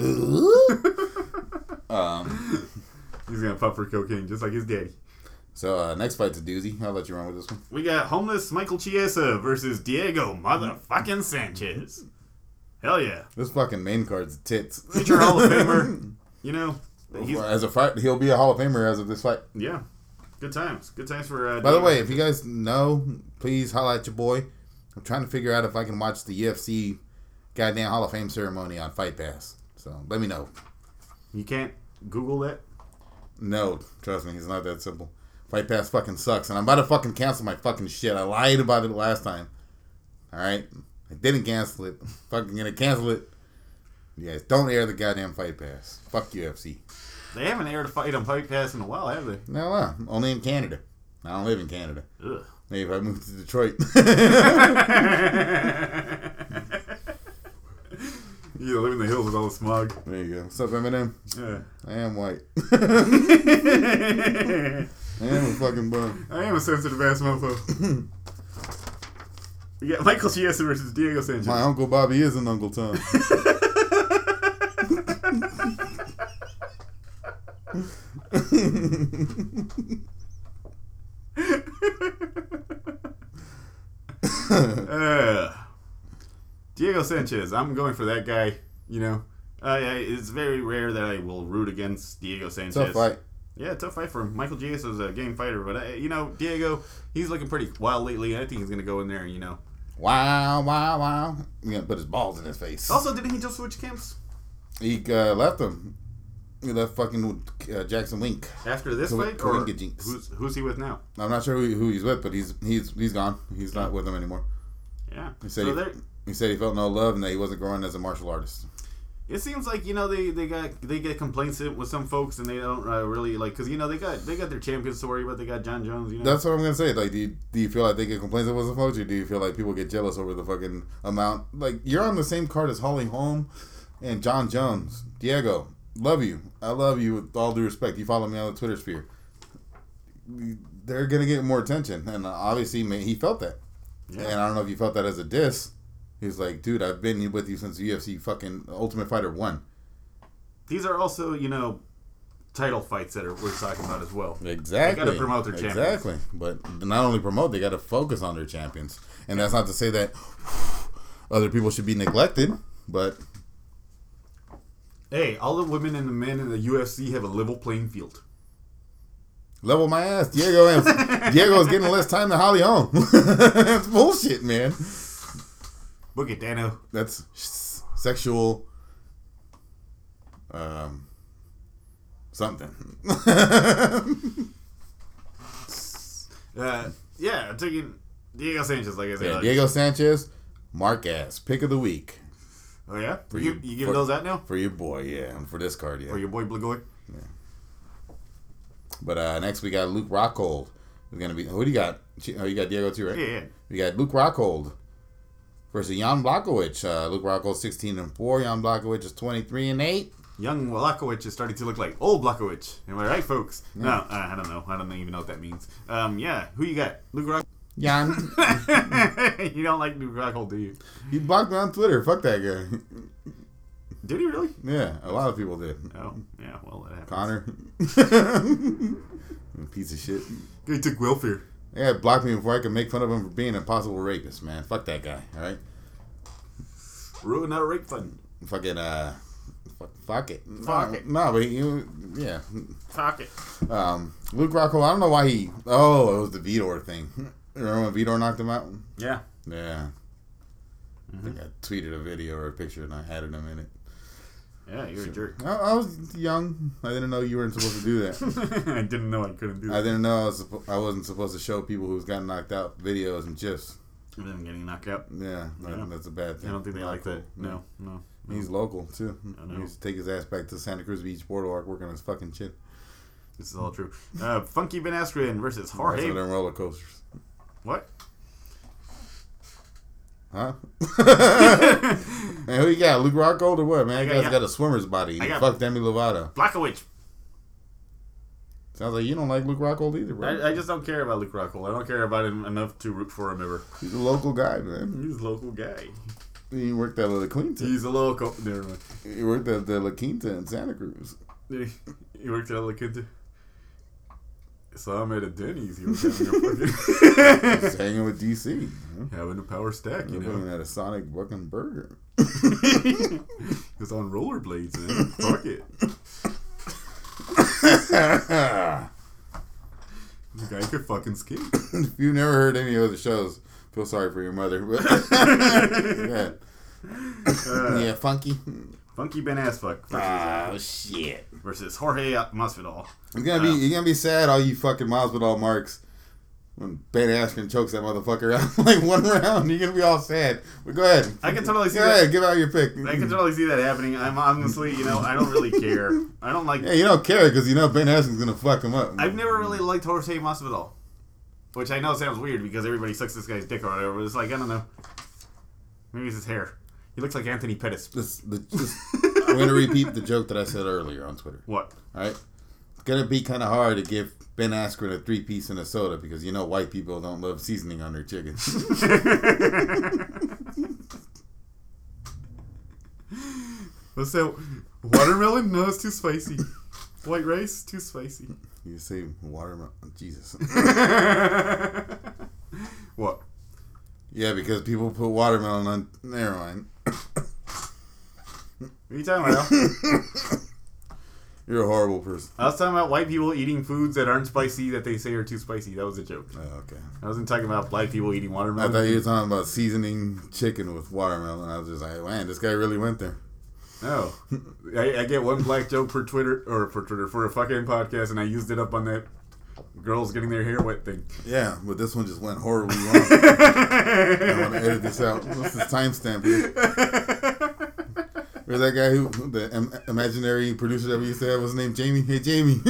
He's gonna pop for cocaine just like his daddy. So next fight's a doozy. I'll let you run with this one. We got homeless Michael Chiesa versus Diego motherfucking Sanchez. Hell yeah! This fucking main card's tits. Future Hall of Famer. You know, as a fight, he'll be a Hall of Famer as of this fight. Yeah, good times. Good times for. By the way, if you guys know, please holla at your boy. I'm trying to figure out if I can watch the UFC goddamn Hall of Fame ceremony on Fight Pass. So let me know. You can't Google that? No, trust me, it's not that simple. Fight Pass fucking sucks, and I'm about to fucking cancel my fucking shit. I lied about it last time. Alright? I didn't cancel it. Fucking gonna cancel it. You guys don't air the goddamn Fight Pass. Fuck UFC. They haven't aired a fight on Fight Pass in a while, have they? No, only in Canada. I don't live in Canada. Ugh. Maybe if I moved to Detroit. You live in the hills with all the smog. There you go. What's up, Eminem? Yeah. I am white. I am a fucking bum. I am a sensitive ass mofo. We got Michael Chiesa versus Diego Sanchez. My Uncle Bobby is an Uncle Tom. Diego Sanchez. I'm going for that guy. You know, it's very rare that I will root against Diego Sanchez. Tough fight. Yeah, tough fight for him. Michael Chiesa is a game fighter, but you know, Diego, he's looking pretty wild lately. I think he's gonna go in there. You know, Wow. He's gonna put his balls in his face. also, didn't he just switch camps He left him. He left fucking Jackson Wink after this fight? Or Jinx. who's he with now? I'm not sure who he's with, but he's gone. He's not with them anymore. Yeah. He said he said he felt no love and that he wasn't growing as a martial artist. It seems like, you know, they get complaints with some folks and they don't really like, because, you know, they got their champions to worry about. They got John Jones. You know, That's what I'm gonna say. Like, do you feel like they get complaints with some folks, or do you feel like people get jealous over the fucking amount? Like, you're on the same card as Holly Holm and John Jones. Diego, love you. I love you with all due respect. You follow me on the Twitter sphere. They're gonna get more attention, and obviously, he felt that. Yeah. And I don't know if you felt that as a diss. He was like, dude, I've been with you since UFC fucking Ultimate Fighter 1. These are also, you know, title fights that we're talking about as well. Exactly. They got to promote their champions. Exactly. But not only promote, they got to focus on their champions. And that's not to say that other people should be neglected, but... Hey, all the women and the men in the UFC have a level playing field. Level my ass. Diego's getting less time than Holly Holm. That's bullshit, man. Book it, Dano. That's sexual something. Yeah, I'm taking Diego Sanchez, like I said. Yeah, Diego Sanchez, Mark Ass, pick of the week. Oh, yeah? You give those out now? For your boy, yeah. And for this card, yeah. For your boy Blagoy? Yeah. But next we got Luke Rockhold. Who's gonna be? Who do you got? Oh, you got Diego too, right? Yeah. We got Luke Rockhold versus Jan Blachowicz. Luke Rockhold 16-4. Jan Blachowicz is 23-8. Young Blachowicz is starting to look like old Blachowicz. Am I right, folks? Yeah. No, I don't know. I don't even know what that means. Yeah, who you got? Luke Rockhold? Jan. You don't like Luke Rockhold, do you? He blocked me on Twitter. Fuck that guy. Did he really? Yeah, a lot of people did. Oh, yeah, well, that happens. Connor. Piece of shit. He took welfare. Yeah, blocked me before I could make fun of him for being a possible rapist, man. Fuck that guy, alright? Ruin our rape fund. Fucking, fuck it. Fuck it. No, but yeah. Fuck it. Luke Rockhold, I don't know why it was the Vitor thing. Remember when Vitor knocked him out? Yeah. Yeah. I think I tweeted a video or a picture and I added him in it. Yeah, you're a jerk. I was young. I didn't know you weren't supposed to do that. I didn't know I couldn't do that. I didn't know I wasn't supposed to show people who's gotten knocked out videos and gifs. Of them getting knocked out? Yeah, that's a bad thing. I don't think they like that. No. He's local, too. I know. He used to take his ass back to Santa Cruz Beach Boardwalk working on his fucking shit. This is all true. Funky Ben Askren versus Jorge. That's them roller coasters. What? Huh? Man, who you got? Luke Rockhold or what, man? That guy's got a swimmer's body. Fuck Demi Lovato. Blachowicz. Sounds like you don't like Luke Rockhold either, bro. I just don't care about Luke Rockhold. I don't care about him enough to root for him ever. He's a local guy, man. He's a local guy. He worked at La Quinta. He's a local. Never mind. He worked at the La Quinta in Santa Cruz. He worked at La Quinta. Saw him at a Denny's. He was having a fucking... Just hanging with DC. Having a power stack, you know. At a Sonic fucking burger. He was on rollerblades, man. Fuck it. The guy could fucking skate. If you've never heard any of the shows, feel sorry for your mother. Yeah, Funky. Funky Ben Assfuck. Shit. Versus Jorge Masvidal. You're gonna be sad, all you fucking Masvidal marks, when Ben Askren chokes that motherfucker out like one round. You're gonna be all sad. But go ahead. I can totally see that. Go ahead, give out your pick. I can totally see that happening. I'm honestly, I don't really care. I don't like. Yeah, you don't care because Ben Askren's gonna fuck him up. I've never really liked Jorge Masvidal, which I know sounds weird because everybody sucks this guy's dick or whatever. But it's like, I don't know. Maybe it's his hair. He looks like Anthony Pettis. I'm going to repeat the joke that I said earlier on Twitter. What? All right? It's gonna be kind of hard to give Ben Askren a 3-piece and a soda because you know white people don't love seasoning on their chicken. What's that? Watermelon? No, it's too spicy. White rice? Too spicy. You say watermelon? Jesus. What? Yeah, because people put watermelon on. Never mind. What are you talking about? You're a horrible person. I was talking about white people eating foods that aren't spicy that they say are too spicy. That was a joke. Oh, okay. I wasn't talking about black people eating watermelon. I thought you were talking about seasoning chicken with watermelon. I was just like, man, this guy really went there. No. I get one black joke for Twitter, for a fucking podcast, and I used it up on that girls getting their hair wet thing. Yeah, but this one just went horribly wrong. I want to edit this out. What's this timestamp here? Where's that guy the imaginary producer that we used to have? What's his name? Jamie? Hey, Jamie.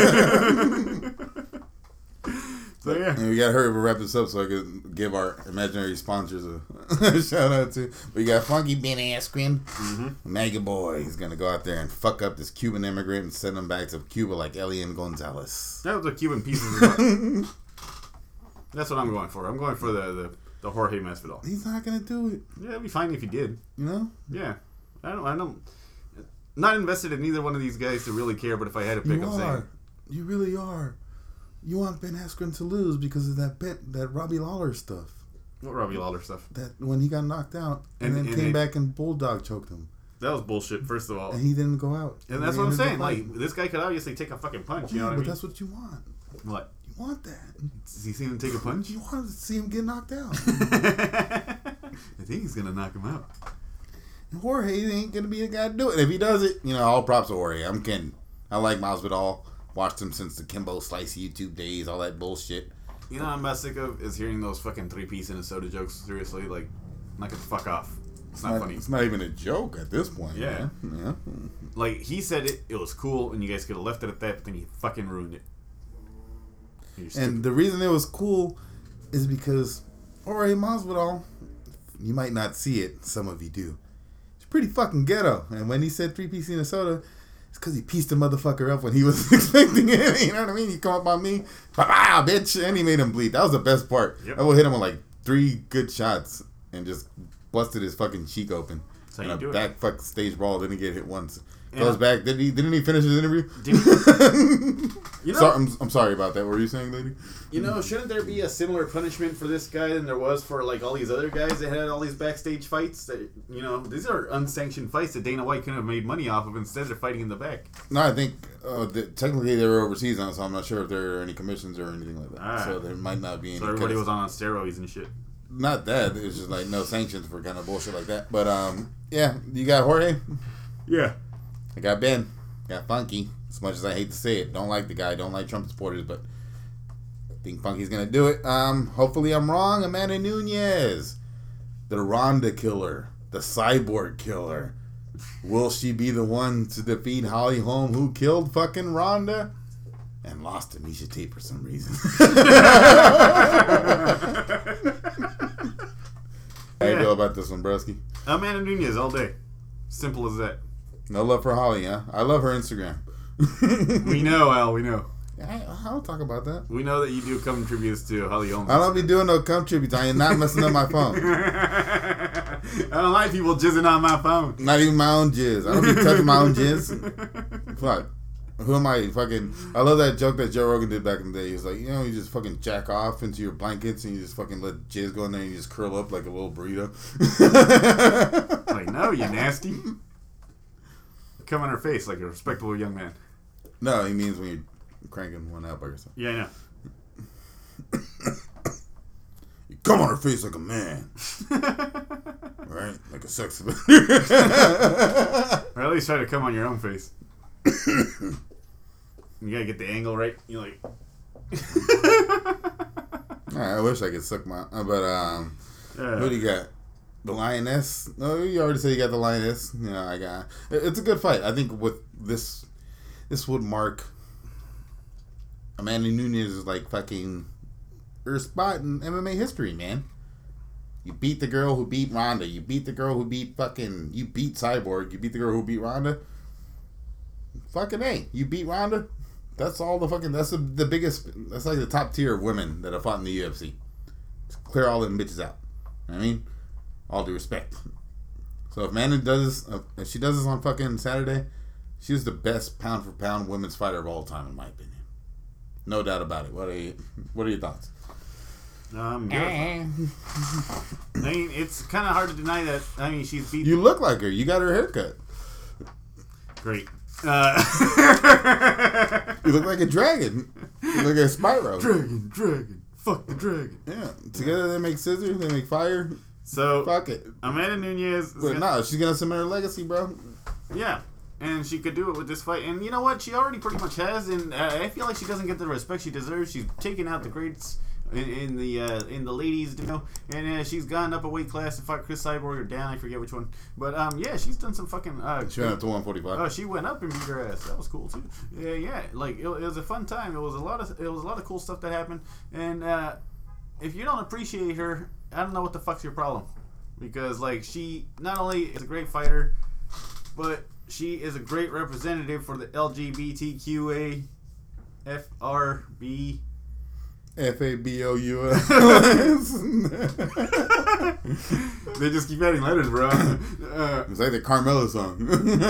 So, yeah. And we got to hurry up and wrap this up so I could give our imaginary sponsors a shout out to. But you got Funky Ben Askren. Mega Boy. He's going to go out there and fuck up this Cuban immigrant and send him back to Cuba like Elian Gonzalez. That was a Cuban piece of That's what I'm going for. I'm going for the Jorge Masvidal. He's not going to do it. Yeah, it'd be fine if he did. You know? Yeah. I don't. Not invested in either one of these guys to really care, but if I had to pick, I'm saying. You really are. You want Ben Askren to lose because of that Robbie Lawler stuff. What Robbie Lawler stuff? That when he got knocked out and then came back and Bulldog choked him. That was bullshit, first of all. And he didn't go out. And that's what I'm saying. Like, this guy could obviously take a fucking punch, you know what I mean? But that's what you want. What? You want that. Does he see him take a punch? You want to see him get knocked out. I think he's going to knock him out. And Jorge ain't going to be the guy to do it. If he does it, all props to Jorge. I'm kidding. I like Masvidal. Watched him since the Kimbo Slice YouTube days, all that bullshit. You know what I'm about sick of is hearing those fucking 3-piece and a soda jokes. Seriously, like, knock it the fuck off. It's not funny. It's not even a joke at this point. Yeah. Man. Yeah. Like, he said it was cool, and you guys could have left it at that, but then you fucking ruined it. And the reason it was cool is because Jorge Masvidal, you might not see it, some of you do. It's pretty fucking ghetto. And when he said 3-piece and a soda, it's because he pieced the motherfucker up when he was expecting it. You know what I mean? He come up on me, bah, bitch, and he made him bleed. That was the best part. Yep. I will hit him with like 3 good shots and just busted his fucking cheek open. That's how in you a do back fucking stage brawl. Didn't get hit once. Yeah. Goes back. Didn't he finish his interview? I'm sorry about that. What were you saying, lady? You know, shouldn't there be a similar punishment for this guy than there was for like all these other guys that had all these backstage fights? That these are unsanctioned fights that Dana White couldn't have made money off of. Instead, they're fighting in the back. No, I think technically they were overseas now, so I'm not sure if there are any commissions or anything like that. Right. So there might not be any. So everybody was on steroids and shit. Not that. It's just like no sanctions for kind of bullshit like that. But yeah, you got Jorge. Yeah. I got Ben. Got Funky. As much as I hate to say it, don't like the guy, don't like Trump supporters, but I think Funky's gonna do it. Hopefully I'm wrong. Amanda Nunes, the Ronda killer, the cyborg killer. Will she be the one to defeat Holly Holm, who killed fucking Ronda and lost to Misha Tate for some reason? How you feel about this one, Broski? Amanda Nunes all day. Simple as that. No love for Holly, huh? I love her Instagram. We know, Al. We know. I don't talk about that. We know that you do cum tributes to Holly Holmes. I don't be doing no cum tributes. I am not messing up my phone. I don't like people jizzing on my phone. Not even my own jizz. I don't be touching my own jizz. Fuck. Who am I? Fucking. I love that joke that Joe Rogan did back in the day. He was like, you just fucking jack off into your blankets and you just fucking let jizz go in there and you just curl up like a little burrito. Like, no, you nasty. Come on her face like a respectable young man. No, he means when you're cranking one out by yourself. Yeah, I know. You come on her face like a man. Right? Like a sex offender. Or at least try to come on your own face. You gotta get the angle right. You're like... I wish I could suck my... But, who do you got? The Lioness? No, you already said you got the Lioness. Yeah, I got... It's a good fight. I think with this would mark... Amanda Nunes is like fucking... her spot in MMA history, man. You beat the girl who beat Ronda. You beat the girl who beat fucking... You beat Cyborg. You beat the girl who beat Ronda. Fucking A. You beat Ronda. That's all the fucking. That's the biggest. That's like the top tier of women that have fought in the UFC. Just clear all them bitches out. You know what I mean, all due respect. So if Amanda does this, if she does this on fucking Saturday, she's the best pound for pound women's fighter of all time, in my opinion. No doubt about it. What are your thoughts? I mean, it's kind of hard to deny that. I mean, she's beat. You look like her. You got her haircut. Great. You look like a dragon. You look like a Spyro. Dragon. Fuck the dragon. Yeah. Together they make scissors. They make fire. So fuck it. Amanda Nunes. But no, she's gonna cement her legacy, bro. Yeah. And she could do it with this fight. And you know what? She already pretty much has. And I feel like she doesn't get the respect she deserves. She's taking out the greats in the ladies, you know. And she's gone up a weight class to fight Chris Cyborg or down. I forget which one. But yeah, she's done some fucking. She went up to 145. Oh, she went up and beat her ass. That was cool too. Yeah. Like it was a fun time. It was a lot of cool stuff that happened. And if you don't appreciate her, I don't know what the fuck's your problem. Because like she not only is a great fighter, but she is a great representative for the LGBTQA FRB FABOUS. They just keep adding letters, bro. It's like the Carmelo song.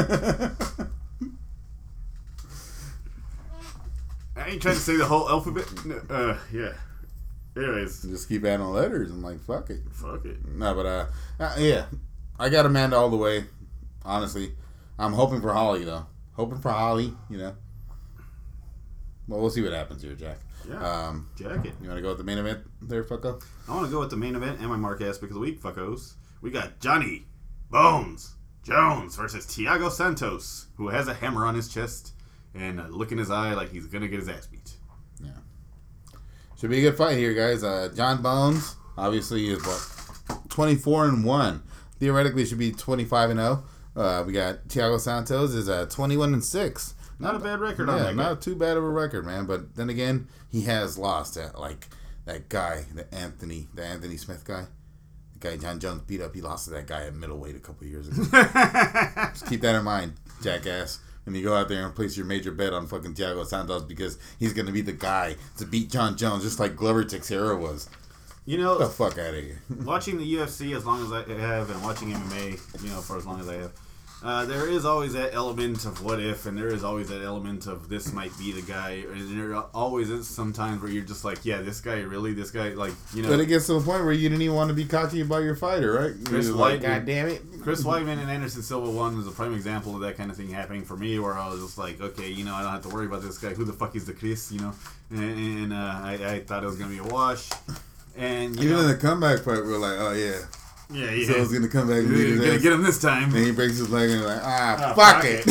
I ain't trying to say the whole alphabet. Yeah. Anyways, just keep adding letters. I'm like, fuck it. Fuck it. No, but yeah, I got Amanda all the way. Honestly, I'm hoping for Holly though. Hoping for Holly, you know. Well, we'll see what happens here, Jack. Yeah. Jacket. You want to go with the main event there, fucko? I want to go with the main event and my mark ass pick of the week, fuckos. We got Johnny Bones Jones versus Thiago Santos, who has a hammer on his chest and a look in his eye like he's gonna get his ass beat. Yeah. Should be a good fight here, guys. John Bones obviously is 24-1. Theoretically, should be 25-0. We got Thiago Santos is 21-6. Not a bad record on that guy. Not too bad of a record, man. But then again, he has lost that guy, the Anthony Smith guy. The guy John Jones beat up, he lost to that guy at middleweight a couple years ago. Just keep that in mind, jackass. When you go out there and place your major bet on fucking Thiago Santos because he's going to be the guy to beat John Jones, just like Glover Teixeira was. You know, get the fuck out of here. Watching the UFC as long as I have and watching MMA, you know, for as long as I have, there is always that element of what if, and there is always that element of this might be the guy, and there always is sometimes where you're just like, yeah, this guy, like, you know. But it gets to the point where you didn't even want to be cocky about your fighter, right? Chris Weidman, like, God damn it. Chris Weidman and Anderson Silva one was a prime example of that kind of thing happening for me, where I was just like, okay, you know, I don't have to worry about this guy. Who the fuck is the Chris, you know? And I thought it was going to be a wash. And even in the comeback fight, we were like, oh, yeah. Yeah. So he's gonna come back and beat his ass. Gonna get him this time. And he breaks his leg and he's like, fuck it.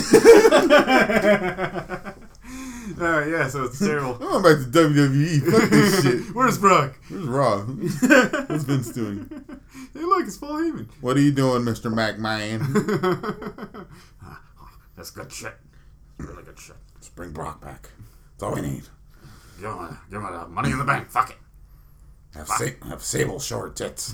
Yeah, so it's terrible. I'm going back to WWE. Fuck this shit. Where's Brock? Where's Raw? What's Vince doing? Hey, look, it's Paul Heyman. What are you doing, Mr. McMahon? That's good shit. Really good shit. Let's bring Brock back. That's all we need. Give him money in the bank. Fuck it. Have Sable short tits.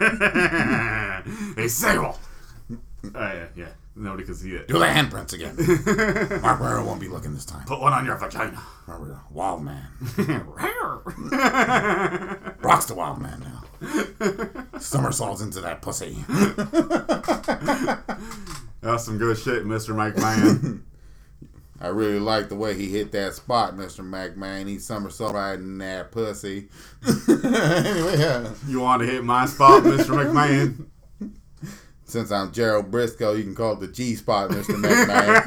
Hey, Sable. Yeah. Nobody can see it. Do the handprints again. Mark Ware won't be looking this time. Put one on your vagina. Wild man. Brock's the wild man now. Somersaults into that pussy. That's some good shit, Mr. McMahon. I really like the way he hit that spot, Mr. McMahon. He somersault riding that pussy. Anyway, yeah. You want to hit my spot, Mr. McMahon? Since I'm Gerald Briscoe, you can call it the G spot, Mr. McMahon.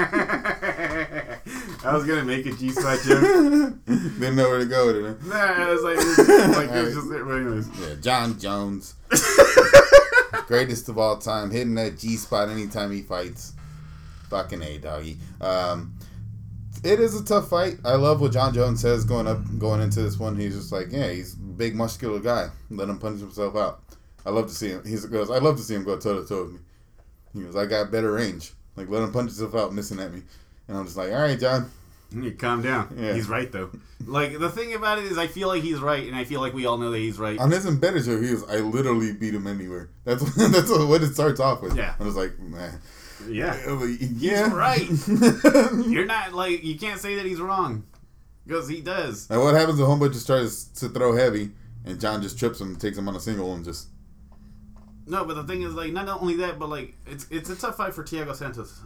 I was gonna make a G spot joke. Didn't know where to go with it. Nah, it's just anyways. Yeah, John Jones, greatest of all time, hitting that G spot anytime he fights. Fucking A, doggy. It is a tough fight. I love what John Jones says going into this one. He's just like, yeah, he's a big, muscular guy. Let him punch himself out. I love to see him. He goes, I love to see him go toe to toe with me. He goes, I got better range. Like, let him punch himself out, missing at me. And I'm just like, all right, John, You calm down. Yeah. He's right though. Like the thing about it is, I feel like he's right, and I feel like we all know that he's right. On his embedded show, he was, I literally beat him anywhere. That's what it starts off with. Yeah. I was like, man. Yeah. He's right. You're not like, you can't say that he's wrong, because he does. And what happens when Homeboy just tries to throw heavy, and John just trips him, takes him on a single, and just. No, but the thing is, like, not only that, but like, it's a tough fight for Thiago Santos.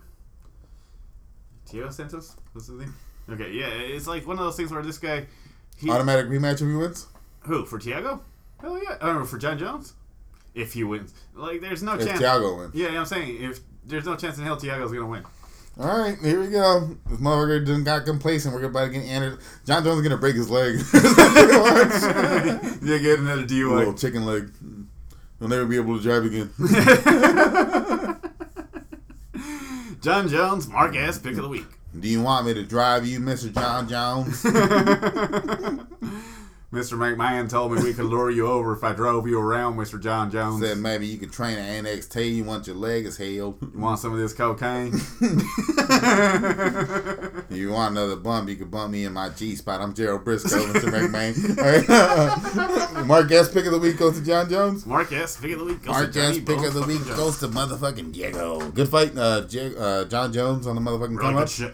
Thiago Santos? What's his name? Okay, yeah, it's like one of those things where this guy... Automatic rematch if he wins? Who, for Thiago? Hell yeah. I don't know, for John Jones? If he wins. Like, there's no If chance. Thiago wins. Yeah, I'm saying, if there's no chance in hell Thiago's going to win. Alright, here we go. This motherfucker done got complacent. We're about to get Anderson. John Jones is going to break his leg. Yeah, get another DUI. A little chicken leg. He'll never be able to drive again. John Jones, Mark S. Pick of the Week. Do you want me to drive you, Mr. John Jones? Mr. McMahon told me we could lure you over if I drove you around, Mr. John Jones. Said maybe you could train an NXT. You want your leg as hell. You want some of this cocaine? If you want another bump, you can bump me in my G-spot. I'm Gerald Briscoe, Mr. McMahon. All right. Mark S. Pick of the Week goes to John Jones. Mark S. Pick of the Week goes Mark to Johnny S. Pick of the Week Jones. goes to motherfucking Diego. Good fight. John Jones on the motherfucking Really come good up. shit.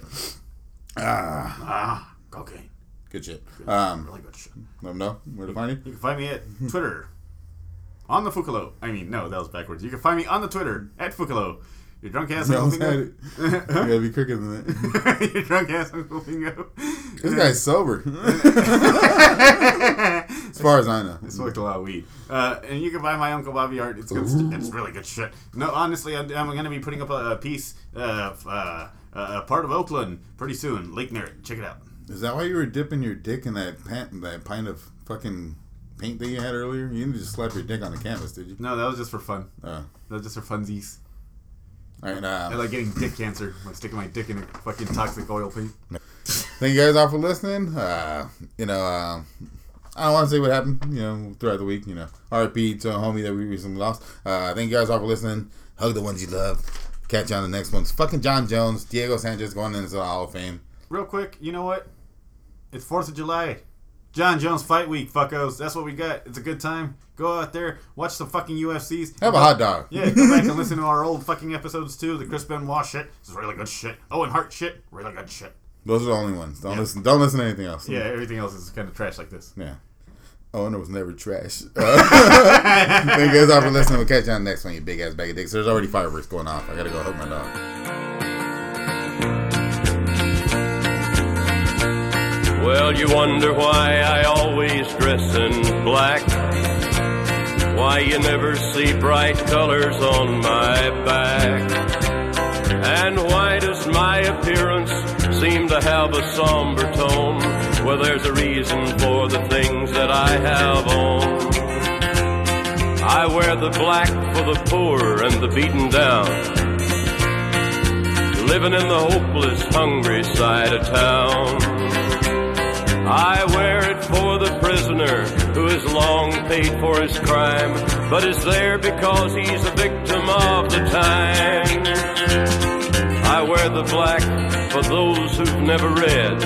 Cocaine. Good shit. Really good shit. Let them know where to find you. You can find me at Twitter. On the Fukalo. I mean, no, that was backwards. You can find me on the Twitter at Fukalo. Your drunk ass You Uncle almost had Bingo. it. You gotta be quicker than that. Your drunk ass Uncle Bingo. This guy's sober. As far as I know. I smoked a lot of weed. And you can buy my Uncle Bobby art. It's good. It's really good shit. No, honestly, I'm going to be putting up a piece, a part of Oakland pretty soon. Lake Merritt. Check it out. Is that why you were dipping your dick in that pint of fucking paint that you had earlier? You didn't just slap your dick on the canvas, did you? No, that was just for fun. That was just for funsies. All right, I like getting dick cancer. Like sticking my dick in a fucking toxic oil paint. Thank you guys all for listening. I don't want to say what happened, throughout the week. RIP to a homie that we recently lost. Thank you guys all for listening. Hug the ones you love. Catch you on the next ones. Fucking John Jones, Diego Sanchez going into the Hall of Fame. Real quick, you know what? It's 4th of July. John Jones Fight Week, fuckos. That's what we got. It's a good time. Go out there, watch some fucking UFCs. Have a hot dog. Yeah, go back and listen to our old fucking episodes too. The Chris Benoit shit. This is really good shit. Owen Hart shit. Really good shit. Those are the only ones. Don't listen to anything else. Yeah, everything else is kind of trash like this. Yeah. Owen was never trash. Thank you guys all for listening. We'll catch you on the next one, you big ass bag of dicks. There's already fireworks going off. I gotta go hug my dog. Well, you wonder why I always dress in black, why you never see bright colors on my back, and why does my appearance seem to have a somber tone? Well, there's a reason for the things that I have on. I wear the black for the poor and the beaten down, living in the hopeless, hungry side of town. I wear it for the prisoner who has long paid for his crime, but is there because he's a victim of the times. I wear the black for those who've never read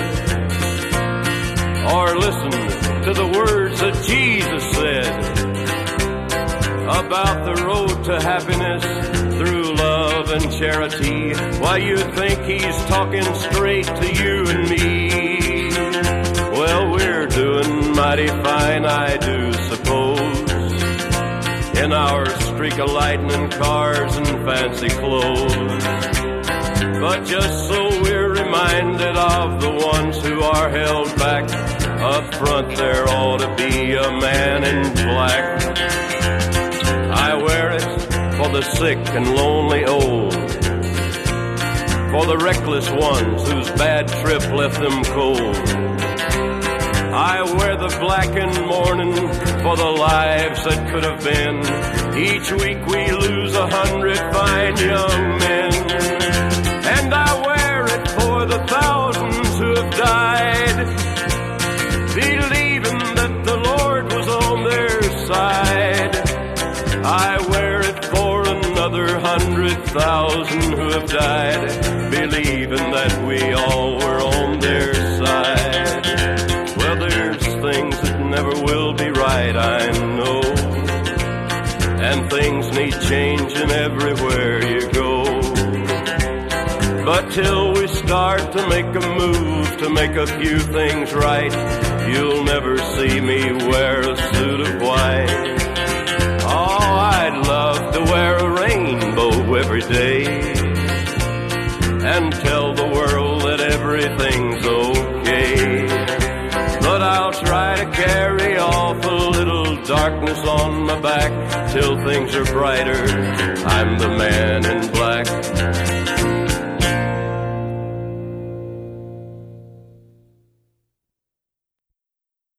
or listened to the words that Jesus said about the road to happiness through love and charity. Why, you think he's talking straight to you and me? Well, we're doing mighty fine, I do suppose, in our streak of lightning cars and fancy clothes. But just so we're reminded of the ones who are held back, up front there ought to be a man in black. I wear it for the sick and lonely old, for the reckless ones whose bad trip left them cold. I wear the black in mourning for the lives that could have been. Each week we lose 100 fine young men. And I wear it for the thousands who have died, believing that the Lord was on their side. I wear it for another 100,000 who have died, believing that we all were on never will be right, I know. And things need changing everywhere you go. But till we start to make a move to make a few things right, you'll never see me wear a suit of white. Oh, I'd love to wear a rainbow every day and tell the world that everything's okay. But I'll try to carry off a little darkness on my back till things are brighter. I'm the man in black.